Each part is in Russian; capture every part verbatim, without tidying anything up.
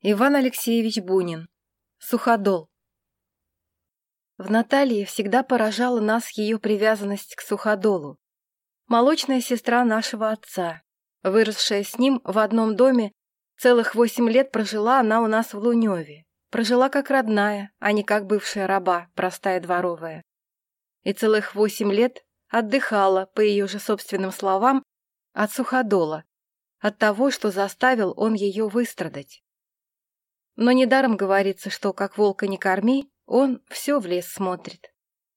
Иван Алексеевич Бунин. Суходол. В Наталье всегда поражала нас ее привязанность к Суходолу. Молочная сестра нашего отца, выросшая с ним в одном доме, целых восемь лет прожила она у нас в Луневе. Прожила как родная, а не как бывшая раба, простая дворовая. И целых восемь лет отдыхала, по ее же собственным словам, от Суходола, от того, что заставил он ее выстрадать. Но недаром говорится, что как волка не корми, он все в лес смотрит.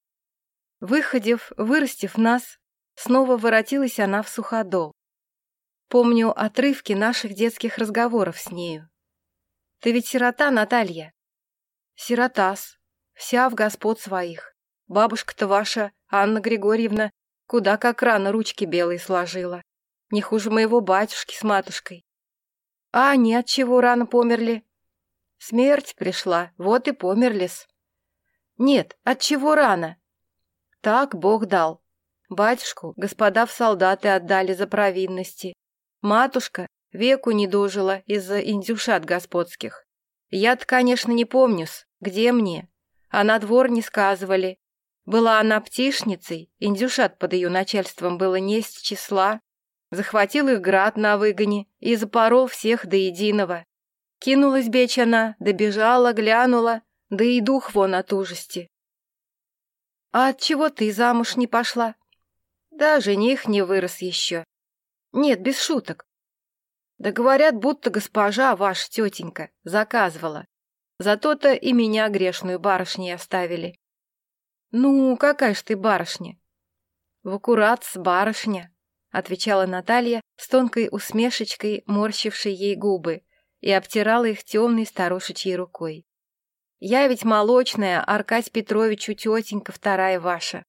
Выходив, вырастив нас, снова воротилась она в Суходол. Помню отрывки наших детских разговоров с нею. «Ты ведь сирота, Наталья?» «Сиротас, вся в господ своих. Бабушка-то ваша, Анна Григорьевна, куда как рано ручки белые сложила. Не хуже моего батюшки с матушкой. А они от чего рано померли?» «Смерть пришла, вот и померлись». «Нет, от чего рано?» «Так Бог дал. Батюшку господа в солдаты отдали за провинности. Матушка веку не дожила из-за индюшат господских. Я-то, конечно, не помню-с, где мне. А на двор не сказывали. Была она птишницей, индюшат под ее начальством было не с числа. Захватил их град на выгоне и запорол всех до единого. Кинулась бечь она, добежала, глянула, да и дух вон от ужасти. «А отчего ты замуж не пошла?» «Да жених не вырос еще». «Нет, без шуток». «Да говорят, будто госпожа ваша тетенька заказывала. Зато-то и меня грешную барышней оставили». «Ну, какая ж ты барышня?» «В аккурат с барышня», — отвечала Наталья с тонкой усмешечкой, морщившей ей губы, и обтирала их темной старушечьей рукой. «Я ведь молочная, Аркадь Петровичу тетенька вторая ваша».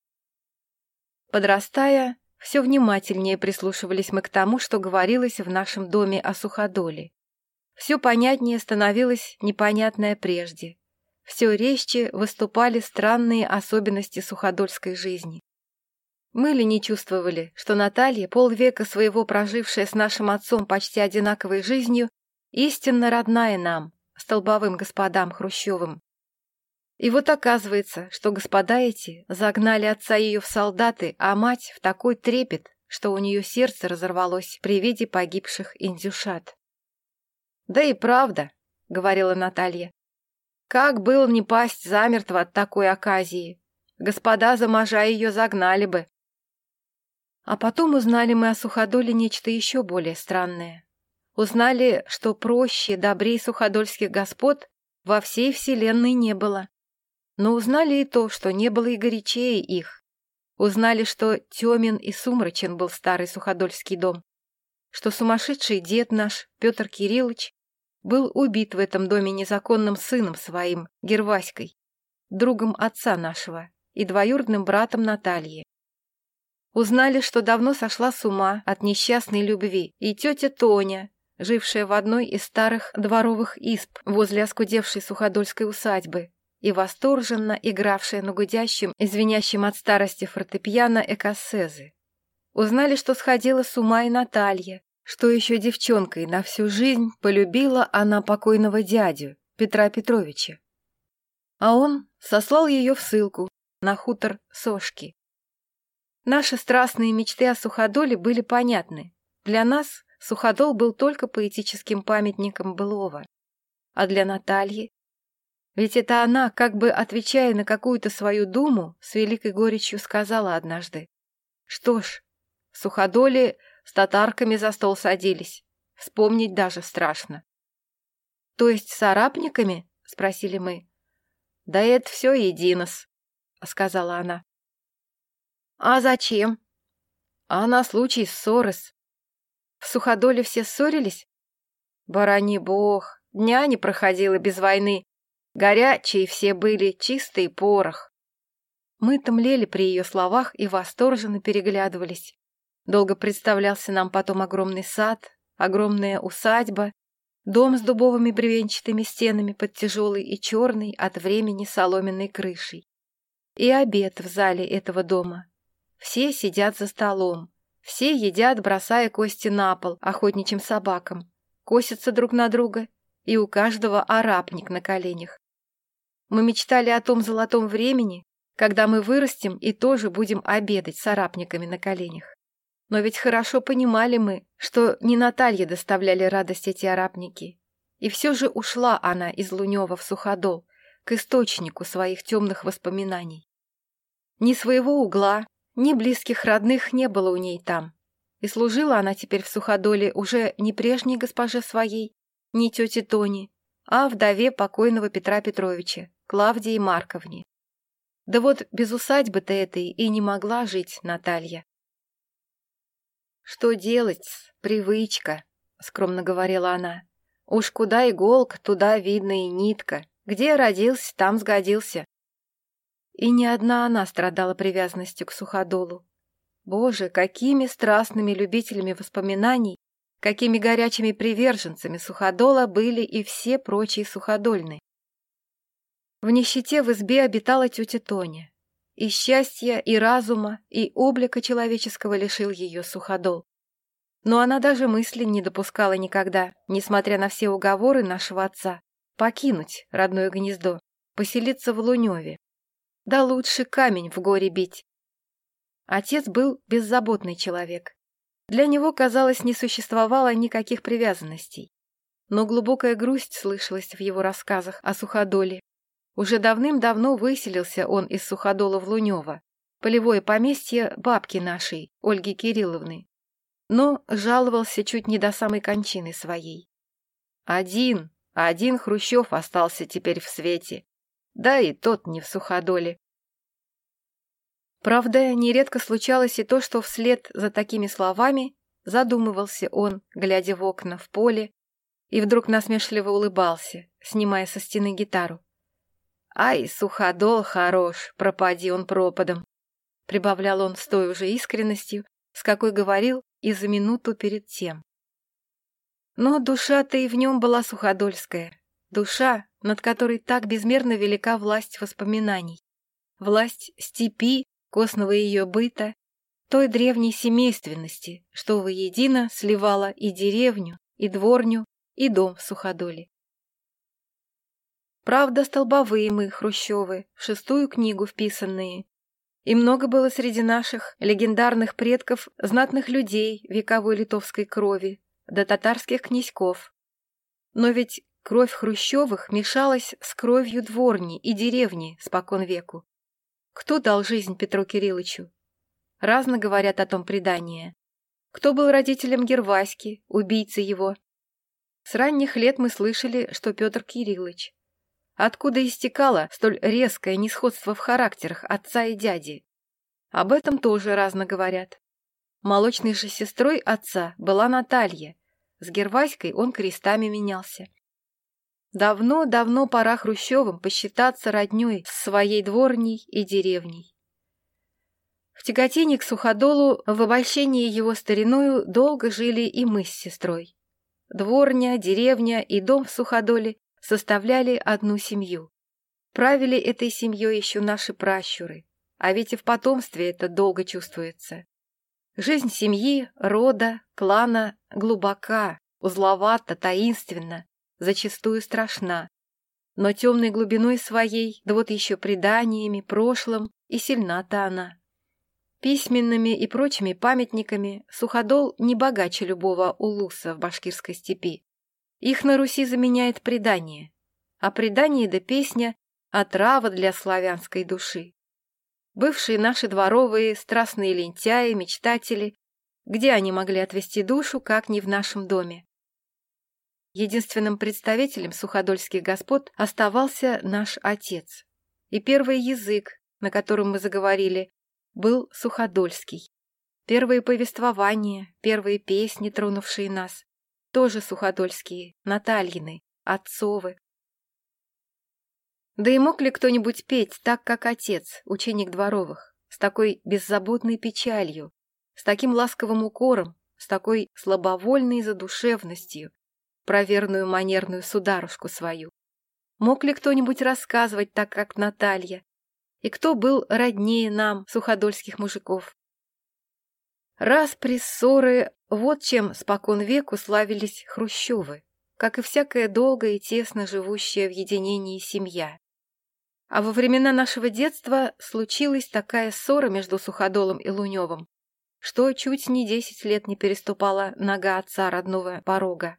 Подрастая, все внимательнее прислушивались мы к тому, что говорилось в нашем доме о Суходоле. Все понятнее становилось непонятное прежде. Все резче выступали странные особенности суходольской жизни. Мы ли не чувствовали, что Наталья, полвека своего прожившая с нашим отцом почти одинаковой жизнью, истинно родная нам, столбовым господам Хрущевым. И вот оказывается, что господа эти загнали отца ее в солдаты, а мать в такой трепет, что у нее сердце разорвалось при виде погибших индюшат. «Да и правда», — говорила Наталья, — «как был не пасть замертво от такой оказии, господа за мужа ее загнали бы». А потом узнали мы о Суходоле нечто еще более странное. Узнали, что проще, добрей суходольских господ во всей вселенной не было. Но узнали и то, что не было и горячее их. Узнали, что темен и сумрачен был старый суходольский дом, что сумасшедший дед наш, Петр Кириллович, был убит в этом доме незаконным сыном своим, Герваськой, другом отца нашего и двоюродным братом Натальи. Узнали, что давно сошла с ума от несчастной любви и тетя Тоня, жившая в одной из старых дворовых изб возле оскудевшей суходольской усадьбы и восторженно игравшая на гудящем и звенящем от старости фортепиано экоссезы. Узнали, что сходила с ума и Наталья, что еще девчонкой на всю жизнь полюбила она покойного дядю Петра Петровича. А он сослал ее в ссылку на хутор Сошки. Наши страстные мечты о Суходоле были понятны. Для нас Суходол был только поэтическим памятником былого. А для Натальи? Ведь это она, как бы отвечая на какую-то свою думу, с великой горечью сказала однажды: «Что ж, в Суходоле с татарками за стол садились. Вспомнить даже страшно». «То есть с арабниками?» — спросили мы. «Да это все едино-с», — сказала она. «А зачем?» «А на случай ссоры-с». «В Суходоле все ссорились?» «Барани бог, дня не проходило без войны. Горячие все были, чистый порох». Мы томлели при ее словах и восторженно переглядывались. Долго представлялся нам потом огромный сад, огромная усадьба, дом с дубовыми бревенчатыми стенами под тяжелой и черной от времени соломенной крышей. И обед в зале этого дома. Все сидят за столом, все едят, бросая кости на пол охотничьим собакам, косятся друг на друга и у каждого арапник на коленях. Мы мечтали о том золотом времени, когда мы вырастем и тоже будем обедать с арапниками на коленях. Но ведь хорошо понимали мы, что не Наталье доставляли радость эти арапники. И все же ушла она из Лунева в Суходол, к источнику своих темных воспоминаний. Ни своего угла, ни близких родных не было у ней там. И служила она теперь в Суходоле уже не прежней госпоже своей, не тете Тони, а вдове покойного Петра Петровича, Клавдии Марковне. Да вот без усадьбы-то этой и не могла жить Наталья. «Что делать? Привычка», — скромно говорила она. «Уж куда иголка, туда, видно, и нитка. Где родился, там сгодился». И не одна она страдала привязанностью к Суходолу. Боже, какими страстными любителями воспоминаний, какими горячими приверженцами Суходола были и все прочие суходольные. В нищете в избе обитала тетя Тоня. И счастья, и разума, и облика человеческого лишил ее Суходол. Но она даже мысли не допускала никогда, несмотря на все уговоры нашего отца, покинуть родное гнездо, поселиться в Луневе. Да лучше камень в горе бить. Отец был беззаботный человек. Для него, казалось, не существовало никаких привязанностей. Но глубокая грусть слышалась в его рассказах о Суходоле. Уже давным-давно выселился он из Суходола в Лунево, полевое поместье бабки нашей, Ольги Кирилловны. Но жаловался чуть не до самой кончины своей. Один, один Хрущев остался теперь в свете, да и тот не в Суходоле. Правда, нередко случалось и то, что вслед за такими словами задумывался он, глядя в окна в поле, и вдруг насмешливо улыбался, снимая со стены гитару. «Ай, Суходол хорош, пропади он пропадом», — прибавлял он с той уже искренностью, с какой говорил и за минуту перед тем. Но душа-то и в нем была суходольская, душа, над которой так безмерно велика власть воспоминаний, власть степи, костного ее быта, той древней семейственности, что воедино сливала и деревню, и дворню, и дом в Суходоле. Правда, столбовые мы, Хрущевы, в шестую книгу вписанные. И много было среди наших легендарных предков знатных людей вековой литовской крови, да татарских князьков. Но ведь кровь Хрущевых мешалась с кровью дворни и деревни спокон веку. Кто дал жизнь Петру Кириллычу? Разно говорят о том предания. Кто был родителем Герваськи, убийцы его? С ранних лет мы слышали, что Петр Кириллыч. Откуда истекало столь резкое несходство в характерах отца и дяди? Об этом тоже разно говорят. Молочной же сестрой отца была Наталья. С Герваськой он крестами менялся. Давно-давно пора Хрущевым посчитаться роднёй с своей дворней и деревней. В тяготении к Суходолу, в обольщении его стариною, долго жили и мы с сестрой. Дворня, деревня и дом в Суходоле составляли одну семью. Правили этой семьей еще наши пращуры, а ведь и в потомстве это долго чувствуется. Жизнь семьи, рода, клана глубока, узловата, таинственна, зачастую страшна, но темной глубиной своей, да вот еще преданиями, прошлым, и сильна-то она. Письменными и прочими памятниками Суходол не богаче любого улуса в башкирской степи. Их на Руси заменяет предание, а предание да песня — отрава для славянской души. Бывшие наши дворовые, страстные лентяи, мечтатели, где они могли отвести душу, как не в нашем доме? Единственным представителем суходольских господ оставался наш отец. И первый язык, на котором мы заговорили, был суходольский. Первые повествования, первые песни, тронувшие нас, тоже суходольские, Натальины, отцовы. Да и мог ли кто-нибудь петь так, как отец, ученик дворовых, с такой беззаботной печалью, с таким ласковым укором, с такой слабовольной задушевностью, про верную манерную сударушку свою? Мог ли кто-нибудь рассказывать так, как Наталья? И кто был роднее нам, суходольских мужиков? Распри, ссоры — вот чем спокон веку славились Хрущевы, как и всякая долго и тесно живущая в единении семья. А во времена нашего детства случилась такая ссора между Суходолом и Луневым, что чуть не десять лет не переступала нога отца родного порога.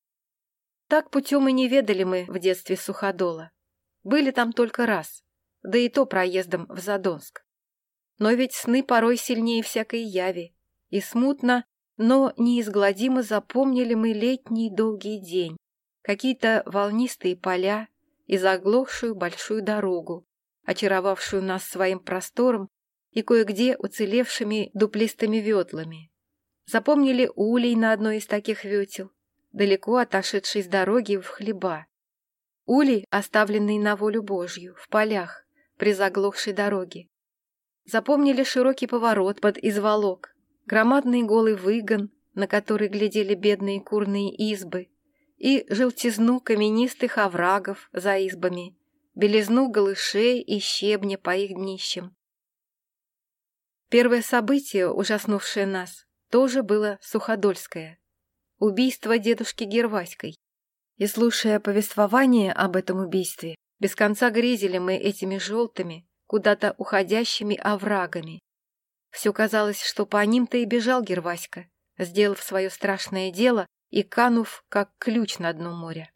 Так путем и не ведали мы в детстве Суходола. Были там только раз, да и то проездом в Задонск. Но ведь сны порой сильнее всякой яви, и смутно, но неизгладимо запомнили мы летний долгий день, какие-то волнистые поля и заглохшую большую дорогу, очаровавшую нас своим простором и кое-где уцелевшими дуплистыми ветлами. Запомнили улей на одной из таких ветел, далеко отошедший с дороги в хлеба. Улей, оставленный на волю Божью, в полях, при заглохшей дороге. Запомнили широкий поворот под изволок, громадный голый выгон, на который глядели бедные курные избы, и желтизну каменистых оврагов за избами, белизну голышей и щебня по их днищам. Первое событие, ужаснувшее нас, тоже было суходольское — убийство дедушки Герваськой. И, слушая повествование об этом убийстве, без конца грезили мы этими желтыми, куда-то уходящими оврагами. Все казалось, что по ним-то и бежал Герваська, сделав свое страшное дело и канув, как ключ на дно моря.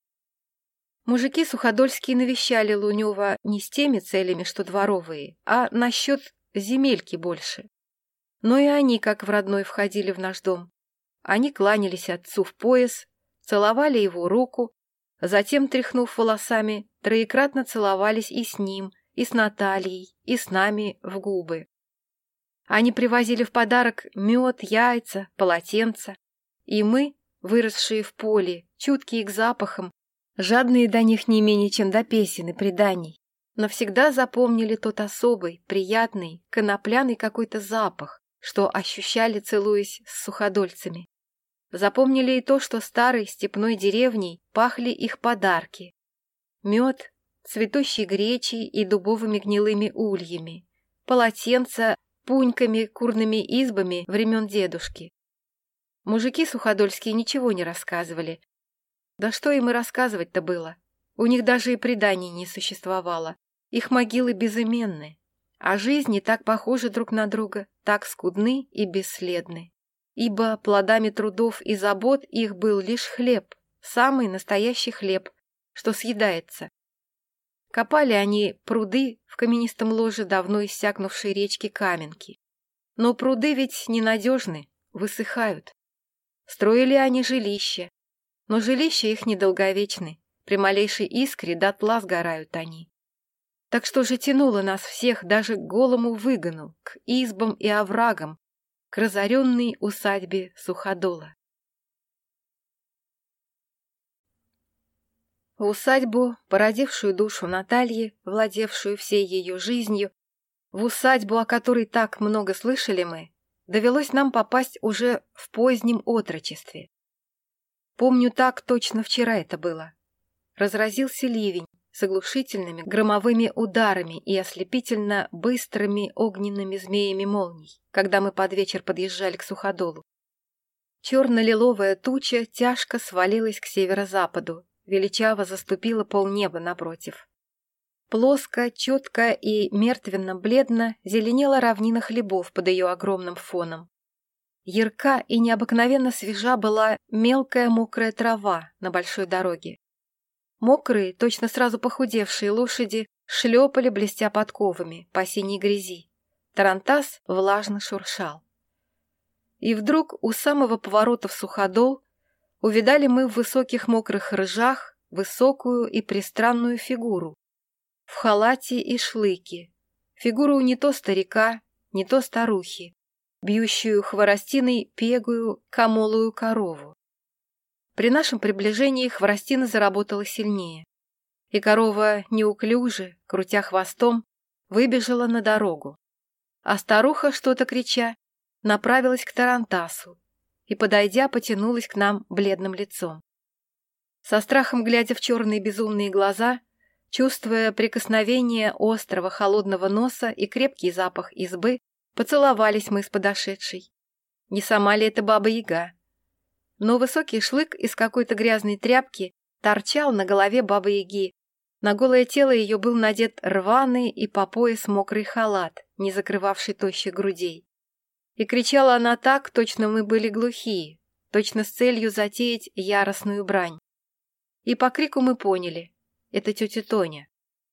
Мужики суходольские навещали Лунева не с теми целями, что дворовые, а насчет земельки больше. Но и они, как в родной, входили в наш дом. Они кланялись отцу в пояс, целовали его руку, затем, тряхнув волосами, троекратно целовались и с ним, и с Натальей, и с нами в губы. Они привозили в подарок мед, яйца, полотенца, и мы, выросшие в поле, чуткие к запахам, жадные до них не менее, чем до песен и преданий, навсегда запомнили тот особый, приятный, конопляный какой-то запах, что ощущали, целуясь с суходольцами. Запомнили и то, что старой степной деревней пахли их подарки. Мед, цветущей гречей и дубовыми гнилыми ульями, полотенца, пуньками, курными избами времен дедушки. Мужики суходольские ничего не рассказывали. Да что им и рассказывать-то было? У них даже и преданий не существовало. Их могилы безыменны. А жизни так похожи друг на друга, так скудны и бесследны. Ибо плодами трудов и забот их был лишь хлеб, самый настоящий хлеб, что съедается. Копали они пруды в каменистом ложе давно иссякнувшей речки Каменки. Но пруды ведь ненадежны, высыхают. Строили они жилища, но жилища их недолговечны, при малейшей искре дотла сгорают они. Так что же тянуло нас всех даже к голому выгону, к избам и оврагам, к разоренной усадьбе Суходола. В усадьбу, породившую душу Натальи, владевшую всей ее жизнью, в усадьбу, о которой так много слышали мы, довелось нам попасть уже в позднем отрочестве. Помню, так точно вчера это было. Разразился ливень с оглушительными громовыми ударами и ослепительно быстрыми огненными змеями молний, когда мы под вечер подъезжали к Суходолу. Черно-лиловая туча тяжко свалилась к северо-западу, величаво заступила полнеба напротив. Плоско, четко и мертвенно-бледно зеленела равнина хлебов под ее огромным фоном. Ярка и необыкновенно свежа была мелкая мокрая трава на большой дороге. Мокрые, точно сразу похудевшие лошади шлепали, блестя подковами, по синей грязи. Тарантас влажно шуршал. И вдруг у самого поворота в Суходол увидали мы в высоких мокрых рыжах высокую и пристранную фигуру, в халате и шлыке, фигуру не то старика, не то старухи, бьющую хворостиной пегую камолую корову. При нашем приближении хворостина заработала сильнее, и корова неуклюже, крутя хвостом, выбежала на дорогу, а старуха, что-то крича, направилась к тарантасу и, подойдя, потянулась к нам бледным лицом. Со страхом глядя в черные безумные глаза, чувствуя прикосновение острого холодного носа и крепкий запах избы, поцеловались мы с подошедшей. Не сама ли это Баба-Яга? но высокий шлык из какой-то грязной тряпки торчал на голове Бабы-Яги. На голое тело ее был надет рваный и по пояс мокрый халат, не закрывавший тощих грудей. И кричала она так, точно мы были глухие, точно с целью затеять яростную брань. И по крику мы поняли — это тетя Тоня.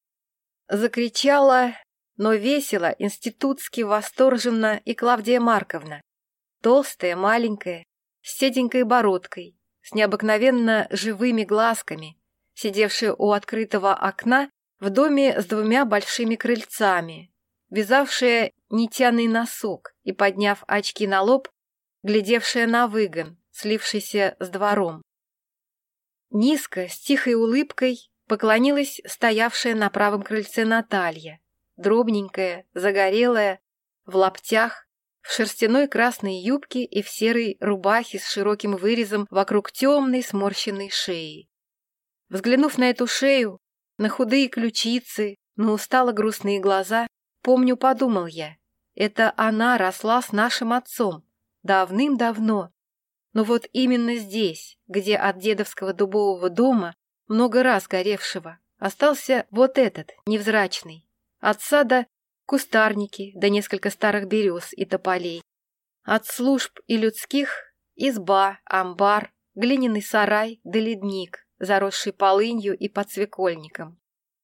Закричала, но весело, институтски восторженно и Клавдия Марковна. Толстая, маленькая, с седенькой бородкой, с необыкновенно живыми глазками, сидевшая у открытого окна в доме с двумя большими крыльцами, вязавшая нитяный носок и, подняв очки на лоб, глядевшая на выгон, слившийся с двором. Низко, с тихой улыбкой, поклонилась стоявшая на правом крыльце Наталья, дробненькая, загорелая, в лаптях, в шерстяной красной юбке и в серой рубахе с широким вырезом вокруг темной сморщенной шеи. Взглянув на эту шею, на худые ключицы, на устало-грустные глаза, помню, подумал я, это она росла с нашим отцом, давным-давно. Но вот именно здесь, где от дедовского дубового дома, много раз горевшего, остался вот этот, невзрачный. От сада кустарники, да несколько старых берез и тополей. От служб и людских изба, амбар, глиняный сарай да ледник, заросший полынью и подсвекольником.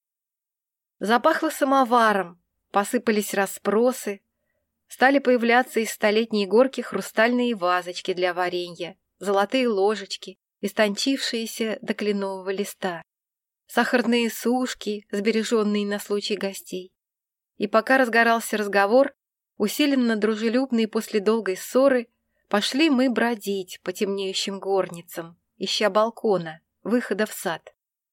Запахло самоваром, посыпались расспросы, стали появляться из столетней горки хрустальные вазочки для варенья, золотые ложечки, истончившиеся до кленового листа, сахарные сушки, сбереженные на случай гостей. И пока разгорался разговор, усиленно дружелюбные после долгой ссоры, пошли мы бродить по темнеющим горницам, ища балкона, выхода в сад.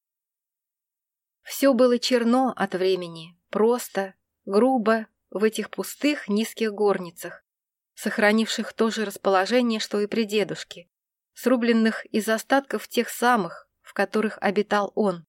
Все было черно от времени, просто, грубо, в этих пустых низких горницах, сохранивших то же расположение, что и при дедушке, срубленных из остатков тех самых, в которых обитал он.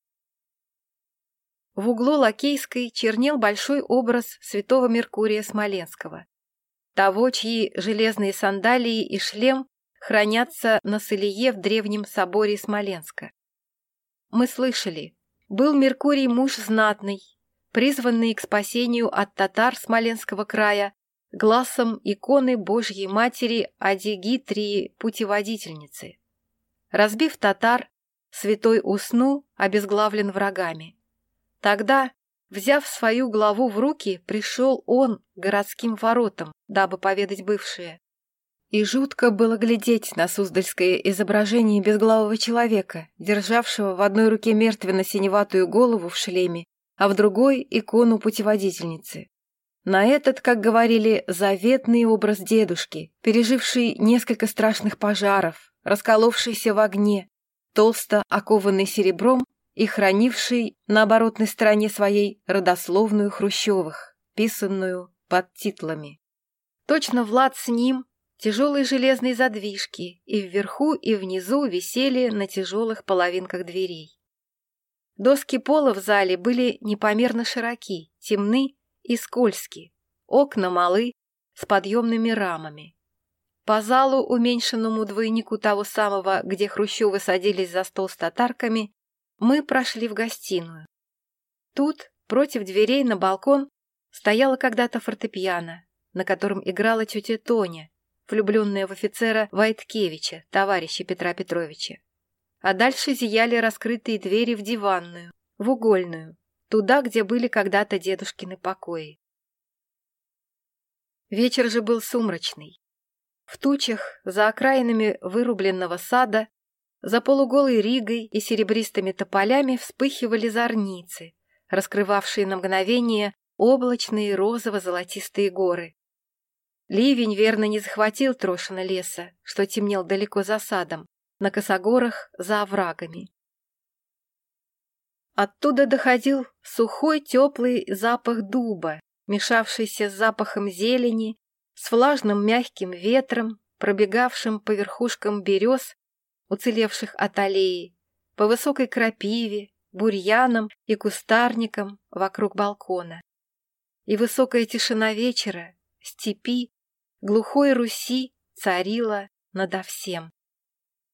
В углу Лакейской чернел большой образ святого Меркурия Смоленского, того, чьи железные сандалии и шлем хранятся на солие в древнем соборе Смоленска. Мы слышали, был Меркурий муж знатный, призванный к спасению от татар Смоленского края гласом иконы Божьей Матери Адигитрии Путеводительницы. Разбив татар, святой уснул, обезглавлен врагами. Тогда, взяв свою главу в руки, пришел он к городским воротам, дабы поведать бывшее. И жутко было глядеть на суздальское изображение безглавого человека, державшего в одной руке мертвенно-синеватую голову в шлеме, а в другой — икону путеводительницы. На этот, как говорили, заветный образ дедушки, переживший несколько страшных пожаров, расколовшийся в огне, толсто окованный серебром и хранивший на оборотной стороне своей родословную Хрущевых, писанную под титлами. Точно Влад с ним тяжелые железные задвижки и вверху, и внизу висели на тяжелых половинках дверей. Доски пола в зале были непомерно широки, темны и скользки, окна малы, с подъемными рамами. По залу, уменьшенному двойнику того самого, где Хрущевы садились за стол с татарками, мы прошли в гостиную. Тут, против дверей на балкон, стояла когда-то фортепиано, на котором играла тетя Тоня, влюбленная в офицера Войткевича, товарища Петра Петровича. А дальше зияли раскрытые двери в диванную, в угольную, туда, где были когда-то дедушкины покои. Вечер же был сумрачный. В тучах, за окраинами вырубленного сада, за полуголой ригой и серебристыми тополями вспыхивали зорницы, раскрывавшие на мгновение облачные розово-золотистые горы. Ливень верно не захватил Трошина леса, что темнел далеко за садом, на косогорах за оврагами. Оттуда доходил сухой теплый запах дуба, мешавшийся с запахом зелени, с влажным мягким ветром, пробегавшим по верхушкам берез, уцелевших от аллеи, по высокой крапиве, бурьянам и кустарникам вокруг балкона. И высокая тишина вечера, степи, глухой Руси царила надо всем.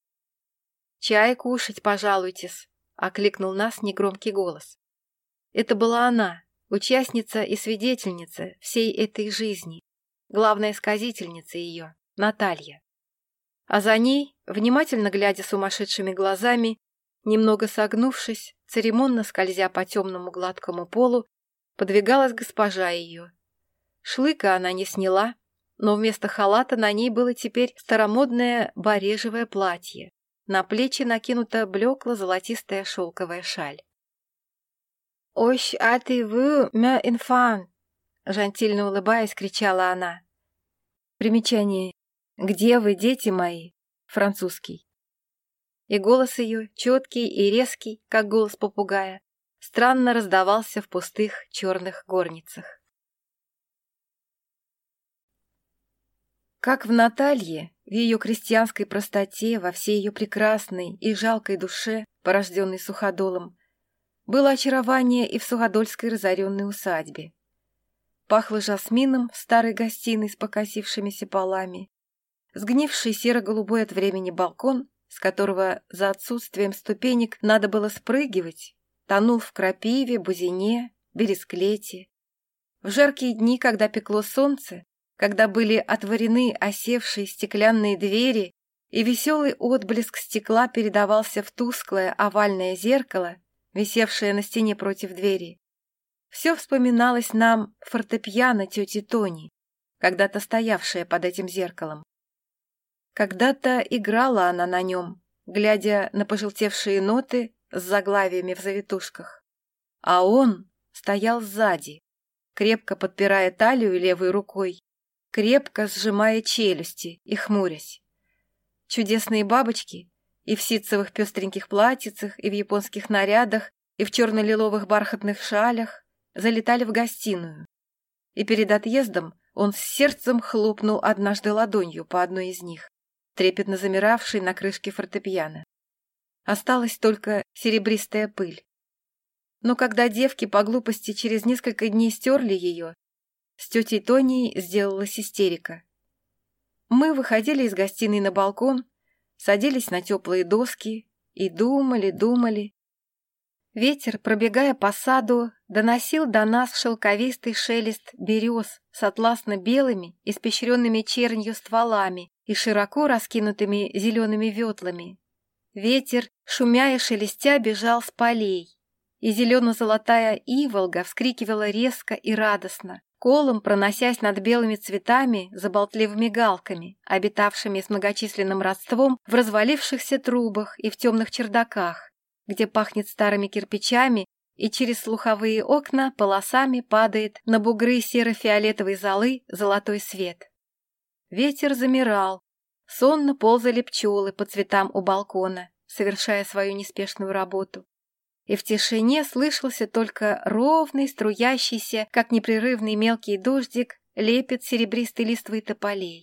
«Чай кушать, пожалуйтесь», — окликнул нас негромкий голос. Это была она, участница и свидетельница всей этой жизни, главная сказительница ее, Наталья. А за ней, внимательно глядя сумасшедшими глазами, немного согнувшись, церемонно скользя по темному гладкому полу, подвигалась госпожа ее. Шлыка она не сняла, но вместо халата на ней было теперь старомодное барежевое платье. На плечи накинута блекло-золотистая шелковая шаль. «Ось, а ты вы, мя инфан!» Жантильно улыбаясь, кричала она. Примечание. «Где вы, дети мои?» Французский. И голос ее, четкий и резкий, как голос попугая, странно раздавался в пустых черных горницах. Как в Наталье, в ее крестьянской простоте, во всей ее прекрасной и жалкой душе, порожденной Суходолом, было очарование и в суходольской разоренной усадьбе. Пахло жасмином в старой гостиной с покосившимися полами, сгнивший серо-голубой от времени балкон, с которого за отсутствием ступенек надо было спрыгивать, тонул в крапиве, бузине, бересклете. В жаркие дни, когда пекло солнце, когда были отворены осевшие стеклянные двери и веселый отблеск стекла передавался в тусклое овальное зеркало, висевшее на стене против двери, все вспоминалось нам фортепиано тети Тони, когда-то стоявшее под этим зеркалом. Когда-то играла она на нем, глядя на пожелтевшие ноты с заглавиями в завитушках. А он стоял сзади, крепко подпирая талию левой рукой, крепко сжимая челюсти и хмурясь. Чудесные бабочки и в ситцевых пестреньких платьицах, и в японских нарядах, и в черно-лиловых бархатных шалях залетали в гостиную. И перед отъездом он с сердцем хлопнул однажды ладонью по одной из них, трепетно замиравшей на крышке фортепиано. Осталась только серебристая пыль. Но когда девки по глупости через несколько дней стерли ее, с тетей Тоней сделалась истерика. Мы выходили из гостиной на балкон, садились на теплые доски и думали, думали. Ветер, пробегая по саду, доносил до нас шелковистый шелест берез с атласно-белыми, испещренными чернью стволами и широко раскинутыми зелеными ветлами. Ветер, шумя и шелестя, бежал с полей, и зелено-золотая иволга вскрикивала резко и радостно, колом проносясь над белыми цветами за болтливыми галками, обитавшими с многочисленным родством в развалившихся трубах и в темных чердаках, где пахнет старыми кирпичами и через слуховые окна полосами падает на бугры серо-фиолетовой золы золотой свет. Ветер замирал, сонно ползали пчелы по цветам у балкона, совершая свою неспешную работу. И в тишине слышался только ровный, струящийся, как непрерывный мелкий дождик, лепет серебристой листвы тополей.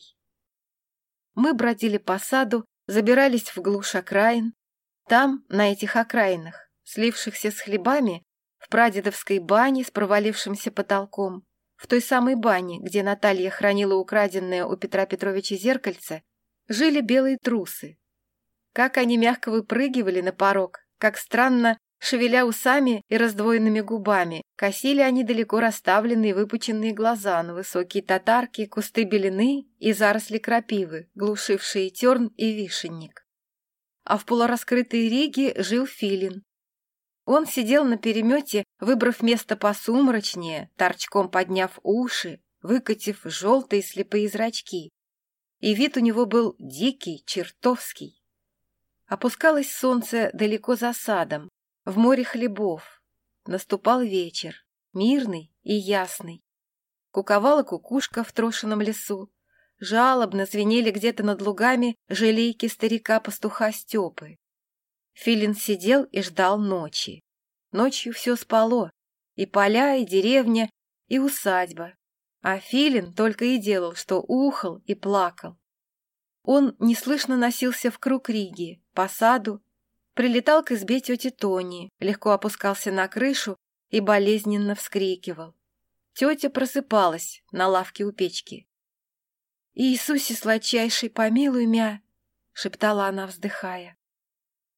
Мы бродили по саду, забирались в глушь окраин. Там, на этих окраинах, слившихся с хлебами, в прадедовской бане с провалившимся потолком, в той самой бане, где Наталья хранила украденное у Петра Петровича зеркальце, жили белые трусы. Как они мягко выпрыгивали на порог, как странно, шевеля усами и раздвоенными губами, косили они далеко расставленные выпученные глаза на высокие татарки, кусты белины и заросли крапивы, глушившие терн и вишенник. А в полураскрытой риге жил филин. Он сидел на перемете, выбрав место посумрачнее, торчком подняв уши, выкатив желтые слепые зрачки. И вид у него был дикий, чертовский. Опускалось солнце далеко за садом, в море хлебов. Наступал вечер, мирный и ясный. Куковала кукушка в трошином лесу. Жалобно звенели где-то над лугами желейки старика-пастуха Степы. Филин сидел и ждал ночи. Ночью все спало, и поля, и деревня, и усадьба. А Филин только и делал, что ухал и плакал. Он неслышно носился в круг риги, по саду, прилетал к избе тети Тони, легко опускался на крышу и болезненно вскрикивал. Тетя просыпалась на лавке у печки. «Иисусе сладчайший, помилуй мя!» — шептала она, вздыхая.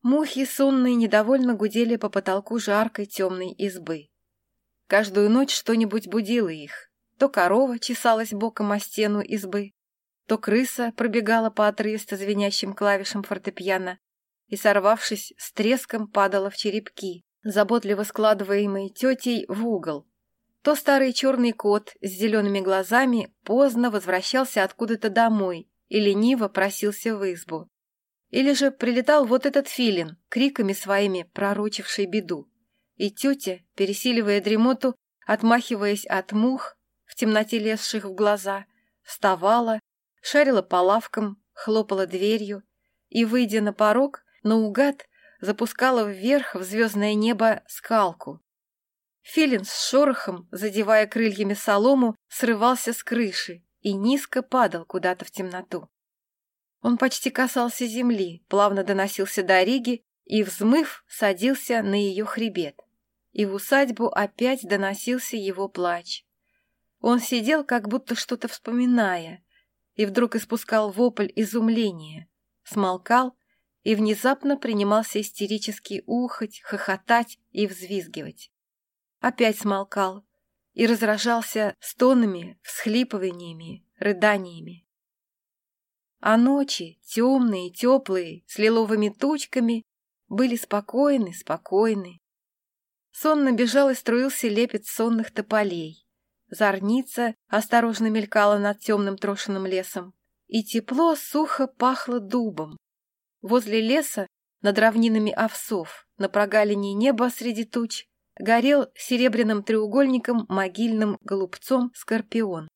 Мухи сонные недовольно гудели по потолку жаркой темной избы. Каждую ночь что-нибудь будило их. То корова чесалась боком о стену избы, то крыса пробегала по отрывисто звенящим клавишам фортепиано и, сорвавшись, с треском падала в черепки, заботливо складываемые тетей в угол. То старый черный кот с зелеными глазами поздно возвращался откуда-то домой и лениво просился в избу. Или же прилетал вот этот филин, криками своими пророчивший беду. И тетя, пересиливая дремоту, отмахиваясь от мух, в темноте лезших в глаза, вставала, шарила по лавкам, хлопала дверью и, выйдя на порог, наугад запускала вверх в звездное небо скалку. Филин с шорохом, задевая крыльями солому, срывался с крыши и низко падал куда-то в темноту. Он почти касался земли, плавно доносился до Риги и, взмыв, садился на ее хребет. И в усадьбу опять доносился его плач. Он сидел, как будто что-то вспоминая, и вдруг испускал вопль изумления, смолкал и внезапно принимался истерически ухать, хохотать и взвизгивать. Опять смолкал и разражался стонами, всхлипываниями, рыданиями. А ночи, темные, теплые, с лиловыми тучками, были спокойны, спокойны. Сонно бежал и струился лепет сонных тополей. Зорница осторожно мелькала над темным трошиным лесом, и тепло сухо пахло дубом. Возле леса, над равнинами овсов, на прогалине неба среди туч, горел серебряным треугольником могильным голубцом скорпион.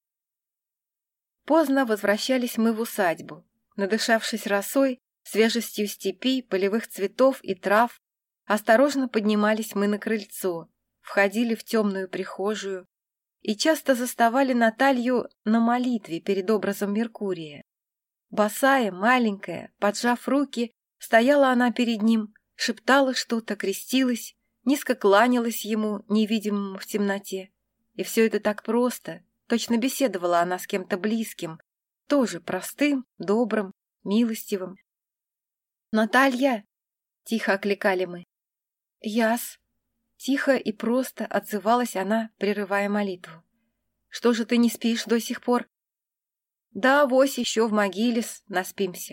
Поздно возвращались мы в усадьбу. Надышавшись росой, свежестью степи, полевых цветов и трав, осторожно поднимались мы на крыльцо, входили в темную прихожую и часто заставали Наталью на молитве перед образом Меркурия. Босая, маленькая, поджав руки, стояла она перед ним, шептала что-то, крестилась, низко кланялась ему, невидимому в темноте. И все это так просто, точно беседовала она с кем-то близким, тоже простым, добрым, милостивым. «Наталья!» — тихо окликали мы. «Яс!» — тихо и просто отзывалась она, прерывая молитву. «Что же ты не спишь до сих пор?» «Да, вось еще в могиле-с, наспимся».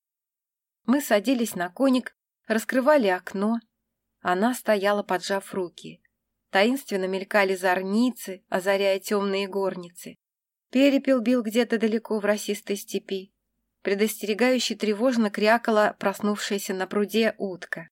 Мы садились на коник, раскрывали окно. Она стояла, поджав руки. Таинственно мелькали зорницы, озаряя темные горницы. Перепел бил где-то далеко в росистой степи. Предостерегающе тревожно крякала проснувшаяся на пруде утка.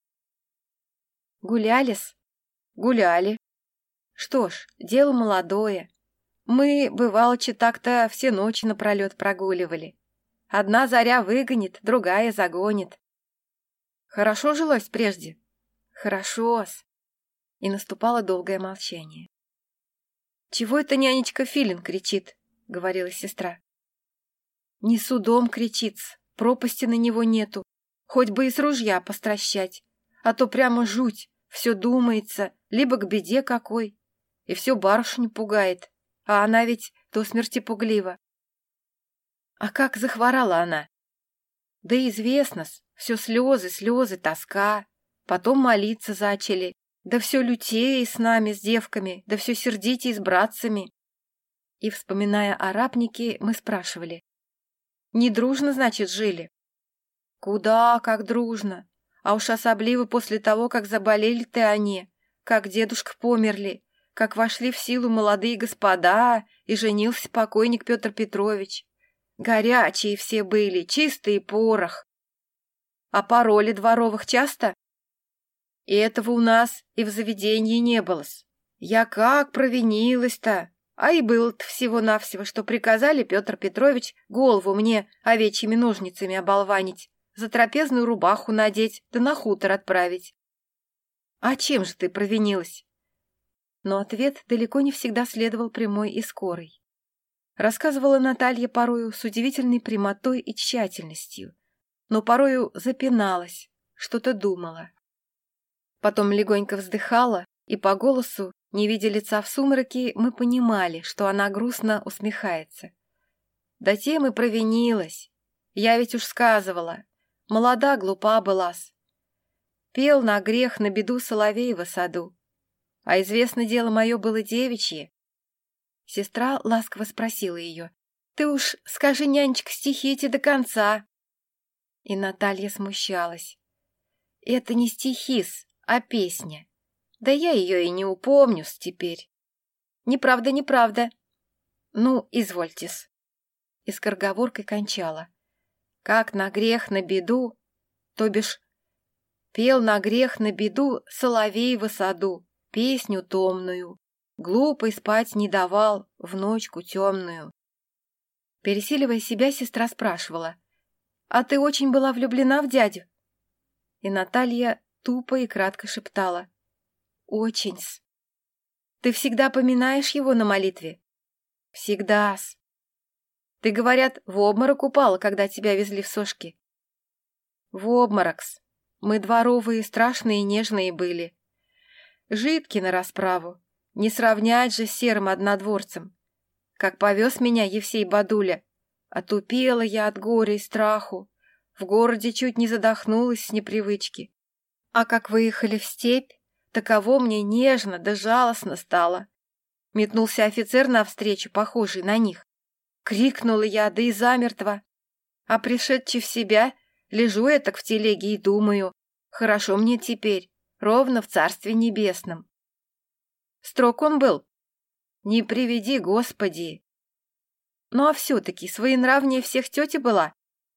«Гуляли-с?» «Гуляли». «Что ж, дело молодое. Мы, бывалочи, так-то все ночи напролет прогуливали. Одна заря выгонит, другая загонит». «Хорошо жилось прежде?» «Хорошо-с». И наступало долгое молчание. «Чего это нянечка Филин кричит?» — говорила сестра. «Не судом кричит-с, пропасти на него нету, хоть бы и с ружья постращать, а то прямо жуть, все думается, либо к беде какой, и все барышню пугает, а она ведь до смерти пуглива». «А как захворала она?» «Да известно-с, все слезы, слезы, тоска, потом молиться зачали, да все лютее с нами, с девками, да все сердитей с братцами». И, вспоминая о рабнике, мы спрашивали: «Не дружно, значит, жили?» «Куда как дружно, а уж особливо после того, как заболели-то они, как дедушка померли, как вошли в силу молодые господа и женился покойник Петр Петрович. Горячие все были, чистый порох. А пароли дворовых часто?» «И этого у нас и в заведении не было-с. Я как провинилась-то, а и было-то всего-навсего, что приказали Петр Петрович голову мне овечьими ножницами оболванить, за трапезную рубаху надеть, да на хутор отправить». «А чем же ты провинилась?» Но ответ далеко не всегда следовал прямой и скорой. Рассказывала Наталья порою с удивительной прямотой и тщательностью, но порою запиналась, что-то думала. Потом легонько вздыхала, и по голосу, не видя лица в сумраке, мы понимали, что она грустно усмехается. «Да тем и провинилась. Я ведь уж сказывала, молода, глупа была-с. Пел на грех, на беду соловей в саду. А известно дело мое было девичье. Сестра ласково спросила ее: «Ты уж скажи, нянечка, стихи эти до конца». И Наталья смущалась. «Это не стихи-с, а песня. Да я ее и не упомню-с теперь». «Неправда, неправда». «Ну, извольте-с». И скороговоркой кончала. «Как на грех, на беду, то бишь пел на грех, на беду соловей в саду, песню томную, глупый спать не давал в ночку темную». Пересиливая себя, сестра спрашивала: «А ты очень была влюблена в дядю?» И Наталья тупо и кратко шептала: «Очень-с». «Ты всегда поминаешь его на молитве?» «Всегда-с». «Ты, говорят, в обморок упала, когда тебя везли в Сошки?» «В обморок-с. Мы дворовые, страшные и нежные были. Жидки на расправу. Не сравнять же с серым однодворцем. Как повез меня Евсей Бадуля, отупела я от горя и страху. В городе чуть не задохнулась с непривычки. А как выехали в степь, таково мне нежно да жалостно стало. Метнулся офицер навстречу, похожий на них. Крикнула я, да и замертво. А пришедши в себя, лежу я так в телеге и думаю: хорошо мне теперь, ровно в Царстве Небесном. Строг он был. Не приведи, Господи. Ну а все-таки своенравнее всех тети была.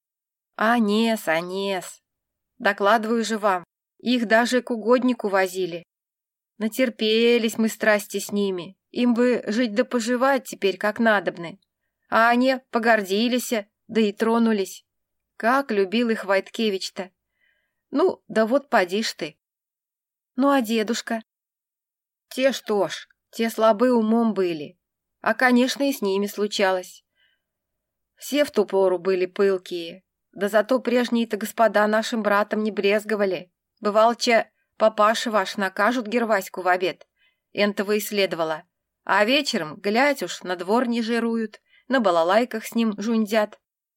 Анес, Анес. Докладываю же вам, их даже к угоднику возили. Натерпелись мы страсти с ними, им бы жить да поживать теперь как надобны. А они погордились, да и тронулись. Как любил их Войткевич-то. Ну, да вот поди ж ты. Ну а дедушка? Те что ж, те слабы умом были. А, конечно, и с ними случалось. Все в ту пору были пылкие. Да зато прежние-то господа нашим братом не брезговали. Бывалча, папаша ваш накажут Герваську в обед. Энтого и следовало. А вечером, глядь уж, на двор не жируют, на балалайках с ним жундят.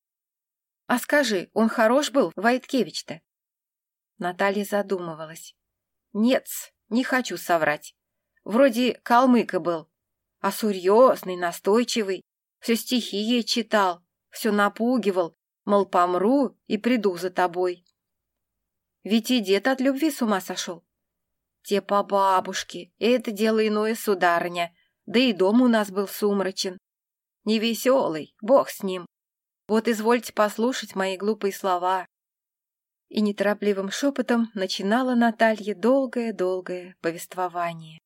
А скажи, он хорош был, Войткевич-то? Наталья задумывалась. Нет, не хочу соврать. Вроде калмыка был, а серьезный, настойчивый. Все стихи ей читал, все напугивал, мол, помру и приду за тобой. Ведь и дед от любви с ума сошел. Те по бабушке, это дело иное, сударыня, да и дом у нас был сумрачен. Невеселый, бог с ним. Вот извольте послушать мои глупые слова. И неторопливым шепотом начинала Наталья долгое-долгое повествование.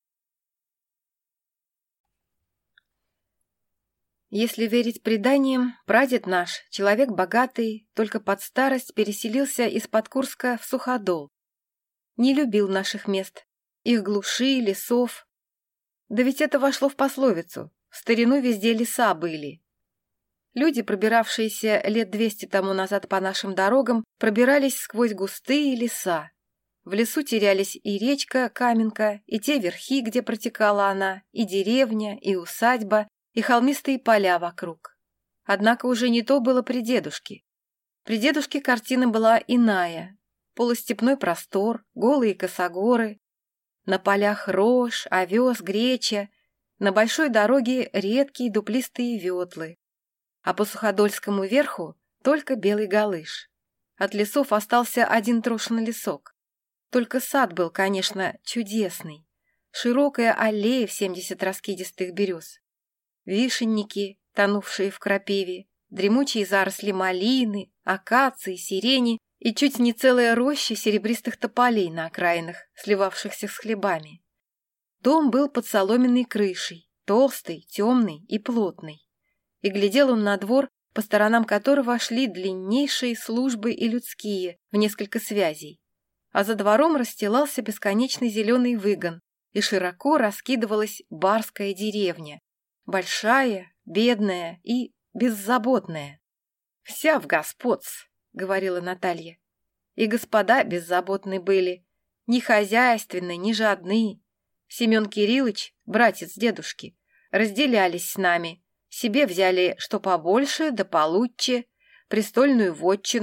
Если верить преданиям, прадед наш, человек богатый, только под старость переселился из-под Курска в Суходол. Не любил наших мест, их глуши, лесов. Да ведь это вошло в пословицу: в старину везде леса были. Люди, пробиравшиеся лет двести тому назад по нашим дорогам, пробирались сквозь густые леса. В лесу терялись и речка Каменка, и те верхи, где протекала она, и деревня, и усадьба, и холмистые поля вокруг. Однако уже не то было при дедушке. При дедушке картина была иная. Полустепной простор, голые косогоры. На полях рожь, овес, греча. На большой дороге редкие дуплистые ветлы. А по Суходольскому верху только белый галыш. От лесов остался один трошный лесок. Только сад был, конечно, чудесный. Широкая аллея в семьдесят раскидистых берез. Вишенники, тонувшие в крапиве, дремучие заросли малины, акации, сирени и чуть не целая роща серебристых тополей на окраинах, сливавшихся с хлебами. Дом был под соломенной крышей, толстый, темный и плотный. И глядел он на двор, по сторонам которого шли длиннейшие службы и людские в несколько связей. А за двором расстилался бесконечный зеленый выгон, и широко раскидывалась барская деревня, большая, бедная и беззаботная. «Вся в господц», — говорила Наталья. «И господа беззаботны были, ни хозяйственные, ни жадные. Семен Кириллыч, братец дедушки, разделялись с нами. Себе взяли что побольше да получше, престольную вотчину,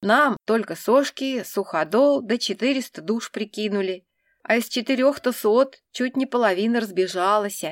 Нам только сошки, суходол да четыреста душ прикинули, а из четырех-то сот чуть не половина разбежалась.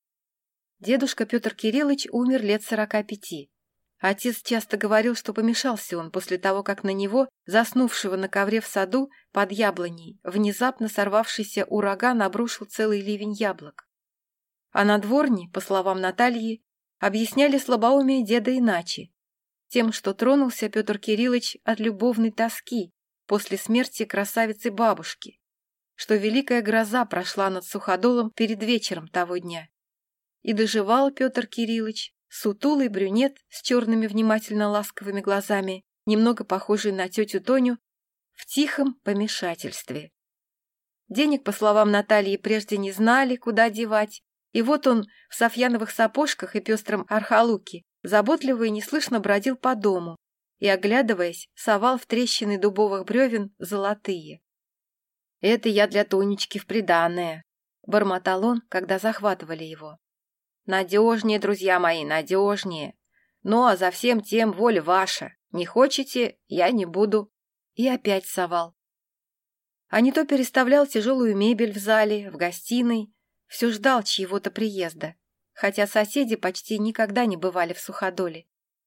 Дедушка Петр Кириллович умер лет сорока пяти. Отец часто говорил, что помешался он после того, как на него, заснувшего на ковре в саду под яблоней, внезапно сорвавшийся ураган обрушил целый ливень яблок. А на дворне, по словам Натальи, объясняли слабоумие деда иначе, тем, что тронулся Петр Кириллович от любовной тоски после смерти красавицы-бабушки, что великая гроза прошла над Суходолом перед вечером того дня. И доживал Петр Кириллович, сутулый брюнет с черными внимательно ласковыми глазами, немного похожий на тетю Тоню, в тихом помешательстве. Денег, по словам Натальи, прежде не знали, куда девать, и вот он в софьяновых сапожках и пестром архалуке заботливо и неслышно бродил по дому и, оглядываясь, совал в трещины дубовых бревен золотые. «Это я для Тонечки в приданое», — бормотал он, когда захватывали его. «Надежнее, друзья мои, надежнее. Ну, а за всем тем воля ваша. Не хотите, я не буду». И опять совал. А не то переставлял тяжелую мебель в зале, в гостиной, все ждал чьего-то приезда, хотя соседи почти никогда не бывали в Суходоле.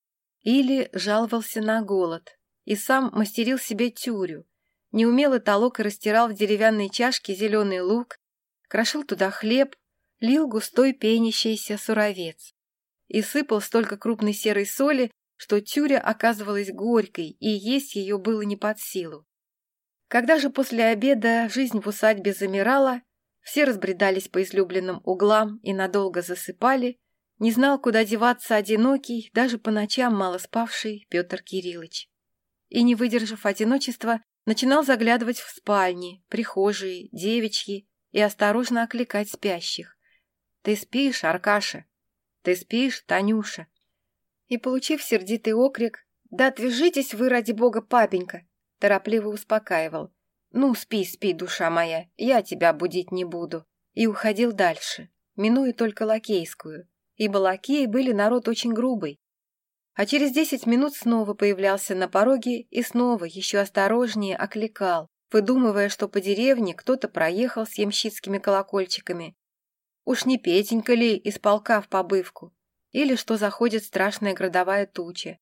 Или жаловался на голод и сам мастерил себе тюрю, неумело толок и растирал в деревянной чашке зеленый лук, крошил туда хлеб, лил густой пенящийся суровец и сыпал столько крупной серой соли, что тюря оказывалась горькой, и есть ее было не под силу. Когда же после обеда жизнь в усадьбе замирала, все разбредались по излюбленным углам и надолго засыпали, не знал, куда деваться одинокий, даже по ночам мало спавший Петр Кириллович. И, не выдержав одиночества, начинал заглядывать в спальни, прихожие, девичьи и осторожно окликать спящих. «Ты спишь, Аркаша? Ты спишь, Танюша?» И, получив сердитый окрик: «Да отвяжитесь вы, ради бога, папенька!» торопливо успокаивал: «Ну, спи, спи, душа моя, я тебя будить не буду», и уходил дальше, минуя только лакейскую, ибо лакеи были народ очень грубый. А через десять минут снова появлялся на пороге и снова еще осторожнее окликал, выдумывая, что по деревне кто-то проехал с ямщицкими колокольчиками. Уж не Петенька ли из полка в побывку, или что заходит страшная грозовая туча.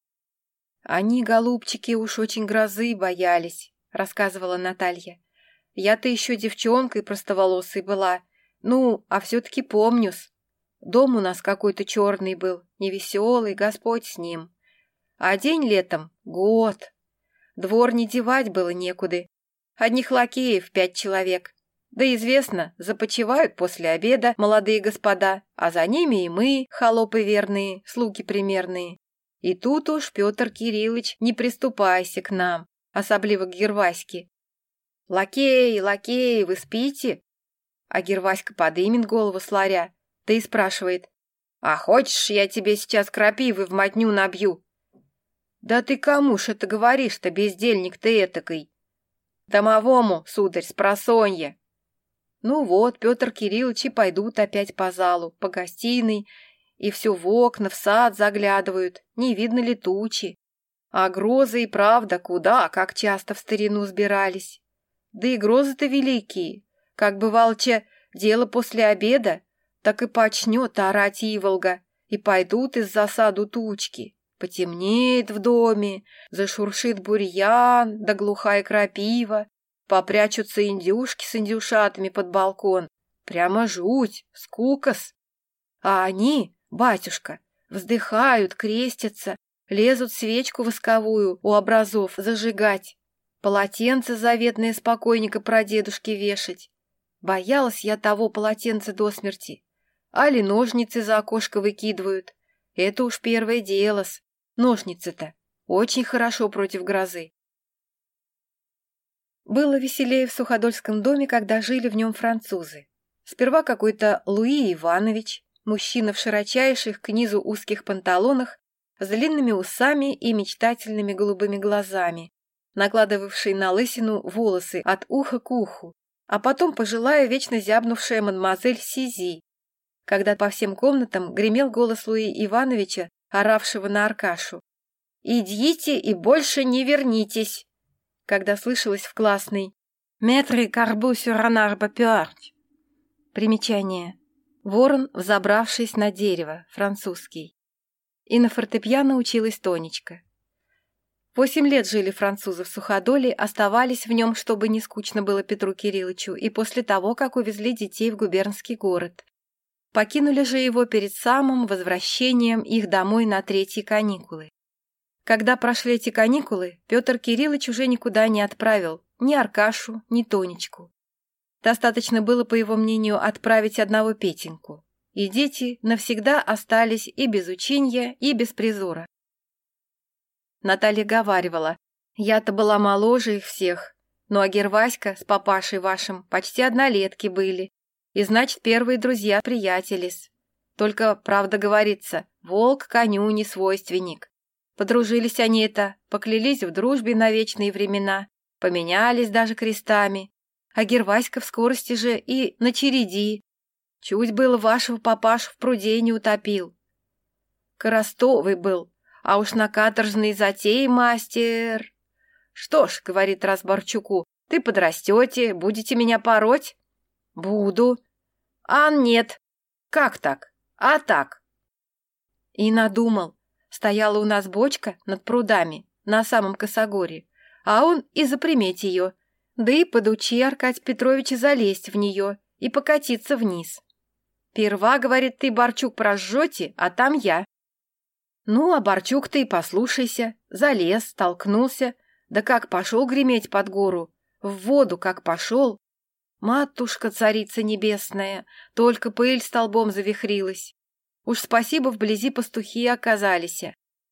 «Они, голубчики, уж очень грозы боялись», — рассказывала Наталья. «Я-то еще девчонкой простоволосой была, ну, а все-таки помню-с. Дом у нас какой-то черный был, невеселый, Господь с ним. А день летом — год. Двор не девать было некуда. Одних лакеев пять человек. Да известно, започивают после обеда молодые господа, а за ними и мы, холопы верные, слуги примерные. И тут уж, Петр Кириллович, не приступайся к нам, особливо к Герваське. Лакеи, лакеи, вы спите?» А Герваська подымет голову с ларя, да и спрашивает: «А хочешь, я тебе сейчас крапивы в мотню набью?» «Да ты кому ж это говоришь-то, бездельник ты этакой?» «Домовому, сударь, спросонья». Ну вот, Петр Кириллович и пойдут опять по залу, по гостиной, и все в окна, в сад заглядывают, не видно ли тучи. А грозы и правда куда, как часто в старину сбирались. Да и грозы-то великие, как бывалча дело после обеда, так и почнет орать иволга, и пойдут из засаду тучки. Потемнеет в доме, зашуршит бурьян, да глухая крапива, попрячутся индюшки с индюшатами под балкон. Прямо жуть, скукос. А они, батюшка, вздыхают, крестятся, лезут свечку восковую у образов зажигать, полотенце заветное с покойника прадедушки вешать. Боялась я того полотенца до смерти. Али ножницы за окошко выкидывают. Это уж первое дело-с. Ножницы-то очень хорошо против грозы. Было веселее в Суходольском доме, когда жили в нем французы. Сперва какой-то Луи Иванович, мужчина в широчайших к низу узких панталонах, с длинными усами и мечтательными голубыми глазами, накладывавший на лысину волосы от уха к уху, а потом пожилая, вечно зябнувшая мадемуазель Сизи, когда по всем комнатам гремел голос Луи Ивановича, оравшего на Аркашу: «Идите и больше не вернитесь», когда слышалось в классной «Метры карбу сюранар бапюарч». Примечание. Ворон, взобравшись на дерево, французский. И на фортепиано училась Тонечка. Восемь лет жили французы в Суходоле, оставались в нем, чтобы не скучно было Петру Кириллычу, и после того, как увезли детей в губернский город. Покинули же его перед самым возвращением их домой на третьи каникулы. Когда прошли эти каникулы, Петр Кириллыч уже никуда не отправил ни Аркашу, ни Тонечку. Достаточно было, по его мнению, отправить одного Петеньку. И дети навсегда остались и без ученья, и без призора. Наталья говаривала, я-то была моложе их всех, ну а Герваська с папашей вашим почти однолетки были, и значит первые друзья-приятелис. Только, правда говорится, волк коню не свойственник. Подружились они это, поклялись в дружбе на вечные времена, поменялись даже крестами. А Герваська в скорости же и на череди. Чуть было вашего папашу в пруде не утопил. Коростовый был, а уж на каторжные затеи мастер. Что ж, говорит раз Борчуку, ты подрастете, будете меня пороть? Буду. А нет. Как так? А так. И надумал. Стояла у нас бочка над прудами на самом косогоре, а он и заприметь ее. Да и подучи Аркадь Петровича залезть в нее и покатиться вниз. Перва, говорит, ты, Борчук, прожжете, а там я. Ну, а Борчук-то и послушайся, залез, толкнулся, да как пошел греметь под гору, в воду как пошел. Матушка-царица небесная, только пыль столбом завихрилась. Уж спасибо, вблизи пастухи оказались.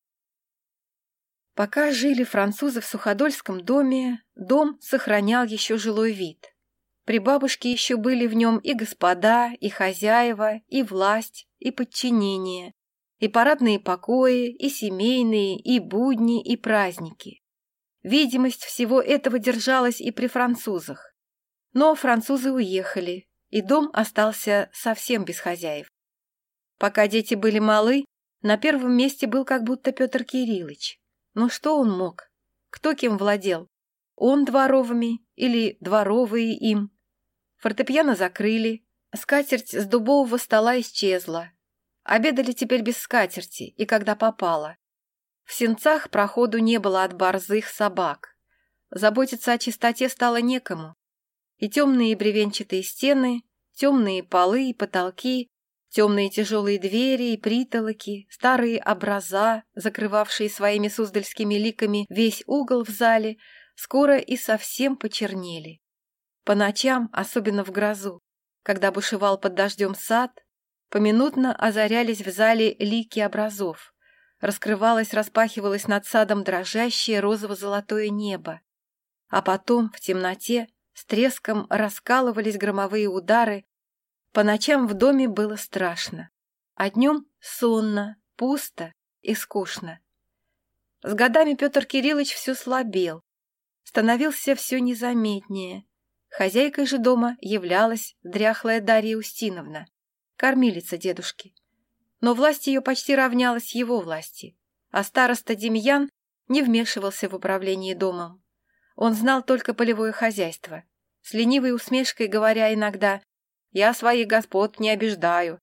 Пока жили французы в Суходольском доме, дом сохранял еще жилой вид. При бабушке еще были в нем и господа, и хозяева, и власть, и подчинение, и парадные покои, и семейные, и будни, и праздники. Видимость всего этого держалась и при французах. Но французы уехали, и дом остался совсем без хозяев. Пока дети были малы, на первом месте был как будто Петр Кириллыч. Но что он мог? Кто кем владел? Он дворовыми или дворовые им? Фортепиано закрыли, скатерть с дубового стола исчезла. Обедали теперь без скатерти и когда попало. В сенцах проходу не было от борзых собак. Заботиться о чистоте стало некому. И темные бревенчатые стены, темные полы и потолки, темные тяжелые двери и притолоки, старые образа, закрывавшие своими суздальскими ликами весь угол в зале, скоро и совсем почернели. По ночам, особенно в грозу, когда бушевал под дождем сад, поминутно озарялись в зале лики образов, раскрывалось, распахивалось над садом дрожащее розово-золотое небо, а потом в темноте с треском раскалывались громовые удары. По ночам в доме было страшно, а днем сонно, пусто и скучно. С годами Петр Кириллыч все слабел, становился все незаметнее. Хозяйкой же дома являлась дряхлая Дарья Устиновна, кормилица дедушки. Но власть ее почти равнялась его власти, а староста Демьян не вмешивался в управление домом. Он знал только полевое хозяйство, с ленивой усмешкой говоря иногда: «Я своих господ не обиждаю».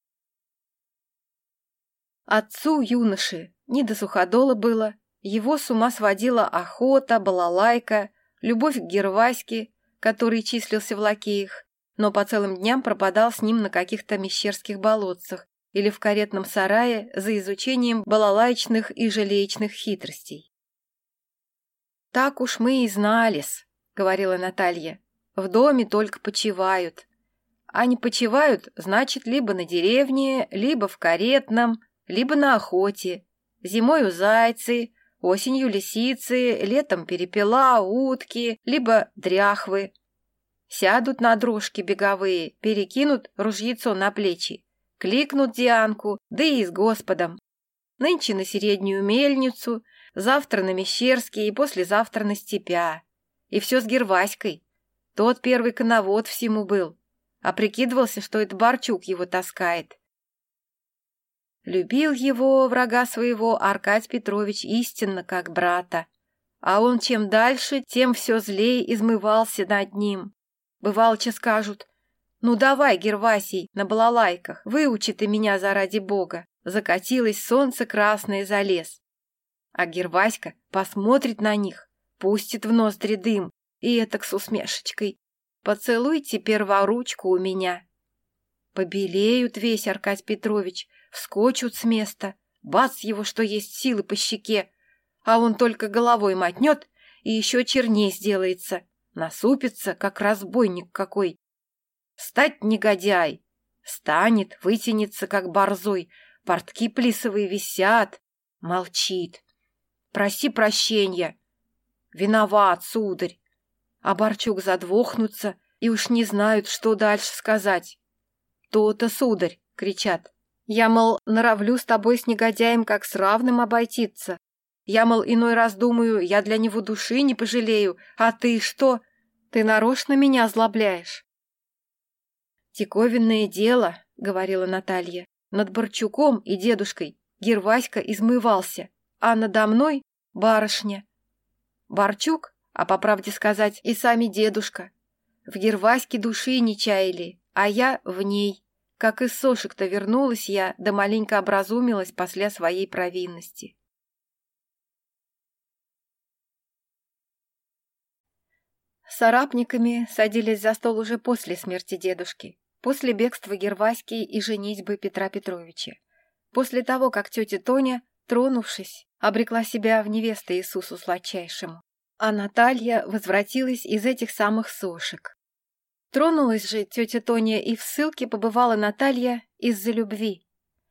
Отцу юноши не до суходола было, его с ума сводила охота, балалайка, любовь к Герваське, который числился в лакеях, но по целым дням пропадал с ним на каких-то мещерских болотцах или в каретном сарае за изучением балалаечных и жалеечных хитростей. «Так уж мы и знали-с», — говорила Наталья, — «в доме только почивают. А не почивают, значит, либо на деревне, либо в каретном, либо на охоте. Зимою зайцы, осенью лисицы, летом перепела, утки, либо дряхвы. Сядут на дрожки беговые, перекинут ружьецо на плечи, кликнут Дианку, да и с Господом. Нынче на Среднюю мельницу, завтра на Мещерский и послезавтра на Степя. И все с Герваськой. Тот первый коновод всему был, а прикидывался, что это Борчук его таскает. Любил его, врага своего, Аркадий Петрович истинно, как брата. А он чем дальше, тем все злее измывался над ним. Бывалче скажут: «Ну давай, Гервасий, на балалайках, выучи ты меня заради бога». Закатилось солнце красное за лес. А Герваська посмотрит на них, пустит в ноздри дым и этак с усмешечкой: «Поцелуйте перворучку у меня». Побелеют весь Аркадий Петрович, вскочут с места, бац его, что есть силы, по щеке, а он только головой мотнет и еще черней сделается, насупится, как разбойник какой. Встать, негодяй! Станет, вытянется, как борзой, портки плисовые висят, молчит. Проси прощения. Виноват, сударь. А Барчук задвохнутся и уж не знают, что дальше сказать. «То-то, сударь!» — кричат. «Я, мол, норовлю с тобой с негодяем как с равным обойтиться. Я, мол, иной раз думаю, я для него души не пожалею. А ты что? Ты нарочно меня озлобляешь». «Диковинное дело», — говорила Наталья. «Над Барчуком и дедушкой Герваська измывался, а надо мной — барышня. Барчук, а по правде сказать, и сами дедушка, в Герваське души не чаяли, а я в ней. Как из сошек-то вернулась я, да маленько образумилась после своей провинности». С арапниками садились за стол уже после смерти дедушки, после бегства Герваськи и женитьбы Петра Петровича, после того, как тетя Тоня, тронувшись, обрекла себя в невесты Иисусу сладчайшему, а Наталья возвратилась из этих самых сошек. Тронулась же тетя Тоня, и в ссылке побывала Наталья из-за любви.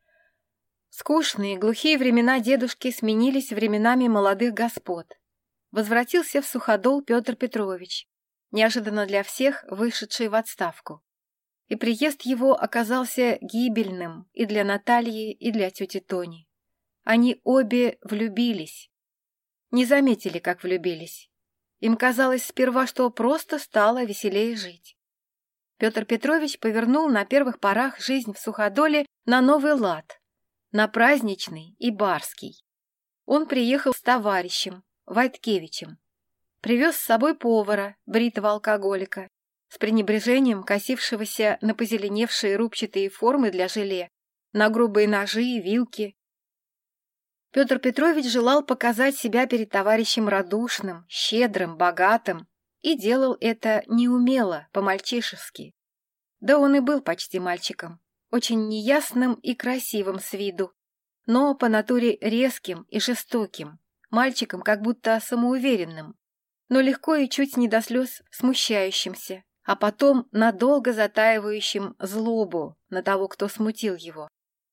Скучные, глухие времена дедушки сменились временами молодых господ. Возвратился в Суходол Петр Петрович, неожиданно для всех вышедший в отставку. И приезд его оказался гибельным и для Натальи, и для тети Тони. Они обе влюбились. Не заметили, как влюбились. Им казалось сперва, что просто стало веселее жить. Петр Петрович повернул на первых порах жизнь в Суходоле на новый лад, на праздничный и барский. Он приехал с товарищем, Войткевичем. Привез с собой повара, бритого алкоголика, с пренебрежением косившегося на позеленевшие рубчатые формы для желе, на грубые ножи и вилки. Петр Петрович желал показать себя перед товарищем радушным, щедрым, богатым, и делал это неумело, по-мальчишески. Да он и был почти мальчиком, очень неясным и красивым с виду, но по натуре резким и жестоким, мальчиком как будто самоуверенным, но легко и чуть не до слез смущающимся, а потом надолго затаивающим злобу на того, кто смутил его.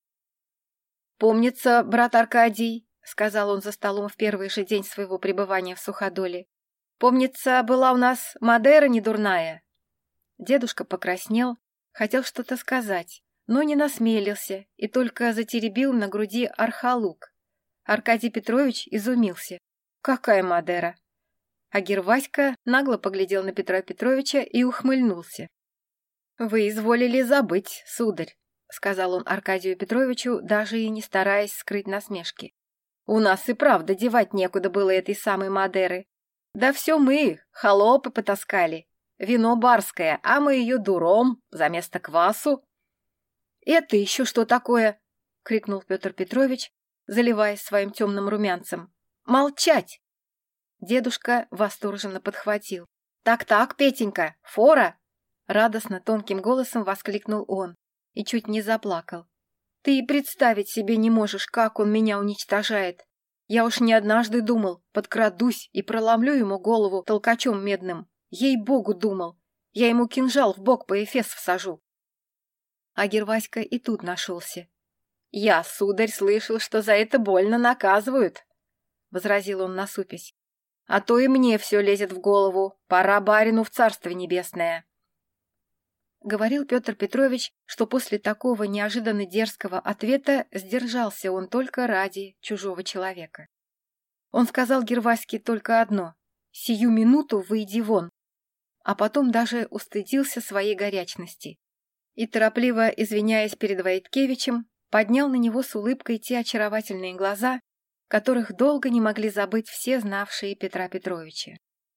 «Помнится, брат Аркадий», — сказал он за столом в первый же день своего пребывания в Суходоле, «помнится, была у нас Мадера недурная». Дедушка покраснел, хотел что-то сказать, но не насмелился и только затеребил на груди архалук. Аркадий Петрович изумился. «Какая Мадера?» А Герваська нагло поглядел на Петра Петровича и ухмыльнулся. «Вы изволили забыть, сударь», — сказал он Аркадию Петровичу, даже и не стараясь скрыть насмешки. «У нас и правда девать некуда было этой самой Мадеры. Да все мы, холопы, потаскали. Вино барское, а мы ее дуром, за место квасу». «Это еще что такое?» — крикнул Петр Петрович, заливаясь своим темным румянцем. «Молчать!» Дедушка восторженно подхватил. «Так-так, Петенька, фора!» Радостно тонким голосом воскликнул он и чуть не заплакал. «Ты и представить себе не можешь, как он меня уничтожает. Я уж не однажды думал, подкрадусь и проломлю ему голову толкачом медным. Ей-богу, думал, я ему кинжал в бок по эфес всажу». А Герваська и тут нашелся. «Я, сударь, слышал, что за это больно наказывают», — возразил он насупясь. «А то и мне все лезет в голову. Пора барину в царство небесное». Говорил Петр Петрович, что после такого неожиданно дерзкого ответа сдержался он только ради чужого человека. Он сказал Герваське только одно: «Сию минуту выйди вон», а потом даже устыдился своей горячности и, торопливо извиняясь перед Войткевичем, поднял на него с улыбкой те очаровательные глаза, которых долго не могли забыть все знавшие Петра Петровича.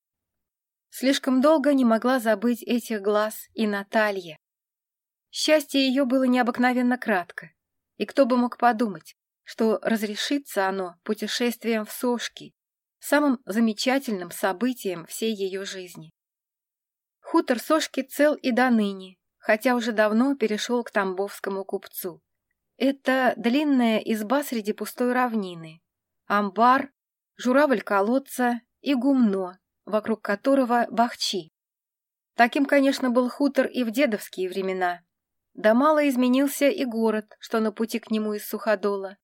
Слишком долго не могла забыть этих глаз и Наталья. Счастье ее было необыкновенно кратко, и кто бы мог подумать, что разрешится оно путешествием в Сошки, самым замечательным событием всей ее жизни. Хутор Сошки цел и доныне, хотя уже давно перешел к тамбовскому купцу. Это длинная изба среди пустой равнины, амбар, журавль колодца и гумно, вокруг которого бахчи. Таким, конечно, был хутор и в дедовские времена. Да мало изменился и город, что на пути к нему из Суходола.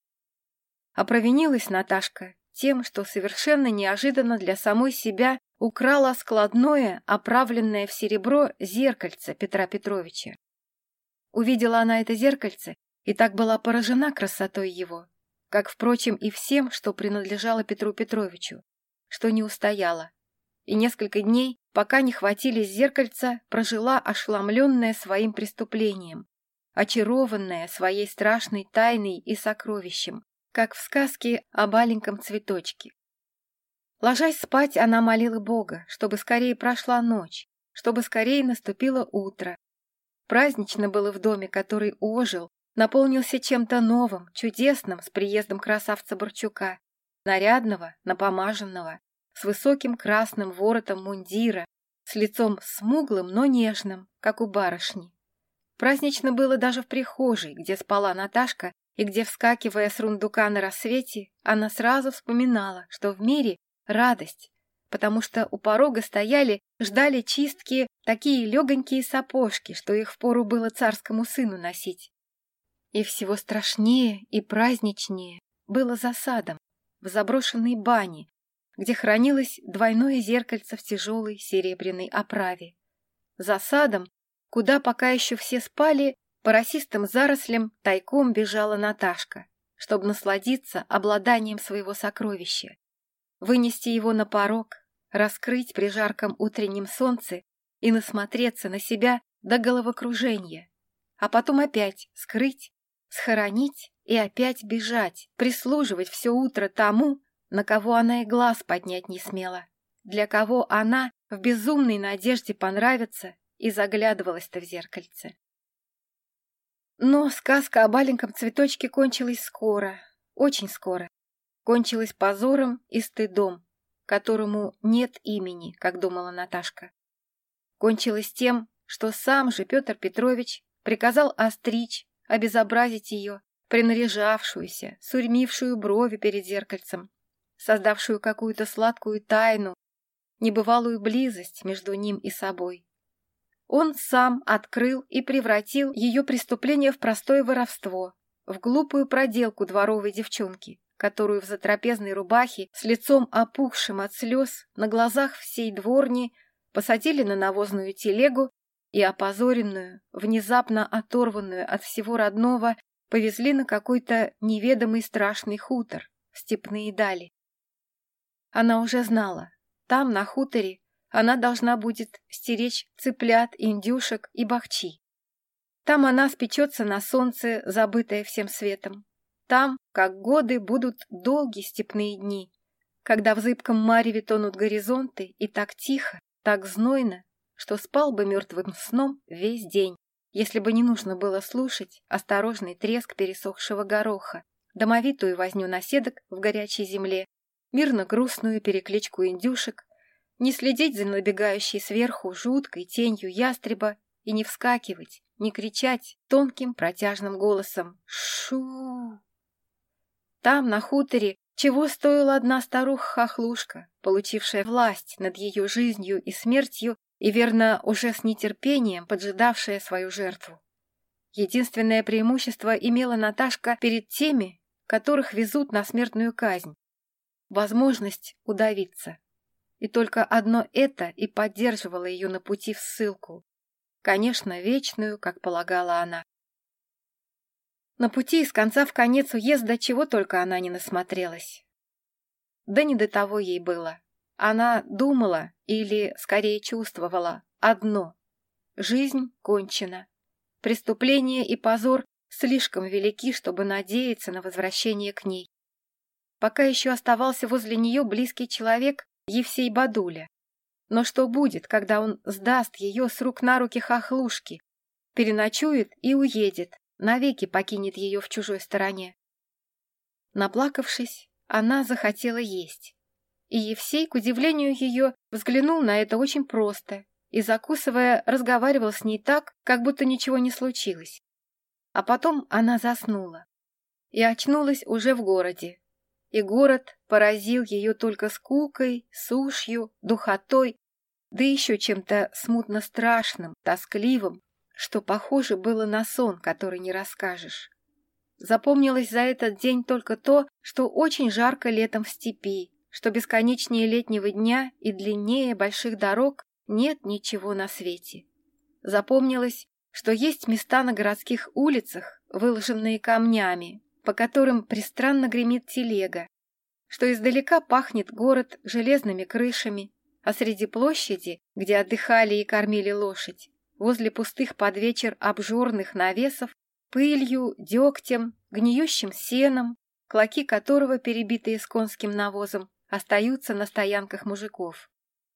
А провинилась Наташка тем, что совершенно неожиданно для самой себя украла складное, оправленное в серебро зеркальце Петра Петровича. Увидела она это зеркальце и так была поражена красотой его, как, впрочем, и всем, что принадлежало Петру Петровичу, что не устояла. И несколько дней, пока не хватились зеркальца, прожила ошеломленная своим преступлением, очарованная своей страшной тайной и сокровищем, как в сказке о маленьком цветочке. Ложась спать, она молила Бога, чтобы скорее прошла ночь, чтобы скорее наступило утро. Празднично было в доме, который ожил, наполнился чем-то новым, чудесным с приездом красавца Борчука, нарядного, напомаженного, с высоким красным воротом мундира, с лицом смуглым, но нежным, как у барышни. Празднично было даже в прихожей, где спала Наташка, и где, вскакивая с рундука на рассвете, она сразу вспоминала, что в мире радость, потому что у порога стояли, ждали чистки такие легонькие сапожки, что их впору было царскому сыну носить. И всего страшнее и праздничнее было за садом, в заброшенной бане, где хранилось двойное зеркальце в тяжелой серебряной оправе. За садом, куда пока еще все спали, по росистым зарослям тайком бежала Наташка, чтобы насладиться обладанием своего сокровища, вынести его на порог, раскрыть при жарком утреннем солнце и насмотреться на себя до головокружения, а потом опять скрыть, схоронить и опять бежать, прислуживать все утро тому, на кого она и глаз поднять не смела, для кого она в безумной надежде понравится и заглядывалась-то в зеркальце. Но сказка о маленьком цветочке кончилась скоро, очень скоро. Кончилась позором и стыдом, которому нет имени, как думала Наташка. Кончилась тем, что сам же Петр Петрович приказал остричь, обезобразить ее, принаряжавшуюся, сурьмившую брови перед зеркальцем, создавшую какую-то сладкую тайну, небывалую близость между ним и собой. Он сам открыл и превратил ее преступление в простое воровство, в глупую проделку дворовой девчонки, которую в затрапезной рубахе с лицом опухшим от слез на глазах всей дворни посадили на навозную телегу и опозоренную, внезапно оторванную от всего родного, повезли на какой-то неведомый страшный хутор в степные дали. Она уже знала, там, на хуторе, она должна будет стеречь цыплят, индюшек и бахчи. Там она спечется на солнце, забытая всем светом. Там, как годы, будут долгие степные дни, когда в зыбком мареве тонут горизонты, и так тихо, так знойно, что спал бы мертвым сном весь день, если бы не нужно было слушать осторожный треск пересохшего гороха, домовитую возню наседок в горячей земле, мирно грустную перекличку индюшек, не следить за набегающей сверху жуткой тенью ястреба и не вскакивать, не кричать тонким протяжным голосом «Шу!». Там, на хуторе, чего стоила одна старуха-хохлушка, получившая власть над ее жизнью и смертью и, верно, уже с нетерпением поджидавшая свою жертву. Единственное преимущество имела Наташка перед теми, которых везут на смертную казнь — возможность удавиться. И только одно это и поддерживало ее на пути в ссылку, конечно, вечную, как полагала она. На пути из конца в конец уезда чего только она не насмотрелась. Да не до того ей было. Она думала, или скорее чувствовала, одно — жизнь кончена. Преступление и позор слишком велики, чтобы надеяться на возвращение к ней. Пока еще оставался возле нее близкий человек Евсей Бадуля. Но что будет, когда он сдаст ее с рук на руки хохлушки, переночует и уедет, навеки покинет ее в чужой стороне? Наплакавшись, она захотела есть. И Евсей, к удивлению ее, взглянул на это очень просто и, закусывая, разговаривал с ней так, как будто ничего не случилось. А потом она заснула и очнулась уже в городе. И город поразил ее только скукой, сушью, духотой, да еще чем-то смутно страшным, тоскливым, что похоже было на сон, который не расскажешь. Запомнилось за этот день только то, что очень жарко летом в степи, что бесконечнее летнего дня и длиннее больших дорог нет ничего на свете. Запомнилось, что есть места на городских улицах, выложенные камнями, по которым пристранно гремит телега, что издалека пахнет город железными крышами, а среди площади, где отдыхали и кормили лошадь, возле пустых под вечер обжорных навесов, пылью, дегтем, гниющим сеном, клоки которого, перебитые сконским навозом, остаются на стоянках мужиков.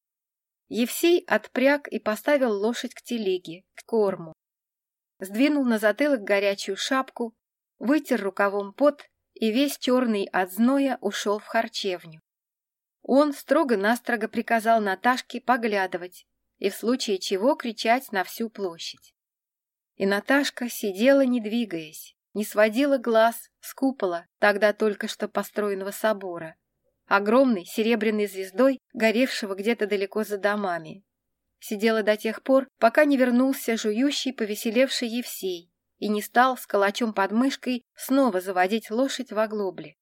Евсей отпряг и поставил лошадь к телеге, к корму. Сдвинул на затылок горячую шапку, вытер рукавом пот и весь черный от зноя ушел в харчевню. Он строго-настрого приказал Наташке поглядывать и в случае чего кричать на всю площадь. И Наташка сидела, не двигаясь, не сводила глаз с купола тогда только что построенного собора, огромной серебряной звездой, горевшего где-то далеко за домами. Сидела до тех пор, пока не вернулся жующий, повеселевший Евсей и не стал с калачом под мышкой снова заводить лошадь в оглобле.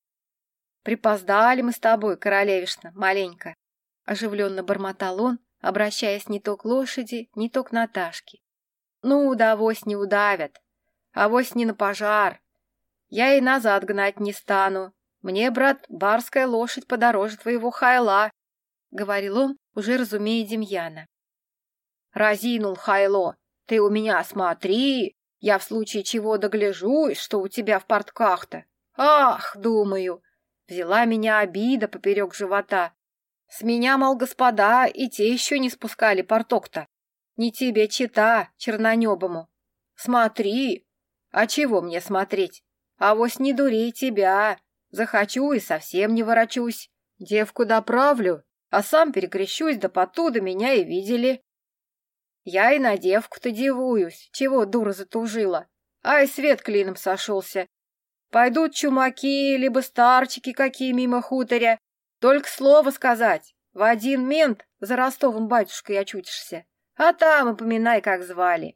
«Припоздали мы с тобой, королевишна, маленько», — оживленно бормотал он, обращаясь не то к лошади, не то к Наташке. «Ну, да авось не удавят, авось не на пожар. Я и назад гнать не стану. Мне, брат, барская лошадь подороже твоего хайла», — говорил он, уже разумея Демьяна. «Разинул хайло, ты у меня смотри, я в случае чего догляжусь, что у тебя в портках-то. Ах, думаю, взяла меня обида поперек живота. С меня, мол, господа, и те еще не спускали порток-то. Не тебе чета, чернонебому. Смотри, а чего мне смотреть? Авось не дурей тебя. Захочу и совсем не ворочусь. Девку доправлю, а сам перекрещусь, да потуда меня и видели. Я и на девку-то дивуюсь, чего дура затужила. Ай, свет клином сошелся. Пойдут чумаки, либо старчики какие мимо хуторя. Только слово сказать, в один мент за Ростовым батюшкой очутишься. А там и поминай, как звали.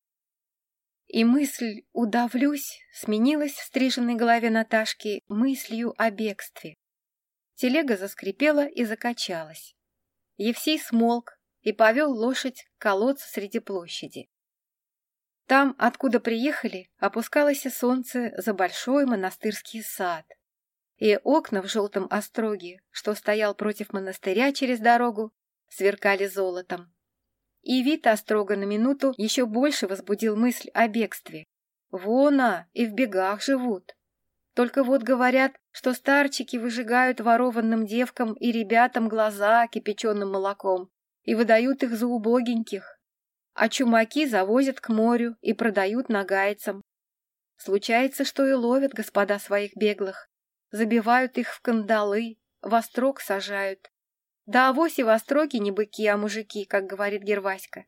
И мысль «удавлюсь» сменилась в стриженной голове Наташки мыслью о бегстве. Телега заскрипела и закачалась. Евсей смолк и повел лошадь к колодцу среди площади. Там, откуда приехали, опускалось солнце за большой монастырский сад, и окна в желтом остроге, что стоял против монастыря через дорогу, сверкали золотом. И вид острога на минуту еще больше возбудил мысль о бегстве. Вон, а, и в бегах живут. Только вот говорят, что старчики выжигают ворованным девкам и ребятам глаза кипяченым молоком и выдают их за убогеньких, а чумаки завозят к морю и продают нагайцам. Случается, что и ловят господа своих беглых, забивают их в кандалы, в острог сажают. Да авось и в остроге не быки, а мужики, как говорит Герваська.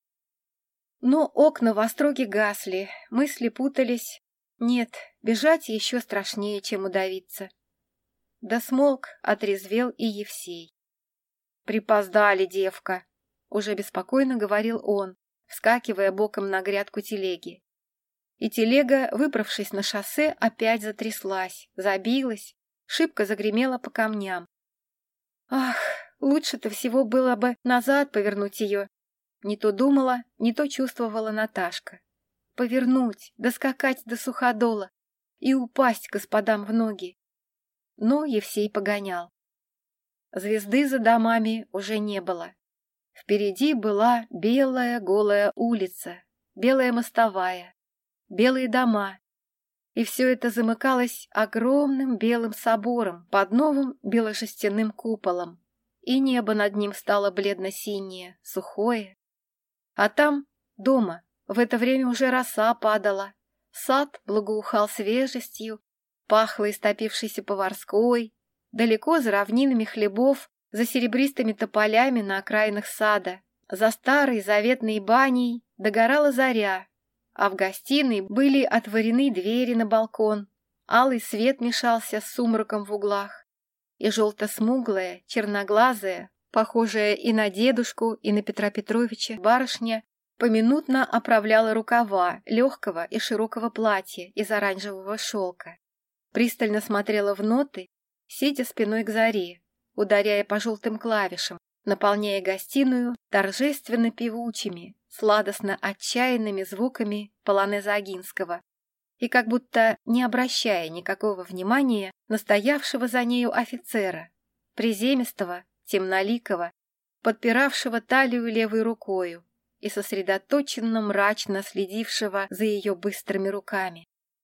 Но окна в остроге гасли, мысли путались. Нет, бежать еще страшнее, чем удавиться. Да смолк, отрезвел и Евсей. «Припоздали, девка», — уже беспокойно говорил он, вскакивая боком на грядку телеги. И телега, выбравшись на шоссе, опять затряслась, забилась, шибко загремела по камням. Ах, лучше-то всего было бы назад повернуть ее. Не то думала, не то чувствовала Наташка. Повернуть, доскакать до суходола и упасть господам в ноги. Но Евсей погонял. Звезды за домами уже не было. Впереди была белая голая улица, белая мостовая, белые дома. И все это замыкалось огромным белым собором под новым бело-жестяным куполом. И небо над ним стало бледно-синее, сухое. А там, дома, в это время уже роса падала. Сад благоухал свежестью, пахло истопившейся поварской. Далеко за равнинами хлебов, за серебристыми тополями на окраинах сада, за старой заветной баней догорала заря, а в гостиной были отворены двери на балкон, алый свет мешался с сумраком в углах, и желто-смуглая, черноглазая, похожая и на дедушку, и на Петра Петровича, барышня, поминутно оправляла рукава легкого и широкого платья из оранжевого шелка, пристально смотрела в ноты, сидя спиной к заре, ударяя по желтым клавишам, наполняя гостиную торжественно певучими, сладостно отчаянными звуками полонеза Огинского, и как будто не обращая никакого внимания на стоявшего за нею офицера, приземистого, темноликого, подпиравшего талию левой рукою и сосредоточенно мрачно следившего за ее быстрыми руками.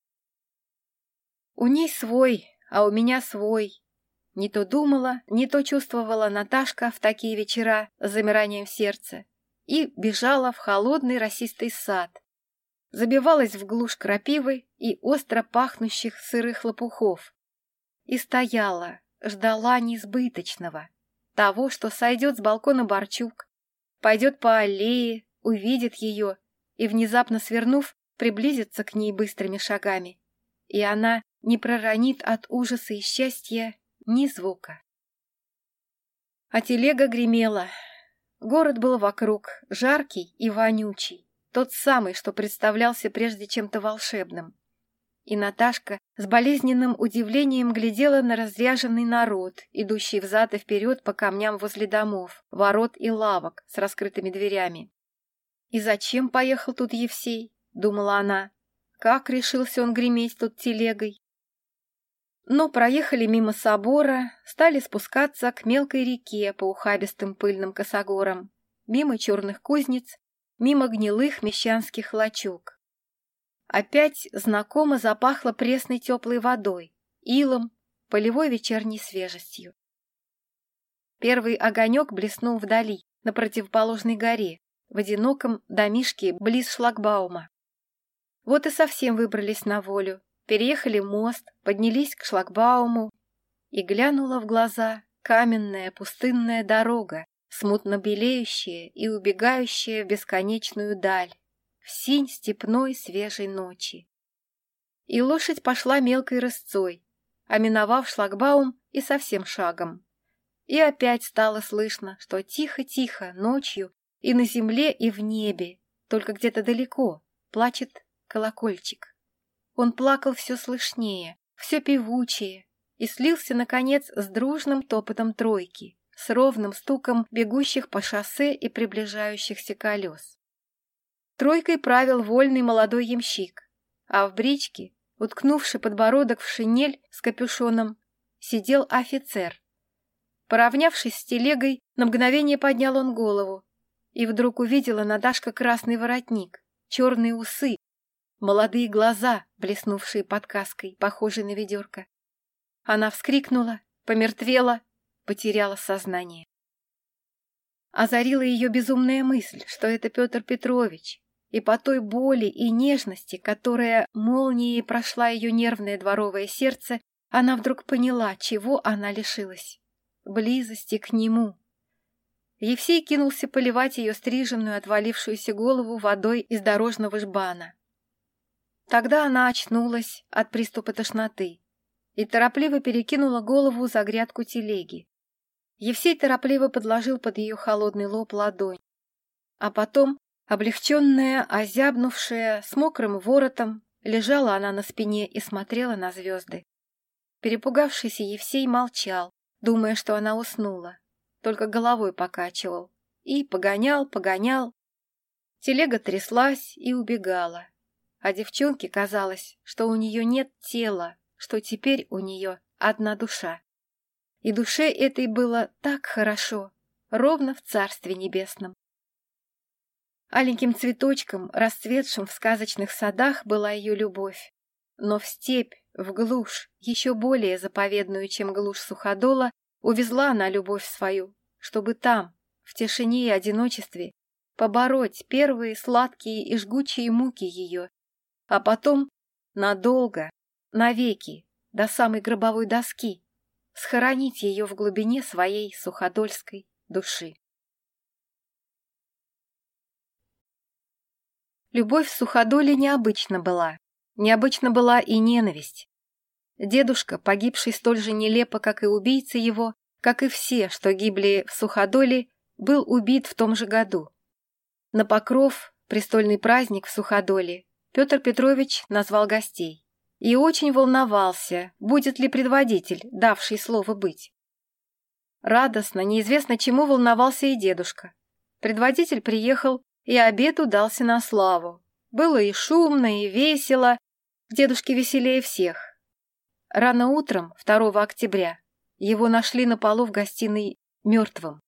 У ней свой, а у меня свой. Не то думала, не то чувствовала Наташка в такие вечера с замиранием сердца и бежала в холодный росистый сад, забивалась в глушь крапивы и остро пахнущих сырых лопухов и стояла, ждала несбыточного, того, что сойдет с балкона Борчук, пойдет по аллее, увидит ее и, внезапно свернув, приблизится к ней быстрыми шагами, и она не проронит от ужаса и счастья ни звука. А телега гремела. Город был вокруг, жаркий и вонючий, тот самый, что представлялся прежде чем-то волшебным. И Наташка с болезненным удивлением глядела на разряженный народ, идущий взад и вперед по камням возле домов, ворот и лавок с раскрытыми дверями. «И зачем поехал тут Евсей?» — думала она. «Как решился он греметь тут телегой?» Но проехали мимо собора, стали спускаться к мелкой реке по ухабистым пыльным косогорам, мимо черных кузнец, мимо гнилых мещанских лачуг. Опять знакомо запахло пресной теплой водой, илом, полевой вечерней свежестью. Первый огонек блеснул вдали, на противоположной горе, в одиноком домишке близ шлагбаума. Вот и совсем выбрались на волю, переехали мост, поднялись к шлагбауму, и глянула в глаза каменная пустынная дорога, смутно белеющая и убегающая в бесконечную даль, в синь степной свежей ночи. И лошадь пошла мелкой рысцой, а миновав шлагбаум и совсем шагом. И опять стало слышно, что тихо-тихо ночью и на земле, и в небе, только где-то далеко, плачет колокольчик. Он плакал все слышнее, все певучее, и слился, наконец, с дружным топотом тройки, с ровным стуком бегущих по шоссе и приближающихся колес. Тройкой правил вольный молодой ямщик, а в бричке, уткнувший подбородок в шинель с капюшоном, сидел офицер. Поравнявшись с телегой, на мгновение поднял он голову, и вдруг увидела Наташка красный воротник, черные усы, молодые глаза, блеснувшие под каской, похожей на ведерко. Она вскрикнула, помертвела, потеряла сознание. Озарила ее безумная мысль, что это Петр Петрович, и по той боли и нежности, которая молнией прошла ее нервное дворовое сердце, она вдруг поняла, чего она лишилась — близости к нему. Евсей кинулся поливать ее стриженную, отвалившуюся голову водой из дорожного жбана. Тогда она очнулась от приступа тошноты и торопливо перекинула голову за грядку телеги. Евсей торопливо подложил под ее холодный лоб ладонь, а потом, облегченная, озябнувшая, с мокрым воротом, лежала она на спине и смотрела на звезды. Перепугавшийся Евсей молчал, думая, что она уснула, только головой покачивал и погонял, погонял. Телега тряслась и убегала. А девчонке казалось, что у нее нет тела, что теперь у нее одна душа. И душе этой было так хорошо, ровно в Царстве Небесном. Аленьким цветочком, расцветшим в сказочных садах, была ее любовь. Но в степь, в глушь, еще более заповедную, чем глушь Суходола, увезла она любовь свою, чтобы там, в тишине и одиночестве, побороть первые сладкие и жгучие муки ее, а потом надолго, навеки, до самой гробовой доски, схоронить ее в глубине своей суходольской души. Любовь в Суходоле необычна была, необычна была и ненависть. Дедушка, погибший столь же нелепо, как и убийца его, как и все, что гибли в Суходоле, был убит в том же году. На Покров, престольный праздник в Суходоле, Петр Петрович назвал гостей и очень волновался, будет ли предводитель, давший слово быть. Радостно, неизвестно чему, волновался и дедушка. Предводитель приехал, и обед удался на славу. Было и шумно, и весело, дедушке веселее всех. Рано утром, второго октября, его нашли на полу в гостиной мертвым.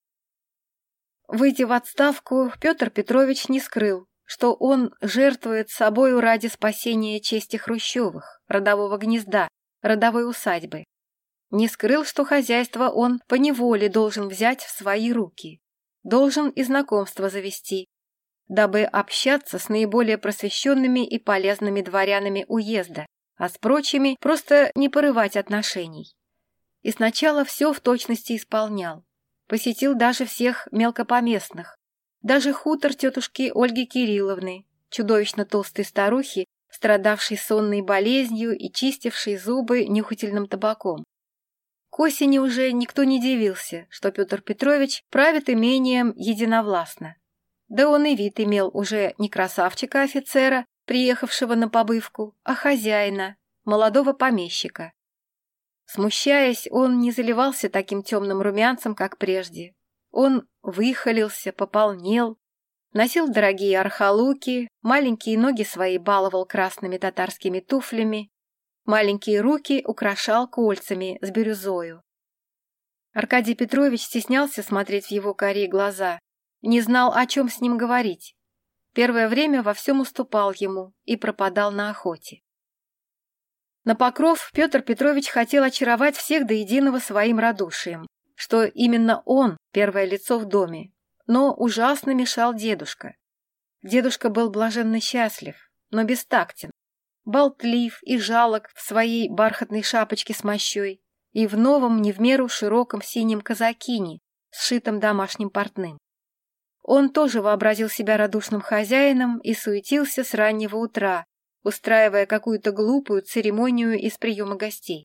Выйдя в отставку, Петр Петрович не скрыл, что он жертвует собою ради спасения чести Хрущевых, родового гнезда, родовой усадьбы. Не скрыл, что хозяйство он поневоле должен взять в свои руки, должен и знакомство завести, дабы общаться с наиболее просвещенными и полезными дворянами уезда, а с прочими просто не порывать отношений. И сначала все в точности исполнял. Посетил даже всех мелкопоместных, даже хутор тетушки Ольги Кирилловны, чудовищно толстой старухи, страдавшей сонной болезнью и чистившей зубы нюхательным табаком. К осени уже никто не дивился, что Петр Петрович правит имением единовластно. Да он и вид имел уже не красавчика-офицера, приехавшего на побывку, а хозяина, молодого помещика. Смущаясь, он не заливался таким темным румянцем, как прежде. Он выхолился, пополнел, носил дорогие архалуки, маленькие ноги свои баловал красными татарскими туфлями, маленькие руки украшал кольцами с бирюзою. Аркадий Петрович стеснялся смотреть в его карие глаза, не знал, о чем с ним говорить. Первое время во всем уступал ему и пропадал на охоте. На Покров Петр Петрович хотел очаровать всех до единого своим радушием, что именно он первое лицо в доме, но ужасно мешал дедушка. Дедушка был блаженно счастлив, но бестактен, болтлив и жалок в своей бархатной шапочке с мощой и в новом не в меру широком синем казакине, сшитом домашним портным. Он тоже вообразил себя радушным хозяином и суетился с раннего утра, устраивая какую-то глупую церемонию из приема гостей.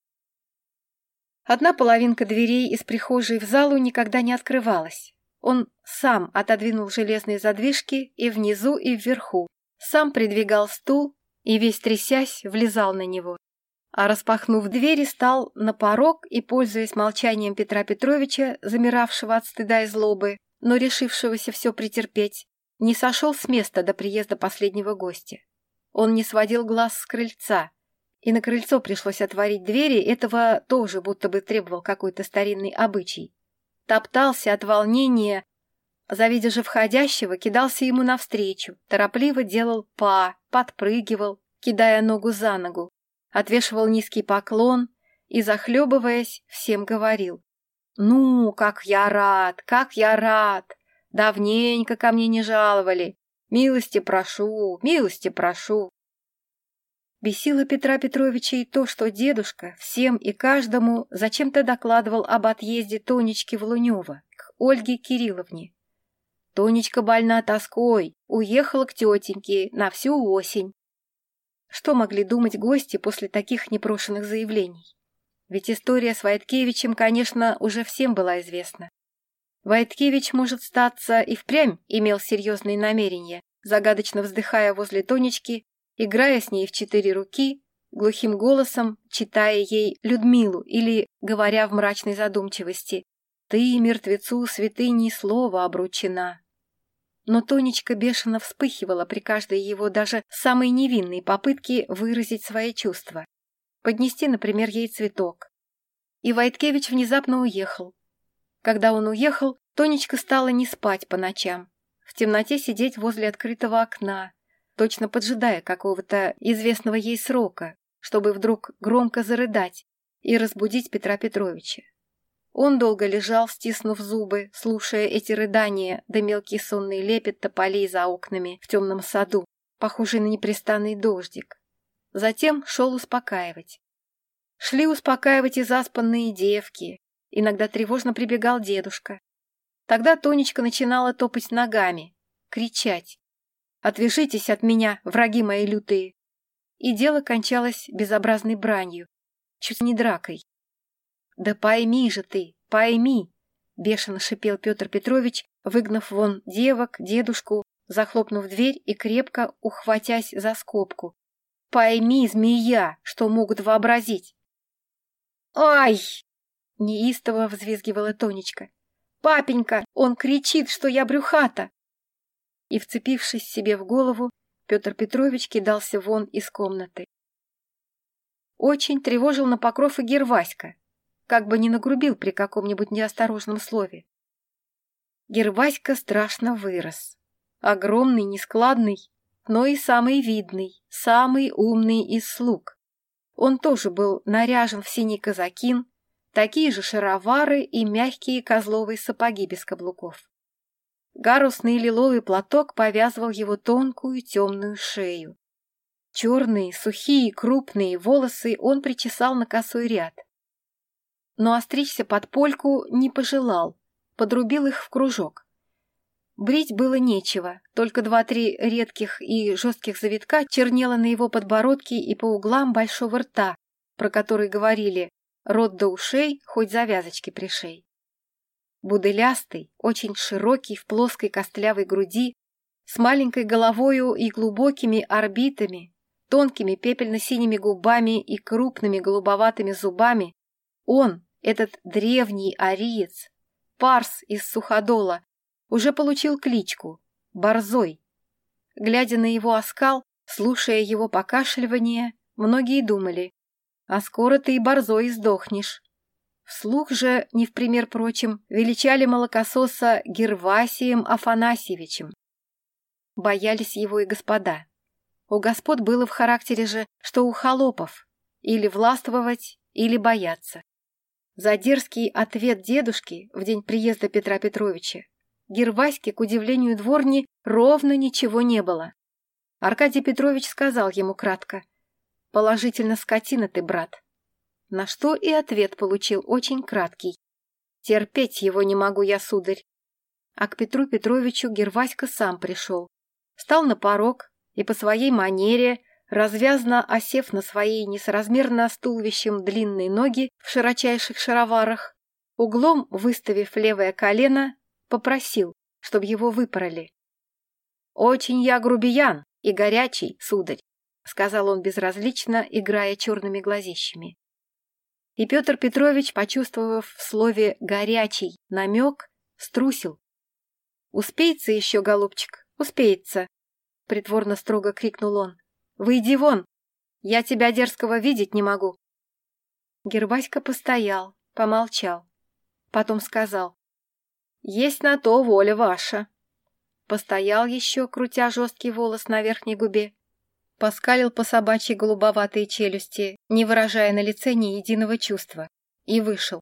Одна половинка дверей из прихожей в залу никогда не открывалась. Он сам отодвинул железные задвижки и внизу, и вверху, сам придвигал стул и, весь трясясь, влезал на него. А распахнув двери, стал на порог и, пользуясь молчанием Петра Петровича, замиравшего от стыда и злобы, но решившегося все претерпеть, не сошел с места до приезда последнего гостя. Он не сводил глаз с крыльца, и на крыльцо пришлось отворить двери, этого тоже будто бы требовал какой-то старинный обычай. Топтался от волнения, завидя же входящего, кидался ему навстречу, торопливо делал па, подпрыгивал, кидая ногу за ногу, отвешивал низкий поклон и, захлебываясь, всем говорил: «Ну, как я рад, как я рад! Давненько ко мне не жаловали! Милости прошу, милости прошу!» Бесило Петра Петровича и то, что дедушка всем и каждому зачем-то докладывал об отъезде Тонечки в Лунёво к Ольге Кирилловне. Тонечка больна тоской, уехала к тетеньке на всю осень. Что могли думать гости после таких непрошенных заявлений? Ведь история с Войткевичем, конечно, уже всем была известна. Войткевич, может статься, и впрямь имел серьезные намерения, загадочно вздыхая возле Тонечки, играя с ней в четыре руки, глухим голосом читая ей Людмилу или говоря в мрачной задумчивости: «Ты, мертвецу святыней слова обручена». Но Тонечка бешено вспыхивала при каждой его даже самой невинной попытке выразить свои чувства. Поднести, например, ей цветок. И Войткевич внезапно уехал. Когда он уехал, Тонечка стала не спать по ночам. в темноте сидеть возле открытого окна, точно поджидая какого-то известного ей срока, чтобы вдруг громко зарыдать и разбудить Петра Петровича. Он долго лежал, стиснув зубы, слушая эти рыдания да мелкий сонный лепет тополей за окнами в темном саду, похожий на непрестанный дождик. Затем шел успокаивать. Шли успокаивать и заспанные девки. Иногда тревожно прибегал дедушка. Тогда Тонечка начинала топать ногами, кричать: «Отвяжитесь от меня, враги мои лютые!» И дело кончалось безобразной бранью, чуть не дракой. «Да пойми же ты, пойми!» — бешено шипел Петр Петрович, выгнав вон девок, дедушку, захлопнув дверь и крепко ухватясь за скобку. «Пойми, змея, что могут вообразить!» «Ай!» — неистово взвизгивала Тонечка. «Папенька, он кричит, что я брюхата!» И, вцепившись себе в голову, Петр Петрович кидался вон из комнаты. Очень тревожил на покров и Герваська, как бы не нагрубил при каком-нибудь неосторожном слове. Герваська страшно вырос. Огромный, нескладный, но и самый видный, самый умный из слуг. Он тоже был наряжен в синий казакин, такие же шаровары и мягкие козловые сапоги без каблуков. Гарусный лиловый платок повязывал его тонкую темную шею. Черные, сухие, крупные волосы он причесал на косой ряд. Но остричься под польку не пожелал, подрубил их в кружок. Брить было нечего, только два-три редких и жестких завитка чернело на его подбородке и по углам большого рта, про который говорили: рот до ушей, хоть завязочки пришей. Будылястый, очень широкий, в плоской костлявой груди, с маленькой головою и глубокими орбитами, тонкими пепельно-синими губами и крупными голубоватыми зубами, он, этот древний ариец, парс из Суходола, уже получил кличку Борзой. Глядя на его оскал, слушая его покашливание, многие думали: а скоро ты и борзой сдохнешь. Вслух же, не в пример прочим, величали молокососа Гервасием Афанасьевичем. Боялись его и господа. У господ было в характере же, что у холопов, или властвовать, или бояться. За дерзкий ответ дедушки в день приезда Петра Петровича Герваське, к удивлению дворни, ровно ничего не было. Аркадий Петрович сказал ему кратко: «Положительно скотина ты, брат». На что и ответ получил очень краткий: «Терпеть его не могу я, сударь». А к Петру Петровичу Герваська сам пришел, стал на порог и по своей манере, развязно осев на своей несоразмерно с туловищем длинные ноги в широчайших шароварах, углом выставив левое колено, попросил, чтобы его выпороли. «Очень я грубиян и горячий, сударь», — сказал он безразлично, играя черными глазищами. И Петр Петрович, почувствовав в слове «горячий» намек, струсил. «Успеется еще, голубчик, успеется», — притворно строго крикнул он. «Выйди вон! Я тебя дерзкого видеть не могу!» Герваська постоял, помолчал. Потом сказал: «Есть на то воля ваша». Постоял еще, крутя жесткий волос на верхней губе. Поскалил по собачьей голубоватые челюсти, не выражая на лице ни единого чувства, и вышел.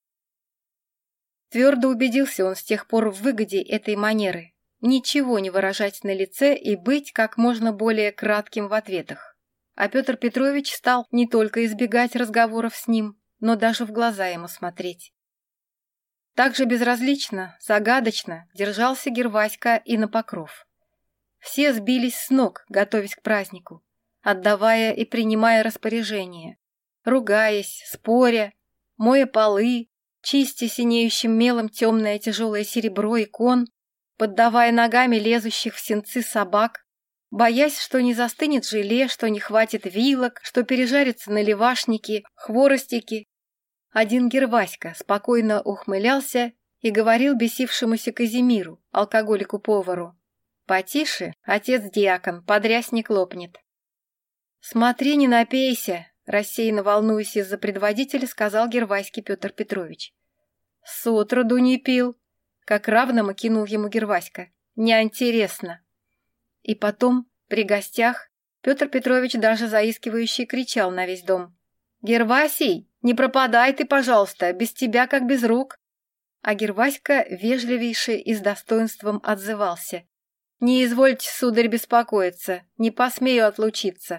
Твердо убедился он с тех пор в выгоде этой манеры: ничего не выражать на лице и быть как можно более кратким в ответах. А Петр Петрович стал не только избегать разговоров с ним, но даже в глаза ему смотреть. Так же безразлично, загадочно держался Герваська и на покров. Все сбились с ног, готовясь к празднику, отдавая и принимая распоряжения, ругаясь, споря, моя полы, чистя синеющим мелом темное тяжелое серебро икон, поддавая ногами лезущих в сенцы собак, боясь, что не застынет желе, что не хватит вилок, что пережарятся наливашники, хворостики. Один Герваська спокойно ухмылялся и говорил бесившемуся Казимиру, алкоголику-повару: «Потише, отец-диакон, подрясник лопнет». «Смотри, не напейся», — рассеянно волнуясь из-за предводителя, сказал Герваське Петр Петрович. «С отроду не пил», — как равно кинул ему Герваська. неинтересно. И потом, при гостях, Петр Петрович даже заискивающе кричал на весь дом: «Гервасий, не пропадай ты, пожалуйста, без тебя как без рук!» А Герваська вежливейше и с достоинством отзывался: «Не извольте, сударь, беспокоиться, не посмею отлучиться».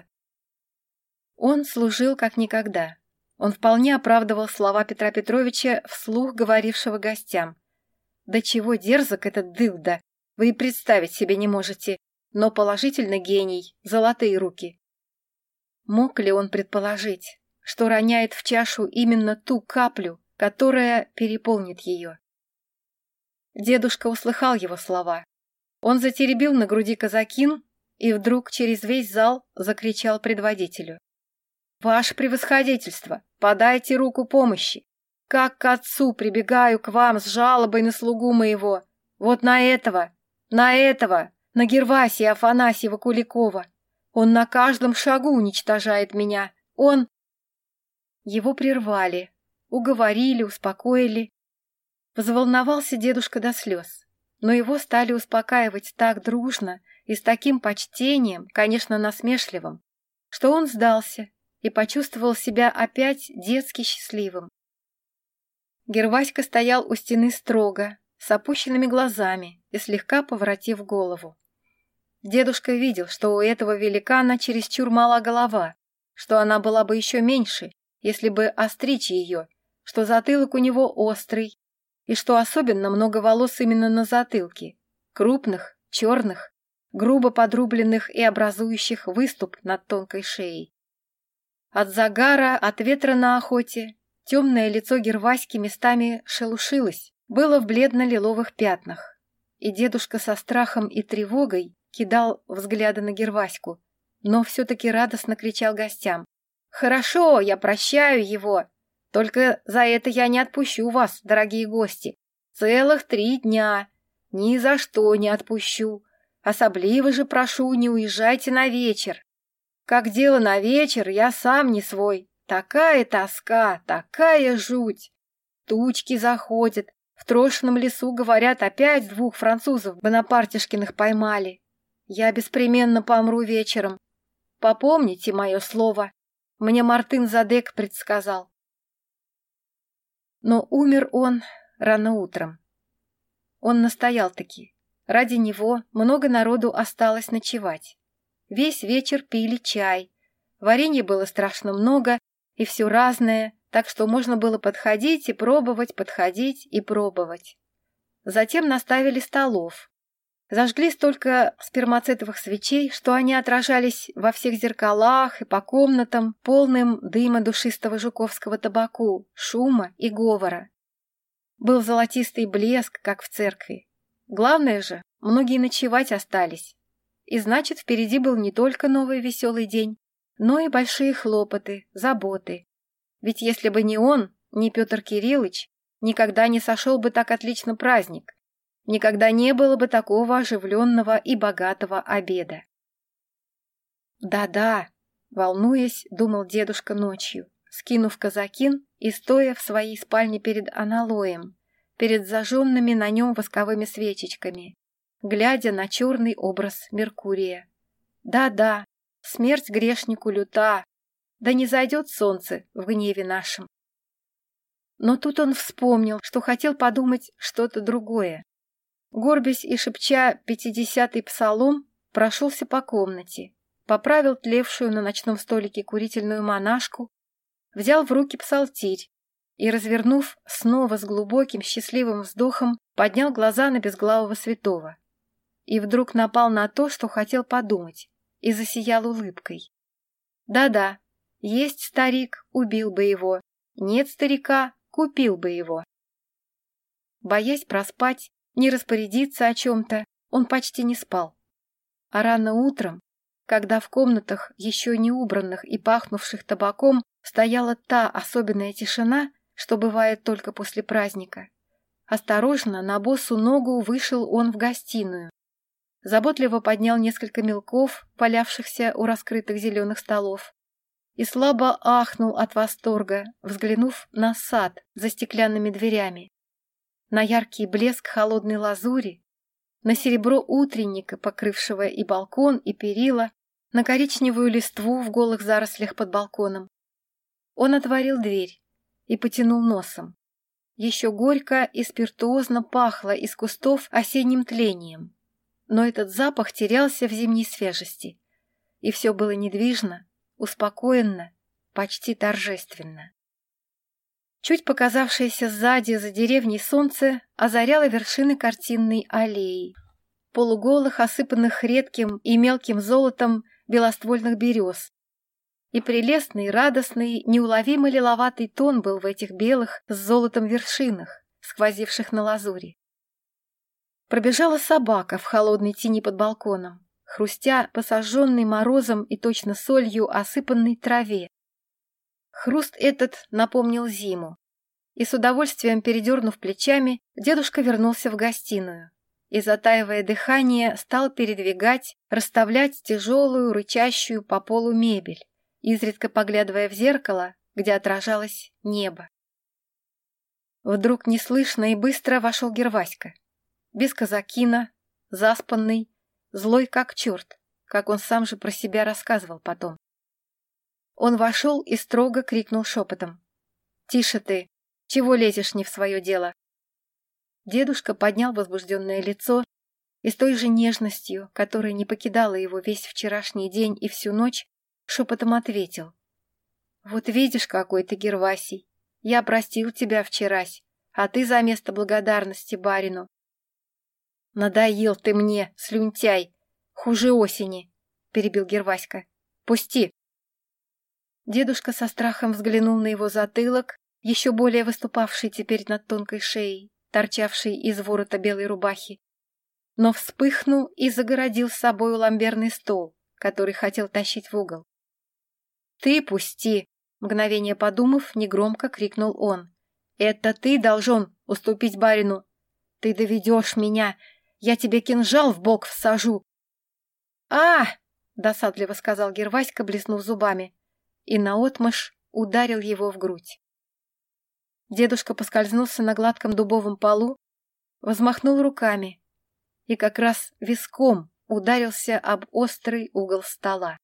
Он служил как никогда. Он вполне оправдывал слова Петра Петровича, вслух говорившего гостям. «Да чего дерзок этот дылда, вы и представить себе не можете, но положительно гений, золотые руки». Мог ли он предположить, что роняет в чашу именно ту каплю, которая переполнит ее? Дедушка услыхал его слова. Он затеребил на груди казакин и вдруг через весь зал закричал предводителю: «Ваше превосходительство, подайте руку помощи! Как к отцу прибегаю к вам с жалобой на слугу моего! Вот на этого, на этого, на Гервасия Афанасьева Куликова! Он на каждом шагу уничтожает меня! Он...» Его прервали, уговорили, успокоили. Взволновался дедушка до слез, но его стали успокаивать так дружно и с таким почтением, конечно, насмешливым, что он сдался и почувствовал себя опять детски счастливым. Герваська стоял у стены строго, с опущенными глазами и слегка поворотив голову. Дедушка видел, что у этого великана чересчур мала голова, что она была бы еще меньше, если бы остричь ее, что затылок у него острый, и что особенно много волос именно на затылке, крупных, черных, грубо подрубленных и образующих выступ над тонкой шеей. От загара, от ветра на охоте темное лицо Герваськи местами шелушилось, было в бледно-лиловых пятнах, и дедушка со страхом и тревогой кидал взгляды на Герваську, но все-таки радостно кричал гостям: «Хорошо, я прощаю его, только за это я не отпущу вас, дорогие гости, целых три дня, ни за что не отпущу, особливо же прошу, не уезжайте на вечер. Как дело на вечер, я сам не свой. Такая тоска, такая жуть. Тучки заходят. В Трошином лесу, говорят, опять двух французов Бонапартишкиных поймали. Я беспременно помру вечером. Попомните мое слово. Мне Мартын Задек предсказал». Но умер он рано утром. Он настоял-таки. Ради него много народу осталось ночевать. Весь вечер пили чай. Варенья было страшно много, и все разное, так что можно было подходить и пробовать, подходить и пробовать. Затем наставили столов. Зажгли столько спермацетовых свечей, что они отражались во всех зеркалах и по комнатам, полным дыма душистого жуковского табаку, шума и говора. Был золотистый блеск, как в церкви. Главное же, многие ночевать остались. И значит, впереди был не только новый веселый день, но и большие хлопоты, заботы. Ведь если бы не он, не Петр Кириллыч, никогда не сошел бы так отлично праздник. Никогда не было бы такого оживленного и богатого обеда. «Да-да», — волнуясь, думал дедушка ночью, скинув казакин и стоя в своей спальне перед аналоем, перед зажженными на нем восковыми свечечками, глядя на черный образ Меркурия. «Да-да, смерть грешнику люта, да не зайдет солнце в гневе нашем». Но тут он вспомнил, что хотел подумать что-то другое. Горбясь и шепча пятидесятый псалом, прошелся по комнате, поправил тлевшую на ночном столике курительную монашку, взял в руки псалтирь и, развернув, снова с глубоким счастливым вздохом поднял глаза на безглавого святого. И вдруг напал на то, что хотел подумать, и засиял улыбкой. Да-да, есть старик, убил бы его, нет старика, купил бы его. Боясь проспать, не распорядиться о чем-то, он почти не спал. А рано утром, когда в комнатах, еще не убранных и пахнувших табаком, стояла та особенная тишина, что бывает только после праздника, осторожно на босу ногу вышел он в гостиную. Заботливо поднял несколько мелков, валявшихся у раскрытых зеленых столов, и слабо ахнул от восторга, взглянув на сад за стеклянными дверями, на яркий блеск холодной лазури, на серебро утренника, покрывшего и балкон, и перила, на коричневую листву в голых зарослях под балконом. Он отворил дверь и потянул носом. Еще горько и спиртуозно пахло из кустов осенним тлением, но этот запах терялся в зимней свежести, и все было недвижно, успокоенно, почти торжественно. Чуть показавшееся сзади за деревней солнце озаряло вершины картинной аллеи, полуголых, осыпанных редким и мелким золотом белоствольных берез. И прелестный, радостный, неуловимо лиловатый тон был в этих белых с золотом вершинах, сквозивших на лазури. Пробежала собака в холодной тени под балконом, хрустя по сожженной морозом и точно солью осыпанной траве. Хруст этот напомнил зиму, и с удовольствием передернув плечами, дедушка вернулся в гостиную и, затаивая дыхание, стал передвигать, расставлять тяжелую, рычащую по полу мебель, изредка поглядывая в зеркало, где отражалось небо. Вдруг неслышно и быстро вошел Герваська, без казакина, заспанный, злой как черт, как он сам же про себя рассказывал потом. Он вошел и строго крикнул шепотом: «Тише ты! Чего лезешь не в свое дело?» Дедушка поднял возбужденное лицо и с той же нежностью, которая не покидала его весь вчерашний день и всю ночь, шепотом ответил: «Вот видишь, какой ты, Гервасий, я простил тебя вчерась, а ты за место благодарности барину». «Надоел ты мне, слюнтяй, хуже осени», — перебил Герваська. «Пусти». Дедушка со страхом взглянул на его затылок, еще более выступавший теперь над тонкой шеей, торчавший из ворота белой рубахи, но вспыхнул и загородил с собой ламберный стол, который хотел тащить в угол. «Ты пусти!» — мгновение подумав, негромко крикнул он. «Это ты должен уступить барину! Ты доведешь меня! Я тебе кинжал в бок всажу!» «А!» — досадливо сказал Герваська, блеснув зубами, и наотмашь ударил его в грудь. Дедушка поскользнулся на гладком дубовом полу, взмахнул руками и как раз виском ударился об острый угол стола.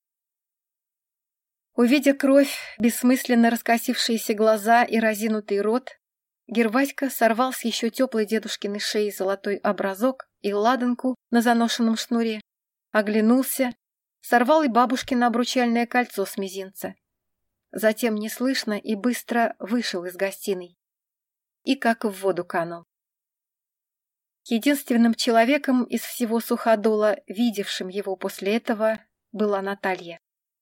Увидя кровь, бессмысленно раскосившиеся глаза и разинутый рот, Герваська сорвал с еще теплой дедушкиной шеи золотой образок и ладанку на заношенном шнуре, оглянулся, сорвал и бабушкино обручальное кольцо с мизинца. Затем неслышно и быстро вышел из гостиной и как в воду канул. Единственным человеком из всего Суходола, видевшим его после этого, была Наталья.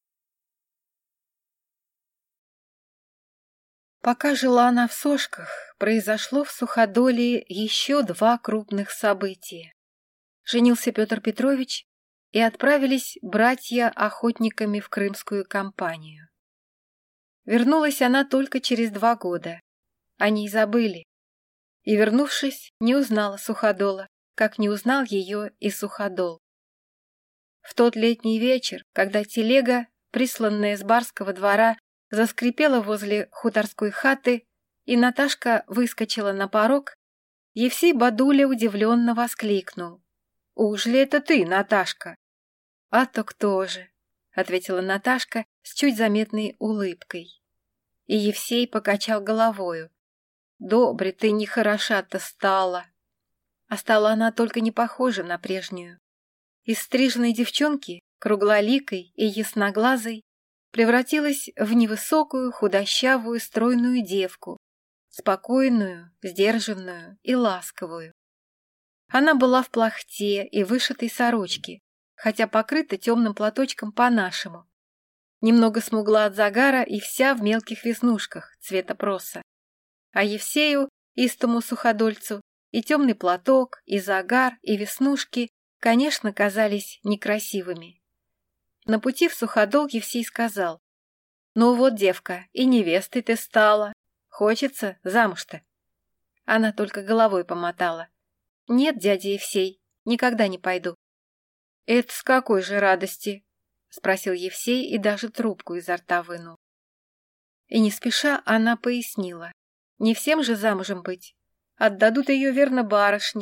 Пока жила она в Сошках, произошло в Суходоле еще два крупных события. Женился Петр Петрович, и отправились братья охотниками в крымскую кампанию. Вернулась она только через два года. О ней забыли. И, вернувшись, не узнала Суходола, как не узнал ее и Суходол. В тот летний вечер, когда телега, присланная с барского двора, заскрипела возле хуторской хаты, и Наташка выскочила на порог, Евсей Бадуля удивленно воскликнул: «Уж ли это ты, Наташка?» «А то кто же?» — ответила Наташка с чуть заметной улыбкой. И Евсей покачал головою. «Добре, ты нехороша-то стала». А стала она только не похожа на прежнюю. Из стриженной девчонки, круглоликой и ясноглазой, превратилась в невысокую, худощавую, стройную девку, спокойную, сдержанную и ласковую. Она была в плахте и вышитой сорочке, хотя покрыта темным платочком по-нашему. Немного смугла от загара и вся в мелких веснушках цвета проса. А Евсею, истому суходольцу, и темный платок, и загар, и веснушки, конечно, казались некрасивыми. На пути в Суходол Евсей сказал: «Ну вот, девка, и невестой ты стала. Хочется замуж-то?» Она только головой помотала. «Нет, дядя Евсей, никогда не пойду». «Это с какой же радости?» — спросил Евсей и даже трубку изо рта вынул. И не спеша она пояснила: «Не всем же замужем быть. Отдадут ее верно барышне,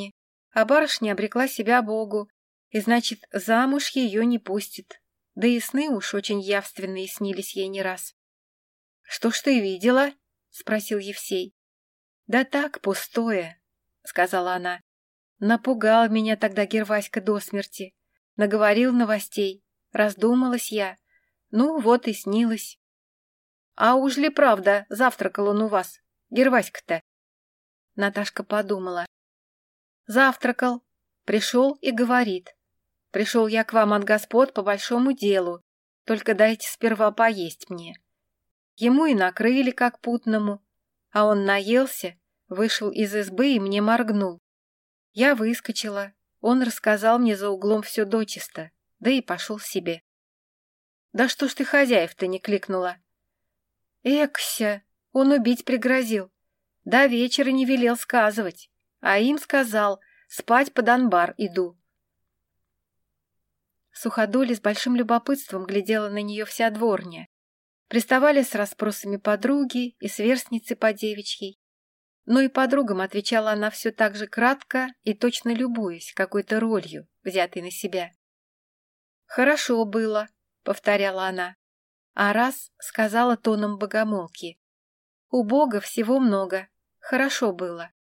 А барышня обрекла себя Богу, и, значит, замуж ее не пустит. Да и сны уж очень явственные снились ей не раз. — Что ж ты видела? — спросил Евсей. — Да так, пустое, — сказала она. Напугал меня тогда Герваська до смерти. Наговорил новостей. Раздумалась я. Ну, вот и снилось. — А уж ли правда завтракал он у вас, Герваська-то? Наташка подумала. — Завтракал. Пришел и говорит. Пришел я к вам от господ по большому делу. Только дайте сперва поесть мне. Ему и накрыли, как путному. А он наелся, вышел из избы и мне моргнул. Я выскочила. Он рассказал мне за углом все дочисто, да и пошел себе. — Да что ж ты хозяев-то не кликнула? — Экся, он убить пригрозил. До вечера не велел сказывать, а им сказал, спать под анбар иду. Суходоли с большим любопытством глядела на нее вся дворня. Приставали с расспросами подруги и сверстницы по девичьей. Но и подругам отвечала она все так же кратко и точно любуясь какой-то ролью, взятой на себя. «Хорошо было», — повторяла она, а раз сказала тоном богомолки. «У Бога всего много, хорошо было».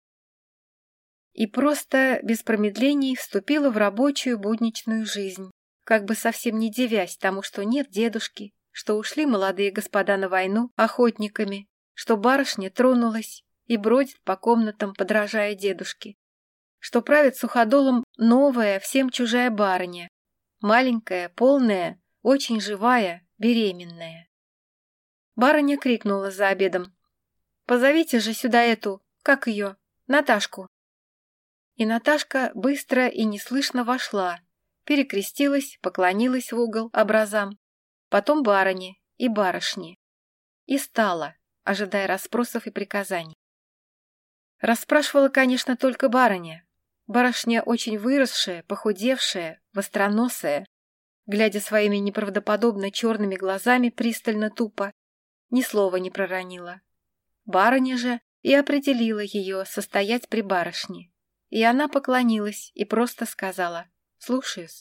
И просто без промедлений вступила в рабочую будничную жизнь, как бы совсем не дивясь тому, что нет дедушки, что ушли молодые господа на войну охотниками, что барышня тронулась и бродит по комнатам, подражая дедушке, что правит суходолом новая, всем чужая барыня, маленькая, полная, очень живая, беременная. Барыня крикнула за обедом: «Позовите же сюда эту, как ее, Наташку». И Наташка быстро и неслышно вошла, перекрестилась, поклонилась в угол образам, потом барыне и барышне, и стала, ожидая расспросов и приказаний. Расспрашивала, конечно, только барыня. Барышня очень выросшая, похудевшая, востроносая, глядя своими неправдоподобно черными глазами пристально тупо, ни слова не проронила. Барыня же и определила ее состоять при барышне, и она поклонилась и просто сказала: «Слушаюсь».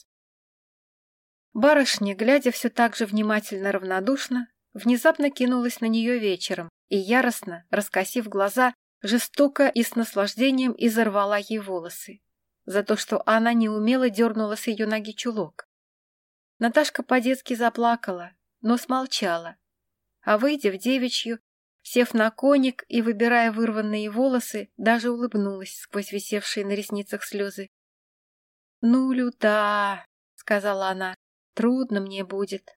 Барышня, глядя все так же внимательно равнодушно, внезапно кинулась на нее вечером и, яростно, раскосив глаза, жестоко и с наслаждением изорвала ей волосы за то, что она неумело дернула с ее ноги чулок. Наташка по-детски заплакала, но смолчала, а, выйдя в девичью, сев на коник и выбирая вырванные волосы, даже улыбнулась сквозь висевшие на ресницах слезы. «Ну, люта», — сказала она, — «трудно мне будет».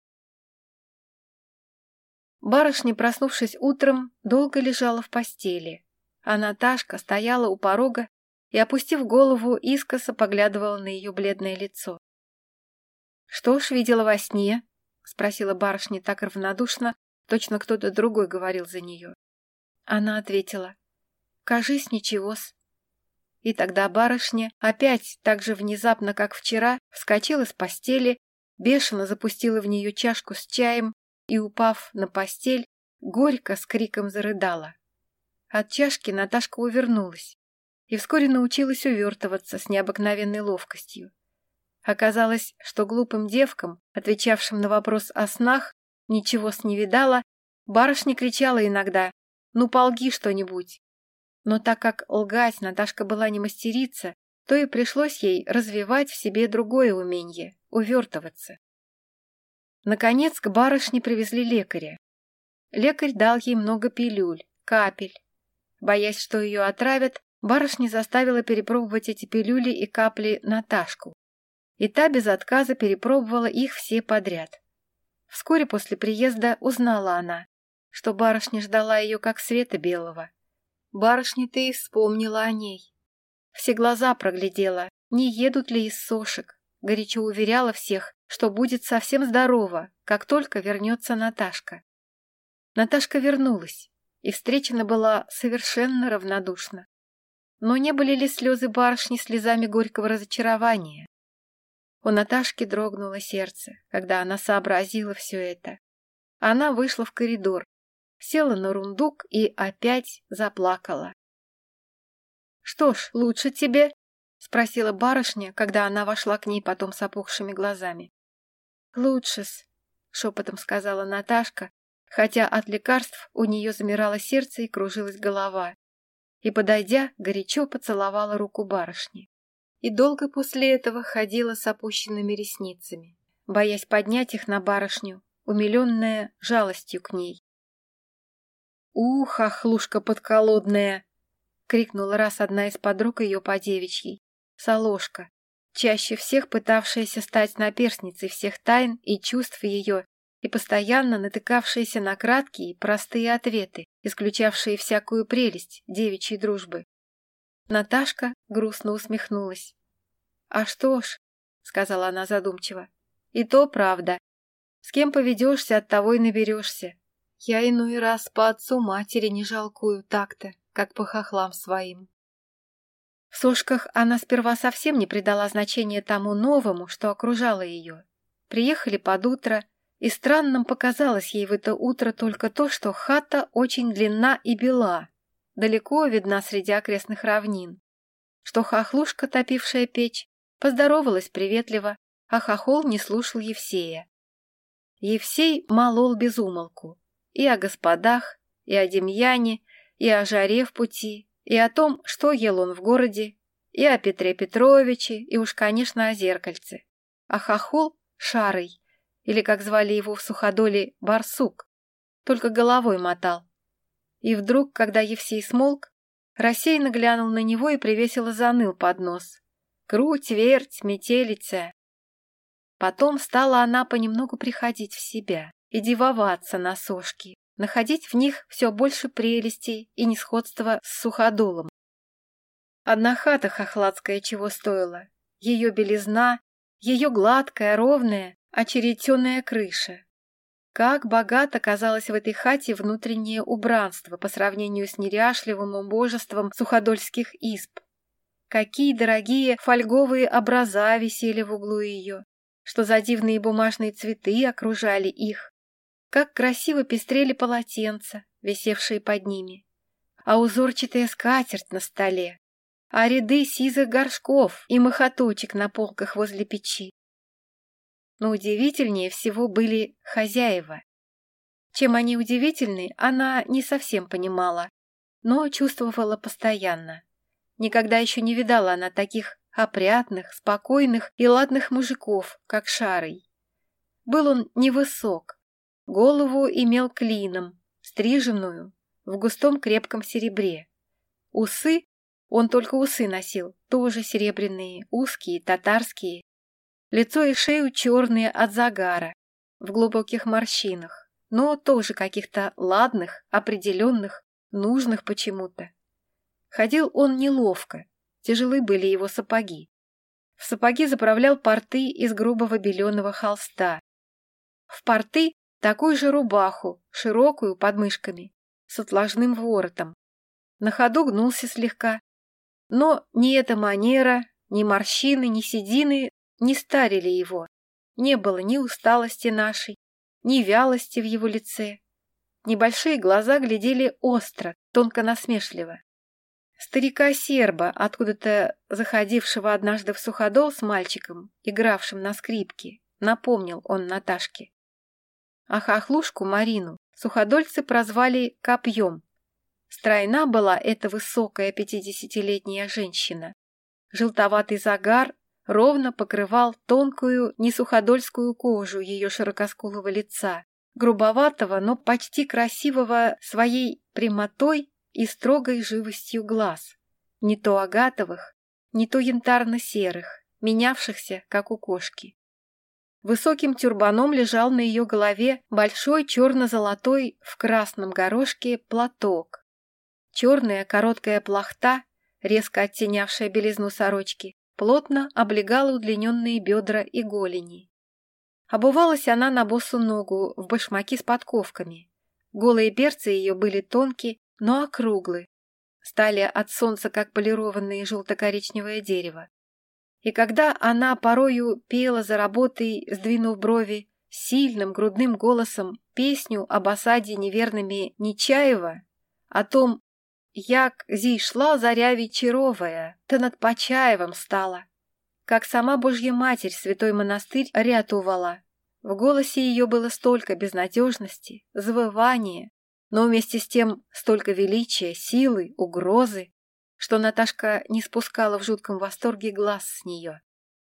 Барышня, проснувшись утром, долго лежала в постели, а Наташка стояла у порога и, опустив голову, искоса поглядывала на ее бледное лицо. «Что ж видела во сне?» — спросила барышня так равнодушно, точно кто-то другой говорил за нее. Она ответила: «Кажись, ничего-с». И тогда барышня опять так же внезапно, как вчера, вскочила с постели, бешено запустила в нее чашку с чаем и, упав на постель, горько с криком зарыдала. От чашки Наташка увернулась и вскоре научилась увертываться с необыкновенной ловкостью. Оказалось, что глупым девкам, отвечавшим на вопрос о снах, ничего-с не видала, барышня кричала иногда: «Ну, полги что-нибудь». Но так как лгать Наташка была не мастерица, то и пришлось ей развивать в себе другое уменье — увертываться. Наконец к барышне привезли лекаря. Лекарь дал ей много пилюль, капель. Боясь, что ее отравят, барышня заставила перепробовать эти пилюли и капли Наташку. И та без отказа перепробовала их все подряд. Вскоре после приезда узнала она, что барышня ждала ее как света белого. Барышня-то и вспомнила о ней. Все глаза проглядела, не едут ли из сошек, горячо уверяла всех, что будет совсем здорова, как только вернется Наташка. Наташка вернулась и встречена была совершенно равнодушно. Но не были ли слезы барышни слезами горького разочарования? У Наташки дрогнуло сердце, когда она сообразила все это. Она вышла в коридор, села на рундук и опять заплакала. — Что ж, лучше тебе, спросила барышня, когда она вошла к ней потом с опухшими глазами. «Лучше-с», — шепотом сказала Наташка, хотя от лекарств у нее замирало сердце и кружилась голова, и, подойдя, горячо поцеловала руку барышни. И долго после этого ходила с опущенными ресницами, боясь поднять их на барышню, умиленная жалостью к ней. «Ух, хохлушка подколодная!» — крикнула раз одна из подруг ее по девичьей, Солошка, чаще всех пытавшаяся стать наперсницей всех тайн и чувств ее и постоянно натыкавшаяся на краткие, простые ответы, исключавшие всякую прелесть девичьей дружбы. Наташка грустно усмехнулась. «А что ж», — сказала она задумчиво, — «и то правда. С кем поведешься, от того и наберешься. Я иной раз по отцу матери не жалкую так-то, как по хохлам своим». В Сошках она сперва совсем не придала значения тому новому, что окружало ее. Приехали под утро, и странным показалось ей в это утро только то, что хата очень длинна и бела, далеко видна среди окрестных равнин, что хохлушка, топившая печь, поздоровалась приветливо, а хохол не слушал Евсея. Евсей молол без умолку и о господах, и о Демьяне, и о жаре в пути, и о том, что ел он в городе, и о Петре Петровиче, и уж, конечно, о зеркальце. А хохол — Шарый, или, как звали его в Суходоле, Барсук, только головой мотал. И вдруг, когда Евсей смолк, рассеянно глянул на него и привесело заныл под нос. Круть, верть, метелица. Потом стала она понемногу приходить в себя и дивоваться на Сошки, находить в них все больше прелестей и несходства с Суходолом. Одна хата хохладская чего стоила, ее белизна, ее гладкая, ровная, очеретенная крыша. Как богато казалось в этой хате внутреннее убранство по сравнению с неряшливым убожеством суходольских изб. Какие дорогие фольговые образа висели в углу ее, что за дивные бумажные цветы окружали их. Как красиво пестрели полотенца, висевшие под ними, а узорчатая скатерть на столе, а ряды сизых горшков и мохоточек на полках возле печи. Но удивительнее всего были хозяева. Чем они удивительны, она не совсем понимала, но чувствовала постоянно. Никогда еще не видала она таких опрятных, спокойных и ладных мужиков, как Шарый. Был он невысок, голову имел клином, стриженную, в густом крепком серебре. Усы, он только усы носил, тоже серебряные, узкие, татарские. Лицо и шею черные от загара, в глубоких морщинах, но тоже каких-то ладных, определенных, нужных почему-то. Ходил он неловко, тяжелы были его сапоги. В сапоги заправлял порты из грубого беленого холста. В порты такую же рубаху, широкую, под мышками, с отложным воротом. На ходу гнулся слегка. Но ни эта манера, ни морщины, ни седины не старили его. Не было ни усталости нашей, ни вялости в его лице. Небольшие глаза глядели остро, тонко насмешливо. Старика-серба, откуда-то заходившего однажды в Суходол с мальчиком, игравшим на скрипке, напомнил он Наташке. А хохлушку Марину суходольцы прозвали Копьем. Стройна была эта высокая пятидесятилетняя женщина. Желтоватый загар ровно покрывал тонкую несуходольскую кожу ее широкоскулого лица, грубоватого, но почти красивого своей прямотой и строгой живостью глаз, не то агатовых, не то янтарно-серых, менявшихся, как у кошки. Высоким тюрбаном лежал на ее голове большой черно-золотой в красном горошке платок. Черная короткая плахта, резко оттенявшая белизну сорочки, плотно облегала удлиненные бедра и голени. Обувалась она на босу ногу в башмаки с подковками. Голые берцы ее были тонкие, но округлы, стали от солнца, как полированное желто-коричневое дерево. И когда она порою пела за работой, сдвинув брови, сильным грудным голосом песню об осаде неверными Нечаева, о том, як зи шла заря вечеровая, то над Почаевом стала. Как сама Божья Матерь святой монастырь рятувала. В голосе ее было столько безнадежности, завывания, но вместе с тем столько величия, силы, угрозы, что Наташка не спускала в жутком восторге глаз с нее.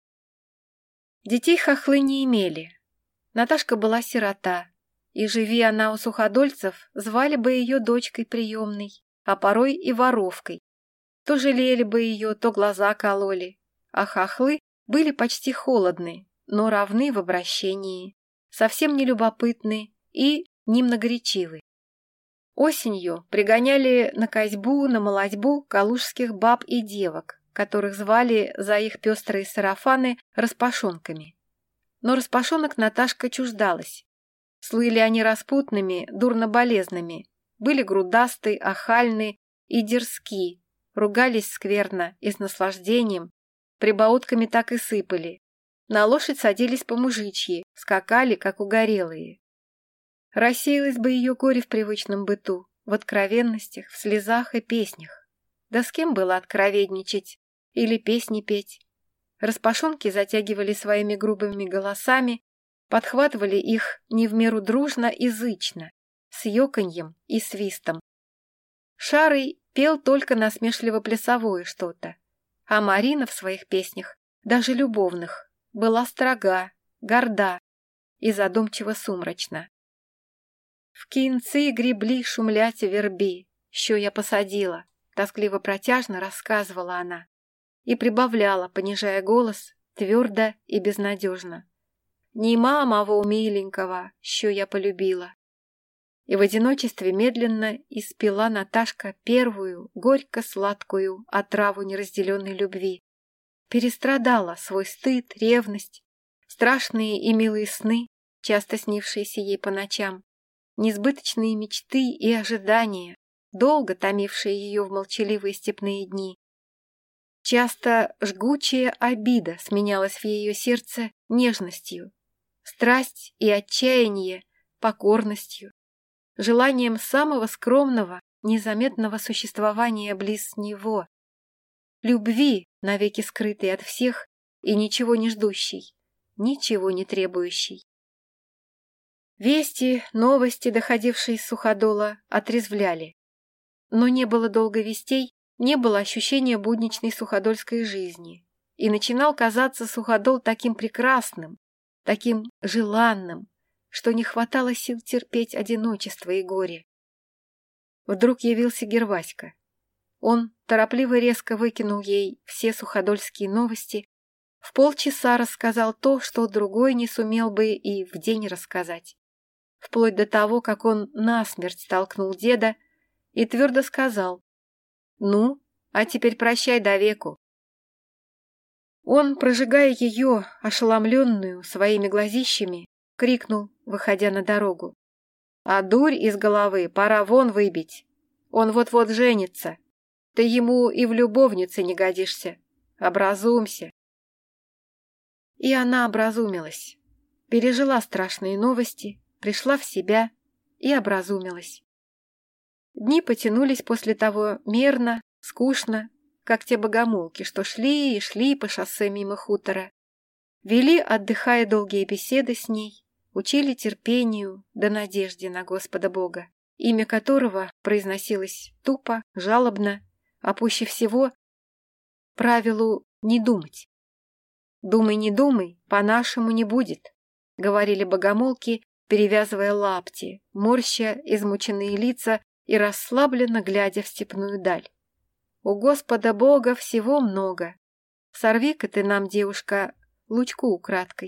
Детей хохлы не имели. Наташка была сирота, и, живи она у суходольцев, звали бы ее дочкой приемной, а порой и воровкой. То жалели бы ее, то глаза кололи, а хохлы были почти холодны, но равны в обращении, совсем не любопытны и немногоречивы. Осенью пригоняли на косьбу, на молодьбу калужских баб и девок, которых звали за их пестрые сарафаны распашонками. Но распашонок Наташка чуждалась. Слыли они распутными, дурно-болезными, были грудасты, охальны и дерзки, ругались скверно и с наслаждением, прибаутками так и сыпали. На лошадь садились по-мужичьи, скакали, как угорелые. Рассеялось бы ее горе в привычном быту, в откровенностях, в слезах и песнях. Да с кем было откровенничать или песни петь? Распашонки затягивали своими грубыми голосами, подхватывали их не в меру дружно и зычно, с ёканьем и свистом. Шарый пел только насмешливо-плясовое что-то, а Марина в своих песнях, даже любовных, была строга, горда и задумчиво сумрачна. В кінці гребли шумлять верби, що я посадила, тоскливо-протяжно рассказывала она и прибавляла, понижая голос, твердо и безнадежно. Нема мого миленького, що я полюбила. И в одиночестве медленно испила Наташка первую, горько-сладкую отраву неразделенной любви. Перестрадала свой стыд, ревность, страшные и милые сны, часто снившиеся ей по ночам, несбыточные мечты и ожидания, долго томившие ее в молчаливые степные дни. Часто жгучая обида сменялась в ее сердце нежностью, страсть и отчаяние покорностью, желанием самого скромного, незаметного существования близ него, любви, навеки скрытой от всех и ничего не ждущей, ничего не требующей. Вести, новости, доходившие из Суходола, отрезвляли. Но не было долго вестей, не было ощущения будничной суходольской жизни, и начинал казаться Суходол таким прекрасным, таким желанным, что не хватало сил терпеть одиночество и горе. Вдруг явился Герваська. Он торопливо резко выкинул ей все суходольские новости, в полчаса рассказал то, что другой не сумел бы и в день рассказать, вплоть до того, как он насмерть столкнул деда и твердо сказал: «Ну, а теперь прощай до веку». Он, прожигая ее, ошеломленную своими глазищами, крикнул, выходя на дорогу: «А дурь из головы пора вон выбить. Он вот-вот женится. Ты ему и в любовнице не годишься. Образумься». И она образумилась, пережила страшные новости, пришла в себя и образумилась. Дни потянулись после того мерно, скучно, как те богомолки, что шли и шли по шоссе мимо хутора. Вели, отдыхая, долгие беседы с ней, учили терпению да надежде на Господа Бога, имя которого произносилось тупо, жалобно, а пуще всего правилу «не думать». «Думай, не думай, по-нашему не будет», — говорили богомолки, перевязывая лапти, морща измученные лица и расслабленно глядя в степную даль. «У Господа Бога всего много. Сорви-ка ты нам, девушка, лучку украдкой».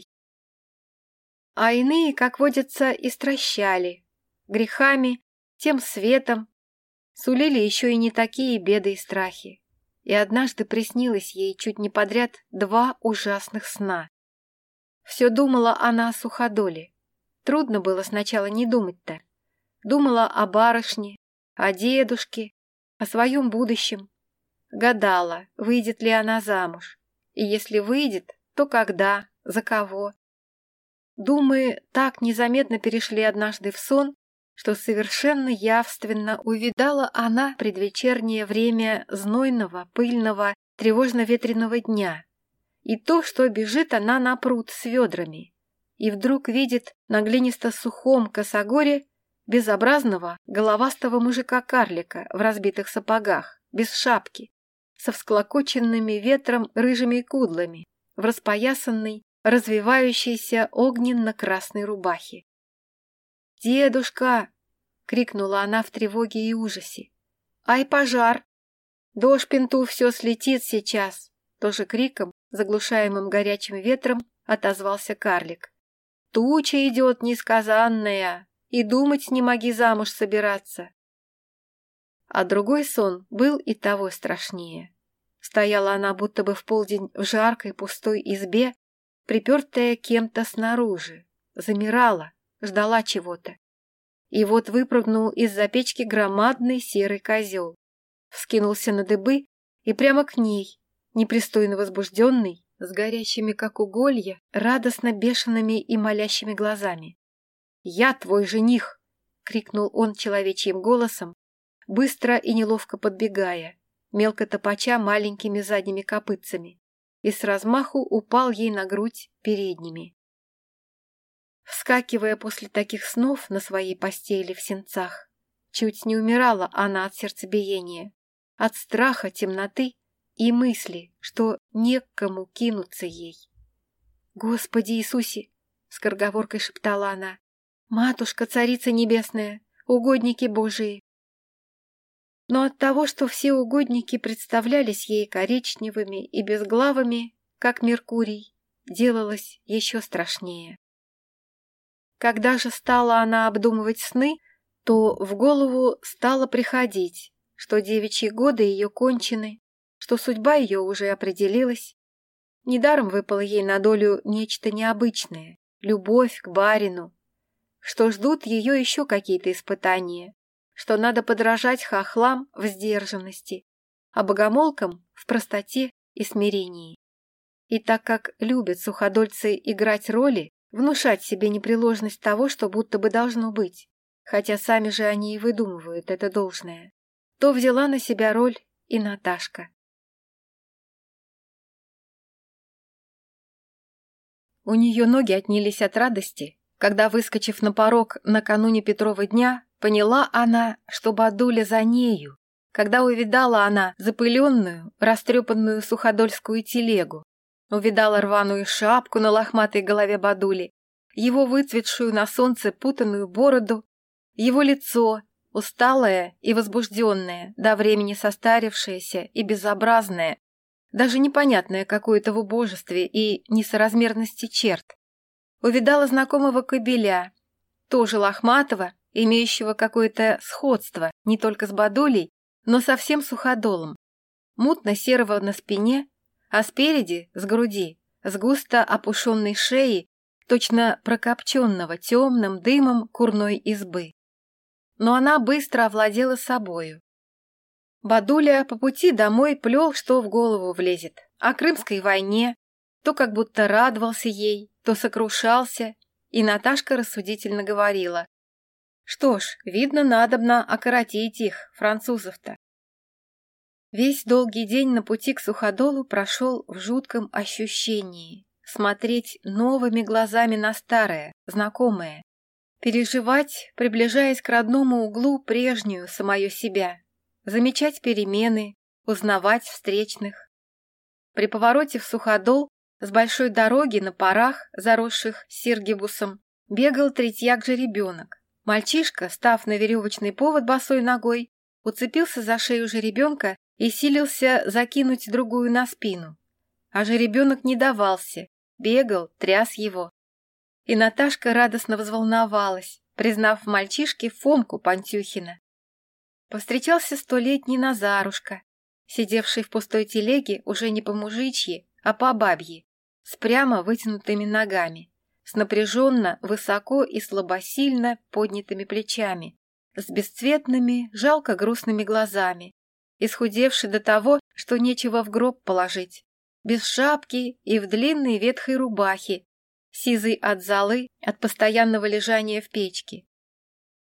А иные, как водится, истращали, грехами, тем светом, сулили еще и не такие беды и страхи. И однажды приснилось ей чуть не подряд два ужасных сна. Все думала она о Суходоле. Трудно было сначала не думать-то. Думала о барышне, о дедушке, о своем будущем. Гадала, выйдет ли она замуж. И если выйдет, то когда, за кого. Думы так незаметно перешли однажды в сон, что совершенно явственно увидала она предвечернее время знойного, пыльного, тревожно-ветреного дня, и то, что бежит она на пруд с ведрами, и вдруг видит на глинисто-сухом косогоре безобразного, головастого мужика-карлика в разбитых сапогах, без шапки, со всклокоченными ветром рыжими кудлами, в распоясанной, развивающейся огненно-красной рубахе. «Дедушка!» — крикнула она в тревоге и ужасе. «Ай, пожар! До шпинту все слетит сейчас!» Тоже криком, заглушаемым горячим ветром, отозвался карлик. «Туча идет несказанная, и думать не моги замуж собираться!» А другой сон был и того страшнее. Стояла она будто бы в полдень в жаркой пустой избе, припертая кем-то снаружи, замирала, ждала чего-то. И вот выпрыгнул из-за печки громадный серый козел, вскинулся на дыбы и прямо к ней, непристойно возбужденный, с горящими, как уголья, радостно бешеными и молящими глазами. «Я твой жених!» — крикнул он человечьим голосом, быстро и неловко подбегая, мелко топача маленькими задними копытцами, и с размаху упал ей на грудь передними. Вскакивая после таких снов на своей постели в сенцах, чуть не умирала она от сердцебиения, от страха, темноты и мысли, что не к кому кинуться ей. «Господи Иисусе!» — скороговоркой шептала она. «Матушка, Царица Небесная, угодники Божии!» Но от того, что все угодники представлялись ей коричневыми и безглавыми, как Меркурий, делалось еще страшнее. Когда же стала она обдумывать сны, то в голову стало приходить, что девичьи годы ее кончены, что судьба ее уже определилась. Недаром выпало ей на долю нечто необычное — любовь к барину, что ждут ее еще какие-то испытания, что надо подражать хохлам в сдержанности, а богомолкам в простоте и смирении. И так как любят суходольцы играть роли, внушать себе непреложность того, что будто бы должно быть, хотя сами же они и выдумывают это должное, то взяла на себя роль и Наташка. У нее ноги отнялись от радости, когда, выскочив на порог накануне Петрова дня, поняла она, что Бадуля за нею, когда увидала она запыленную, растрепанную суходольскую телегу, увидала рваную шапку на лохматой голове Бадули, его выцветшую на солнце путанную бороду, его лицо, усталое и возбужденное, до времени состарившееся и безобразное, даже непонятное какое-то в убожестве и несоразмерности черт. Увидала знакомого кобеля, тоже лохматого, имеющего какое-то сходство не только с Бадулей, но со всем суходолом, мутно-серого на спине, а спереди, с груди, с густо опушенной шеи, точно прокопченного темным дымом курной избы. Но она быстро овладела собою. Бадуля по пути домой плел, что в голову влезет, о Крымской войне, то как будто радовался ей, то сокрушался, и Наташка рассудительно говорила: «Что ж, видно, надобно окоротить их, французов-то». Весь долгий день на пути к Суходолу прошел в жутком ощущении смотреть новыми глазами на старое, знакомое, переживать, приближаясь к родному углу, прежнюю самое себя, замечать перемены, узнавать встречных. При повороте в Суходол с большой дороги на парах, заросших сиргибусом, бегал третьяк-жеребенок. Мальчишка, став на веревочный повод босой ногой, уцепился за шею жеребенка и силился закинуть другую на спину. А жеребенок не давался, бегал, тряс его. И Наташка радостно взволновалась, признав в мальчишке Фомку Пантюхина. Повстречался столетний Назарушка, сидевший в пустой телеге уже не по-мужичьи, а по-бабьи, с прямо вытянутыми ногами, с напряженно, высоко и слабосильно поднятыми плечами, с бесцветными, жалко грустными глазами, исхудевший до того, что нечего в гроб положить, без шапки и в длинной ветхой рубахе, сизый от золы, от постоянного лежания в печке.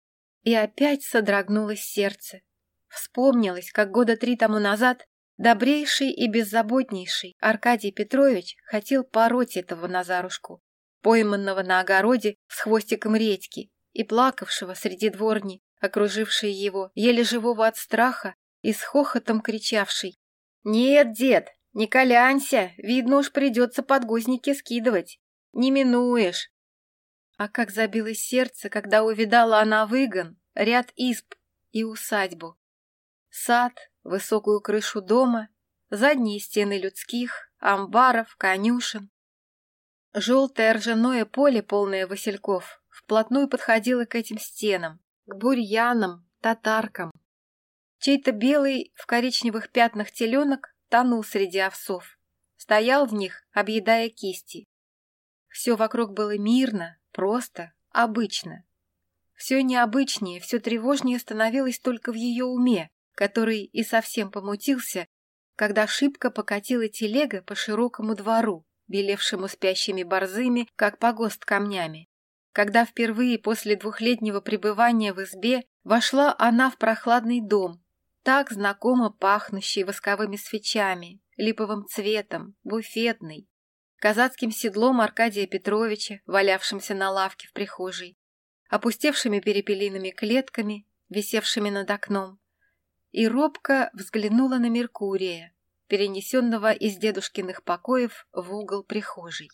И опять содрогнулось сердце. Вспомнилось, как года три тому назад добрейший и беззаботнейший Аркадий Петрович хотел пороть этого Назарушку, пойманного на огороде с хвостиком редьки и плакавшего среди дворни, окружившей его, еле живого от страха и с хохотом кричавший: «Нет, дед, не колянься, видно уж придется подгузники скидывать, не минуешь». А как забилось сердце, когда увидала она выгон, ряд изб и усадьбу. Сад, высокую крышу дома, задние стены людских, амбаров, конюшен. Желтое ржаное поле, полное васильков, вплотную подходило к этим стенам, к бурьянам, татаркам. Чей-то белый в коричневых пятнах теленок тонул среди овсов, стоял в них, объедая кисти. Все вокруг было мирно, просто, обычно. Все необычнее, все тревожнее становилось только в ее уме, который и совсем помутился, когда шибко покатила телега по широкому двору, белевшему спящими борзыми, как погост камнями. Когда впервые после двухлетнего пребывания в избе вошла она в прохладный дом, так знакомо пахнущий восковыми свечами, липовым цветом, буфетный, казацким седлом Аркадия Петровича, валявшимся на лавке в прихожей, опустевшими перепелиными клетками, висевшими над окном, и робко взглянула на Меркурия, перенесенного из дедушкиных покоев в угол прихожей.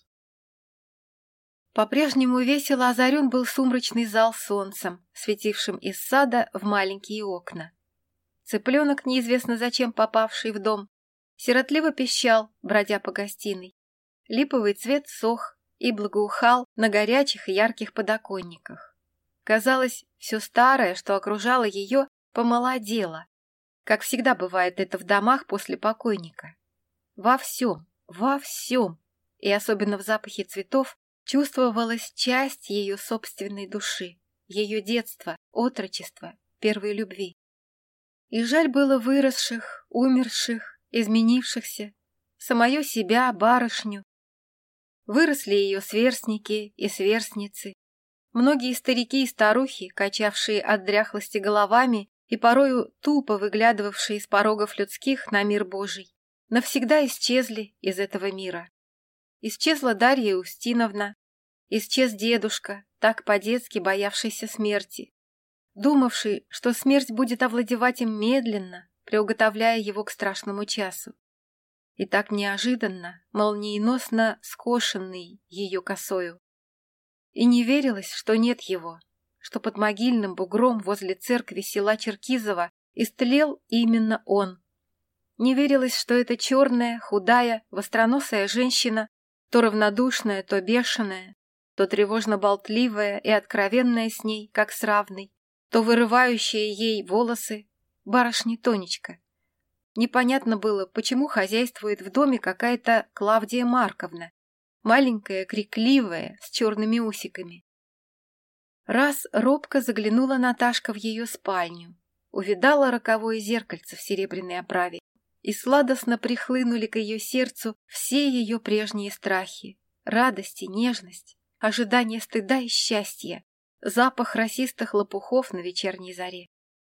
По-прежнему весело озарен был сумрачный зал солнцем, светившим из сада в маленькие окна. Цыпленок, неизвестно зачем попавший в дом, сиротливо пищал, бродя по гостиной. Липовый цвет сох и благоухал на горячих и ярких подоконниках. Казалось, все старое, что окружало ее, помолодело, как всегда бывает это в домах после покойника. Во всем, во всем, и особенно в запахе цветов, чувствовалась часть ее собственной души, ее детства, отрочества, первой любви. И жаль было выросших, умерших, изменившихся, самое себя, барышню. Выросли ее сверстники и сверстницы, многие старики и старухи, качавшие от дряхлости головами и порою тупо выглядывавшие из порогов людских на мир Божий, навсегда исчезли из этого мира. Исчезла Дарья Устиновна, исчез дедушка, так по-детски боявшийся смерти, думавший, что смерть будет овладевать им медленно, приуготовляя его к страшному часу. И так неожиданно, молниеносно скошенный ее косою. И не верилось, что нет его, что под могильным бугром возле церкви села Черкизово истлел именно он. Не верилось, что эта черная, худая, востроносая женщина, то равнодушная, то бешеная, то тревожно-болтливая и откровенная с ней, как с равной, то вырывающая ей волосы, барышня Тонечка. Непонятно было, почему хозяйствует в доме какая-то Клавдия Марковна, маленькая, крикливая, с черными усиками. Раз робко заглянула Наташка в ее спальню, увидала роковое зеркальце в серебряной оправе, и сладостно прихлынули к ее сердцу все ее прежние страхи, радость и нежность, ожидание стыда и счастья, запах росистых лопухов на вечерней заре.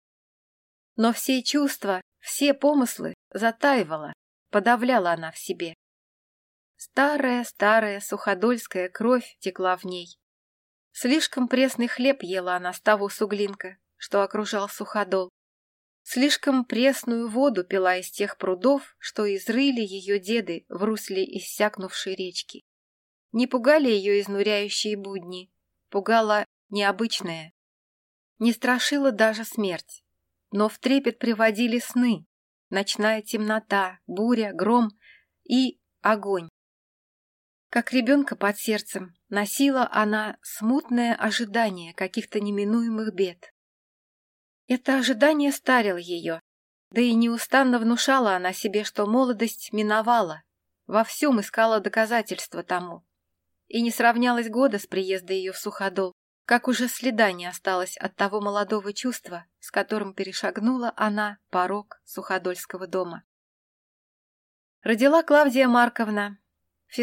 Но все чувства, все помыслы затаивала, подавляла она в себе. Старая-старая суходольская кровь текла в ней. Слишком пресный хлеб ела она с того суглинка, что окружал суходол. Слишком пресную воду пила из тех прудов, что изрыли ее деды в русле иссякнувшей речки. Не пугали ее изнуряющие будни, пугала необычное. Не страшила даже смерть, но в трепет приводили сны, ночная темнота, буря, гром и огонь. Как ребенка под сердцем носила она смутное ожидание каких-то неминуемых бед. Это ожидание старило ее, да и неустанно внушала она себе, что молодость миновала, во всем искала доказательства тому. И не сравнялось года с приезда ее в Суходол, как уже следа не осталось от того молодого чувства, с которым перешагнула она порог Суходольского дома. Родила Клавдия Марковна.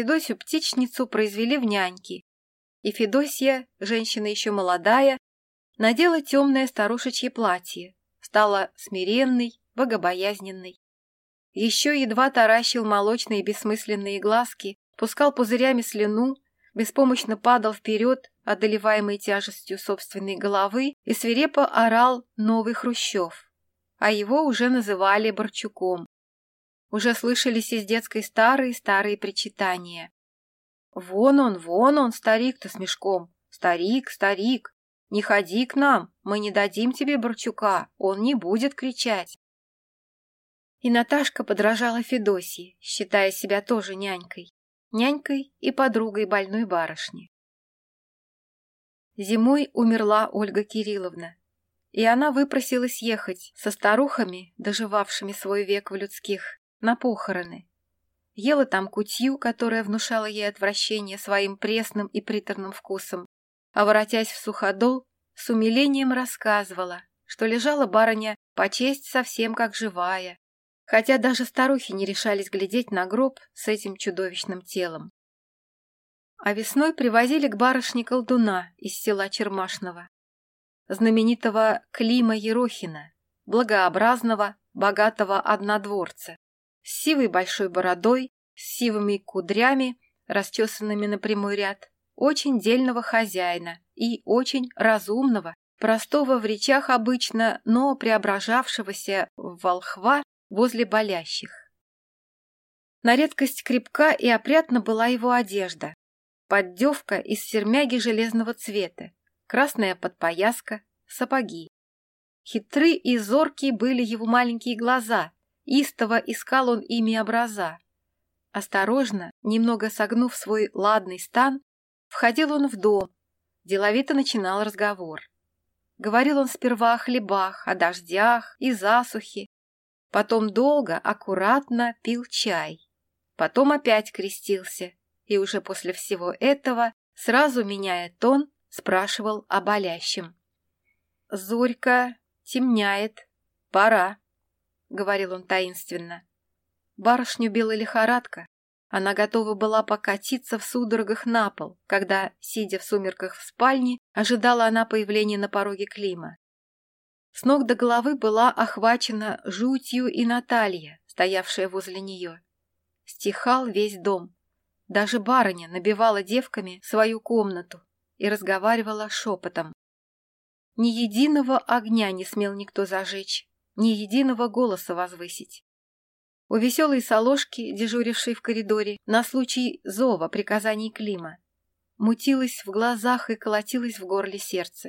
Федосью-птичницу произвели в няньки, и Федосья, женщина еще молодая, Надела темное старушечье платье, стала смиренной, богобоязненной. Еще едва таращил молочные бессмысленные глазки, пускал пузырями слюну, беспомощно падал вперед, одолеваемый тяжестью собственной головы, и свирепо орал новый Хрущев. А его уже называли Борчуком. Уже слышались из детской старые-старые причитания. «Вон он, вон он, старик-то с мешком! Старик, старик! Не ходи к нам, мы не дадим тебе Борчука, он не будет кричать!» И Наташка подражала Федосье, считая себя тоже нянькой. Нянькой и подругой больной барышни. Зимой умерла Ольга Кирилловна, и она выпросилась ехать со старухами, доживавшими свой век в людских, на похороны. Ела там кутью, которая внушала ей отвращение своим пресным и приторным вкусом, а, воротясь в Суходол, с умилением рассказывала, что лежала барыня почесть совсем как живая, хотя даже старухи не решались глядеть на гроб с этим чудовищным телом. А весной привозили к барышне колдуна из села Чермашного, знаменитого Клима Ерохина, благообразного, богатого однодворца, с сивой большой бородой, с сивыми кудрями, расчесанными на прямой ряд, очень дельного хозяина и очень разумного, простого в речах обычно, но преображавшегося в волхва возле болящих. На редкость крепка и опрятна была его одежда. Поддевка из сермяги железного цвета, красная подпояска, сапоги. Хитры и зоркие были его маленькие глаза, истово искал он ими образа. Осторожно, немного согнув свой ладный стан, входил он в дом, деловито начинал разговор. Говорил он сперва о хлебах, о дождях и засухе, потом долго, аккуратно пил чай, потом опять крестился, и уже после всего этого, сразу меняя тон, спрашивал о болящем. «Зорька, темняет, пора», — говорил он таинственно. Барышню била лихорадка. Она готова была покатиться в судорогах на пол, когда, сидя в сумерках в спальне, ожидала она появления на пороге Клима. С ног до головы была охвачена жутью и Наталья, стоявшая возле нее. Стихал весь дом. Даже барыня набивала девками свою комнату и разговаривала шепотом. Ни единого огня не смел никто зажечь, ни единого голоса возвысить. У веселой Солошки, дежурившей в коридоре, на случай зова приказаний Клима, мутилось в глазах и колотилось в горле сердце.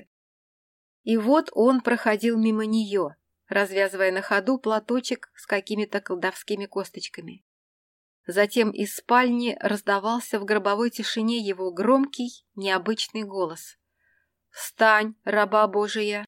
И вот он проходил мимо нее, развязывая на ходу платочек с какими-то колдовскими косточками. Затем из спальни раздавался в гробовой тишине его громкий, необычный голос. «Встань, раба Божия!»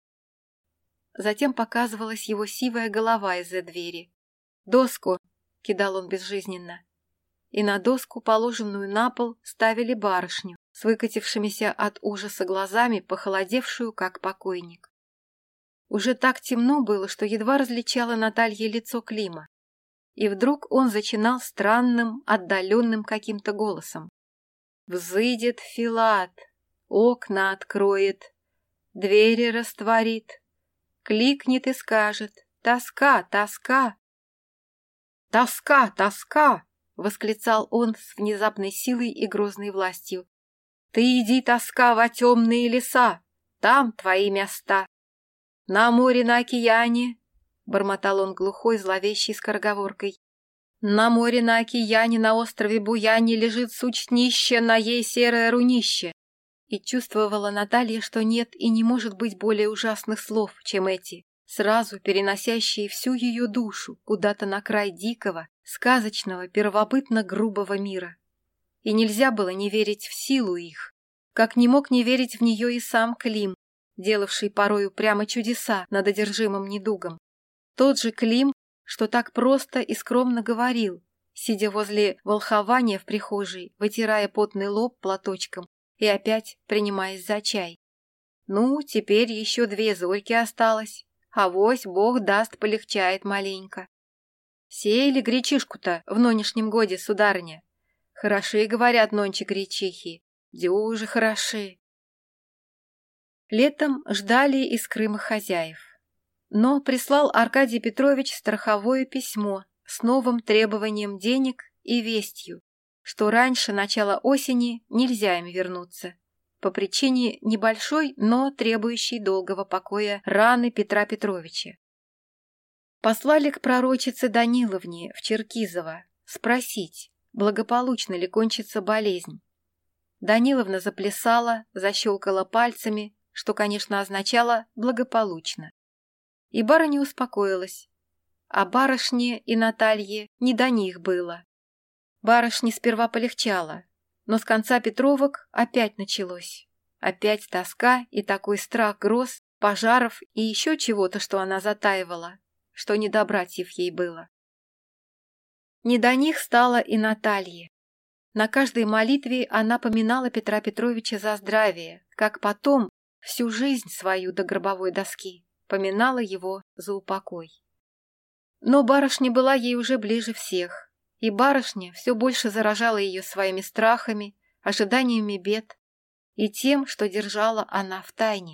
Затем показывалась его сивая голова из-за двери. «Доску!» — кидал он безжизненно. И на доску, положенную на пол, ставили барышню, с выкатившимися от ужаса глазами, похолодевшую, как покойник. Уже так темно было, что едва различала Наталья лицо Клима. И вдруг он зачинал странным, отдаленным каким-то голосом. «Взыдет Филат, окна откроет, двери растворит, кликнет и скажет: тоска, тоска!» «Тоска, тоска!» — восклицал он с внезапной силой и грозной властью. «Ты иди, тоска, во темные леса, там твои места. На море, на океане!» — бормотал он глухой, зловещей скороговоркой. «На море, на океане, на острове Буяне лежит суть нища, на ей серое рунище». И чувствовала Наталья, что нет и не может быть более ужасных слов, чем эти, сразу переносящие всю ее душу куда-то на край дикого, сказочного, первобытно-грубого мира. И нельзя было не верить в силу их, как не мог не верить в нее и сам Клим, делавший порою прямо чудеса над одержимым недугом. Тот же Клим, что так просто и скромно говорил, сидя возле волхования в прихожей, вытирая потный лоб платочком и опять принимаясь за чай. «Ну, теперь еще две зорьки осталось, авось Бог даст, полегчает маленько. Сеяли гречишку-то в нынешнем годе, сударыня? Хороши, говорят, нонче гречихи, дюжи хороши». Летом ждали из Крыма хозяев. Но прислал Аркадий Петрович страховое письмо с новым требованием денег и вестью, что раньше начала осени нельзя им вернуться, по причине небольшой, но требующей долгого покоя раны Петра Петровича. Послали к пророчице Даниловне в Черкизово спросить, благополучно ли кончится болезнь. Даниловна заплясала, защелкала пальцами, что, конечно, означало «благополучно». И барыня успокоилась. А барышне и Наталье не до них было. Барышне сперва полегчало, но с конца Петровок опять началось. Опять тоска и такой страх гроз, пожаров и еще чего-то, что она затаивала, что не до братьев ей было. Не до них стало и Наталье. На каждой молитве она поминала Петра Петровича за здравие, как потом всю жизнь свою до гробовой доски поминала его за упокой. Но барышня была ей уже ближе всех, и барышня все больше заражала ее своими страхами, ожиданиями бед и тем, что держала она в тайне.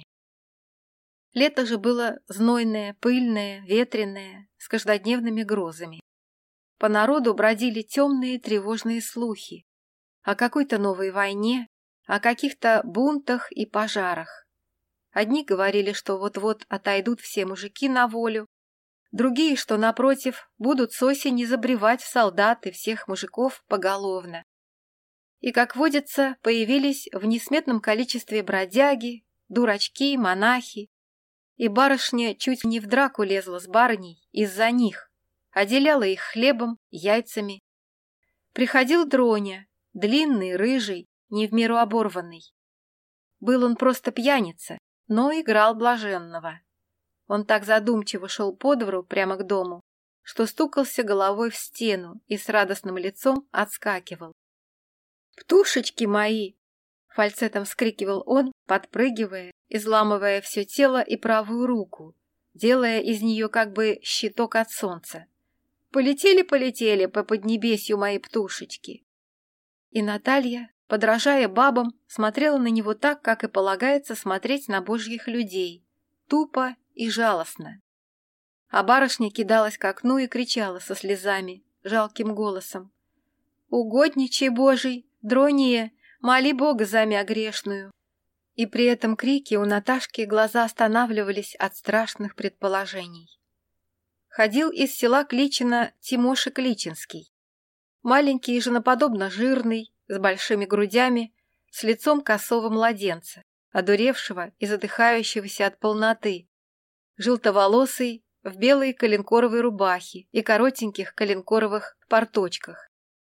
Лето же было знойное, пыльное, ветреное, с каждодневными грозами. По народу бродили темные тревожные слухи о какой-то новой войне, о каких-то бунтах и пожарах. Одни говорили, что вот-вот отойдут все мужики на волю, другие, что, напротив, будут с осени забревать в солдаты всех мужиков поголовно. И, как водится, появились в несметном количестве бродяги, дурачки, монахи, и барышня чуть не в драку лезла с барыней из-за них, отделяла их хлебом, яйцами. Приходил Дроня, длинный, рыжий, не в меру оборванный. Был он просто пьяница, но играл блаженного. Он так задумчиво шел по двору прямо к дому, что стукался головой в стену и с радостным лицом отскакивал. «Птушечки мои!» — фальцетом вскрикивал он, подпрыгивая, изламывая все тело и правую руку, делая из нее как бы щиток от солнца. «Полетели-полетели по поднебесью мои птушечки!» И Наталья, подражая бабам, смотрела на него так, как и полагается смотреть на божьих людей, тупо и жалостно. А барышня кидалась к окну и кричала со слезами, жалким голосом: «Угодничай Божий, Дрония, моли Бога за мя грешную!» И при этом крике у Наташки глаза останавливались от страшных предположений. Ходил из села Кличино Тимоша Кличинский. Маленький и женоподобно жирный, с большими грудями, с лицом косого младенца, одуревшего и задыхающегося от полноты, желтоволосый, в белой коленкоровой рубахе и коротеньких коленкоровых порточках.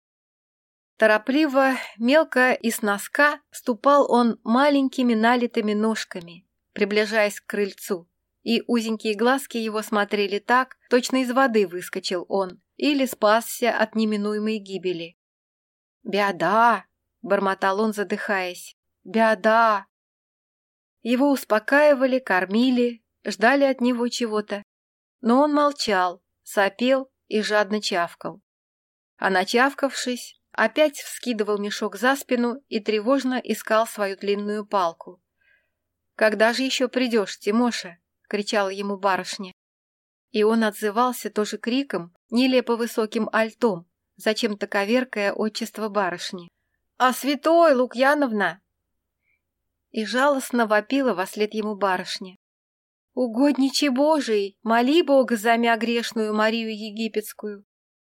Торопливо, мелко и с носка ступал он маленькими налитыми ножками, приближаясь к крыльцу, и узенькие глазки его смотрели так, точно из воды выскочил он или спасся от неминуемой гибели. «Беда!» — бормотал он, задыхаясь. «Беда!» Его успокаивали, кормили, ждали от него чего-то. Но он молчал, сопел и жадно чавкал. А начавкавшись, опять вскидывал мешок за спину и тревожно искал свою длинную палку. «Когда же еще придешь, Тимоша?» — кричала ему барышня. И он отзывался тоже криком, нелепо высоким альтом, зачем-то коверкая отчество барышни. «А святой, Лукьяновна!» И жалостно вопила вослед ему барышня: «Угодничай Божий, моли Бога за мя грешную Марию Египетскую!»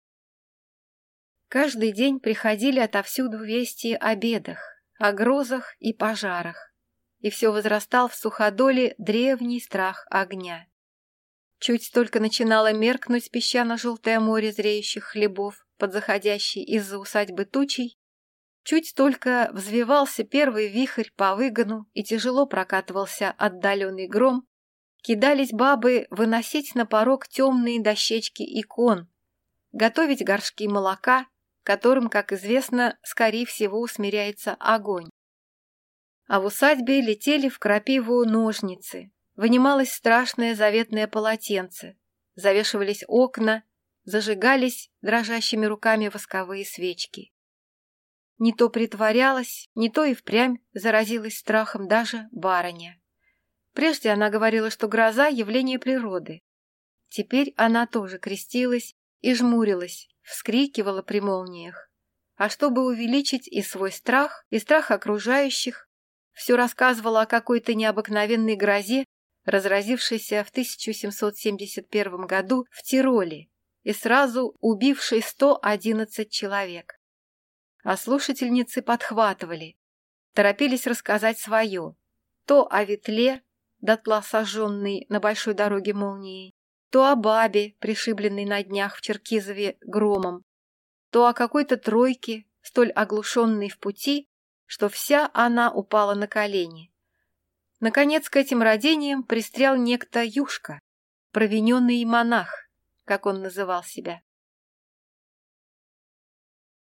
Каждый день приходили отовсюду вести о бедах, о грозах и пожарах, и все возрастал в Суходоле древний страх огня. Чуть только начинало меркнуть песчано-желтое море зреющих хлебов под заходящей из-за усадьбы тучей, чуть только взвивался первый вихрь по выгону и тяжело прокатывался отдаленный гром, кидались бабы выносить на порог темные дощечки икон, готовить горшки молока, которым, как известно, скорее всего усмиряется огонь. А в усадьбе летели в крапиву ножницы, вынималось страшное заветное полотенце, завешивались окна, зажигались дрожащими руками восковые свечки. Не то притворялась, не то и впрямь заразилась страхом даже барыня. Прежде она говорила, что гроза — явление природы. Теперь она тоже крестилась и жмурилась, вскрикивала при молниях. А чтобы увеличить и свой страх, и страх окружающих, все рассказывала о какой-то необыкновенной грозе, разразившейся в тысяча семьсот семьдесят первом году в Тироле и сразу убившей сто одиннадцать человек. А слушательницы подхватывали, торопились рассказать свое, то о ветле, дотла сожженной на большой дороге молнией, то о бабе, пришибленной на днях в Черкизове громом, то о какой-то тройке, столь оглушенной в пути, что вся она упала на колени. Наконец, к этим родениям пристрял некто Юшка, провиненный монах, как он называл себя.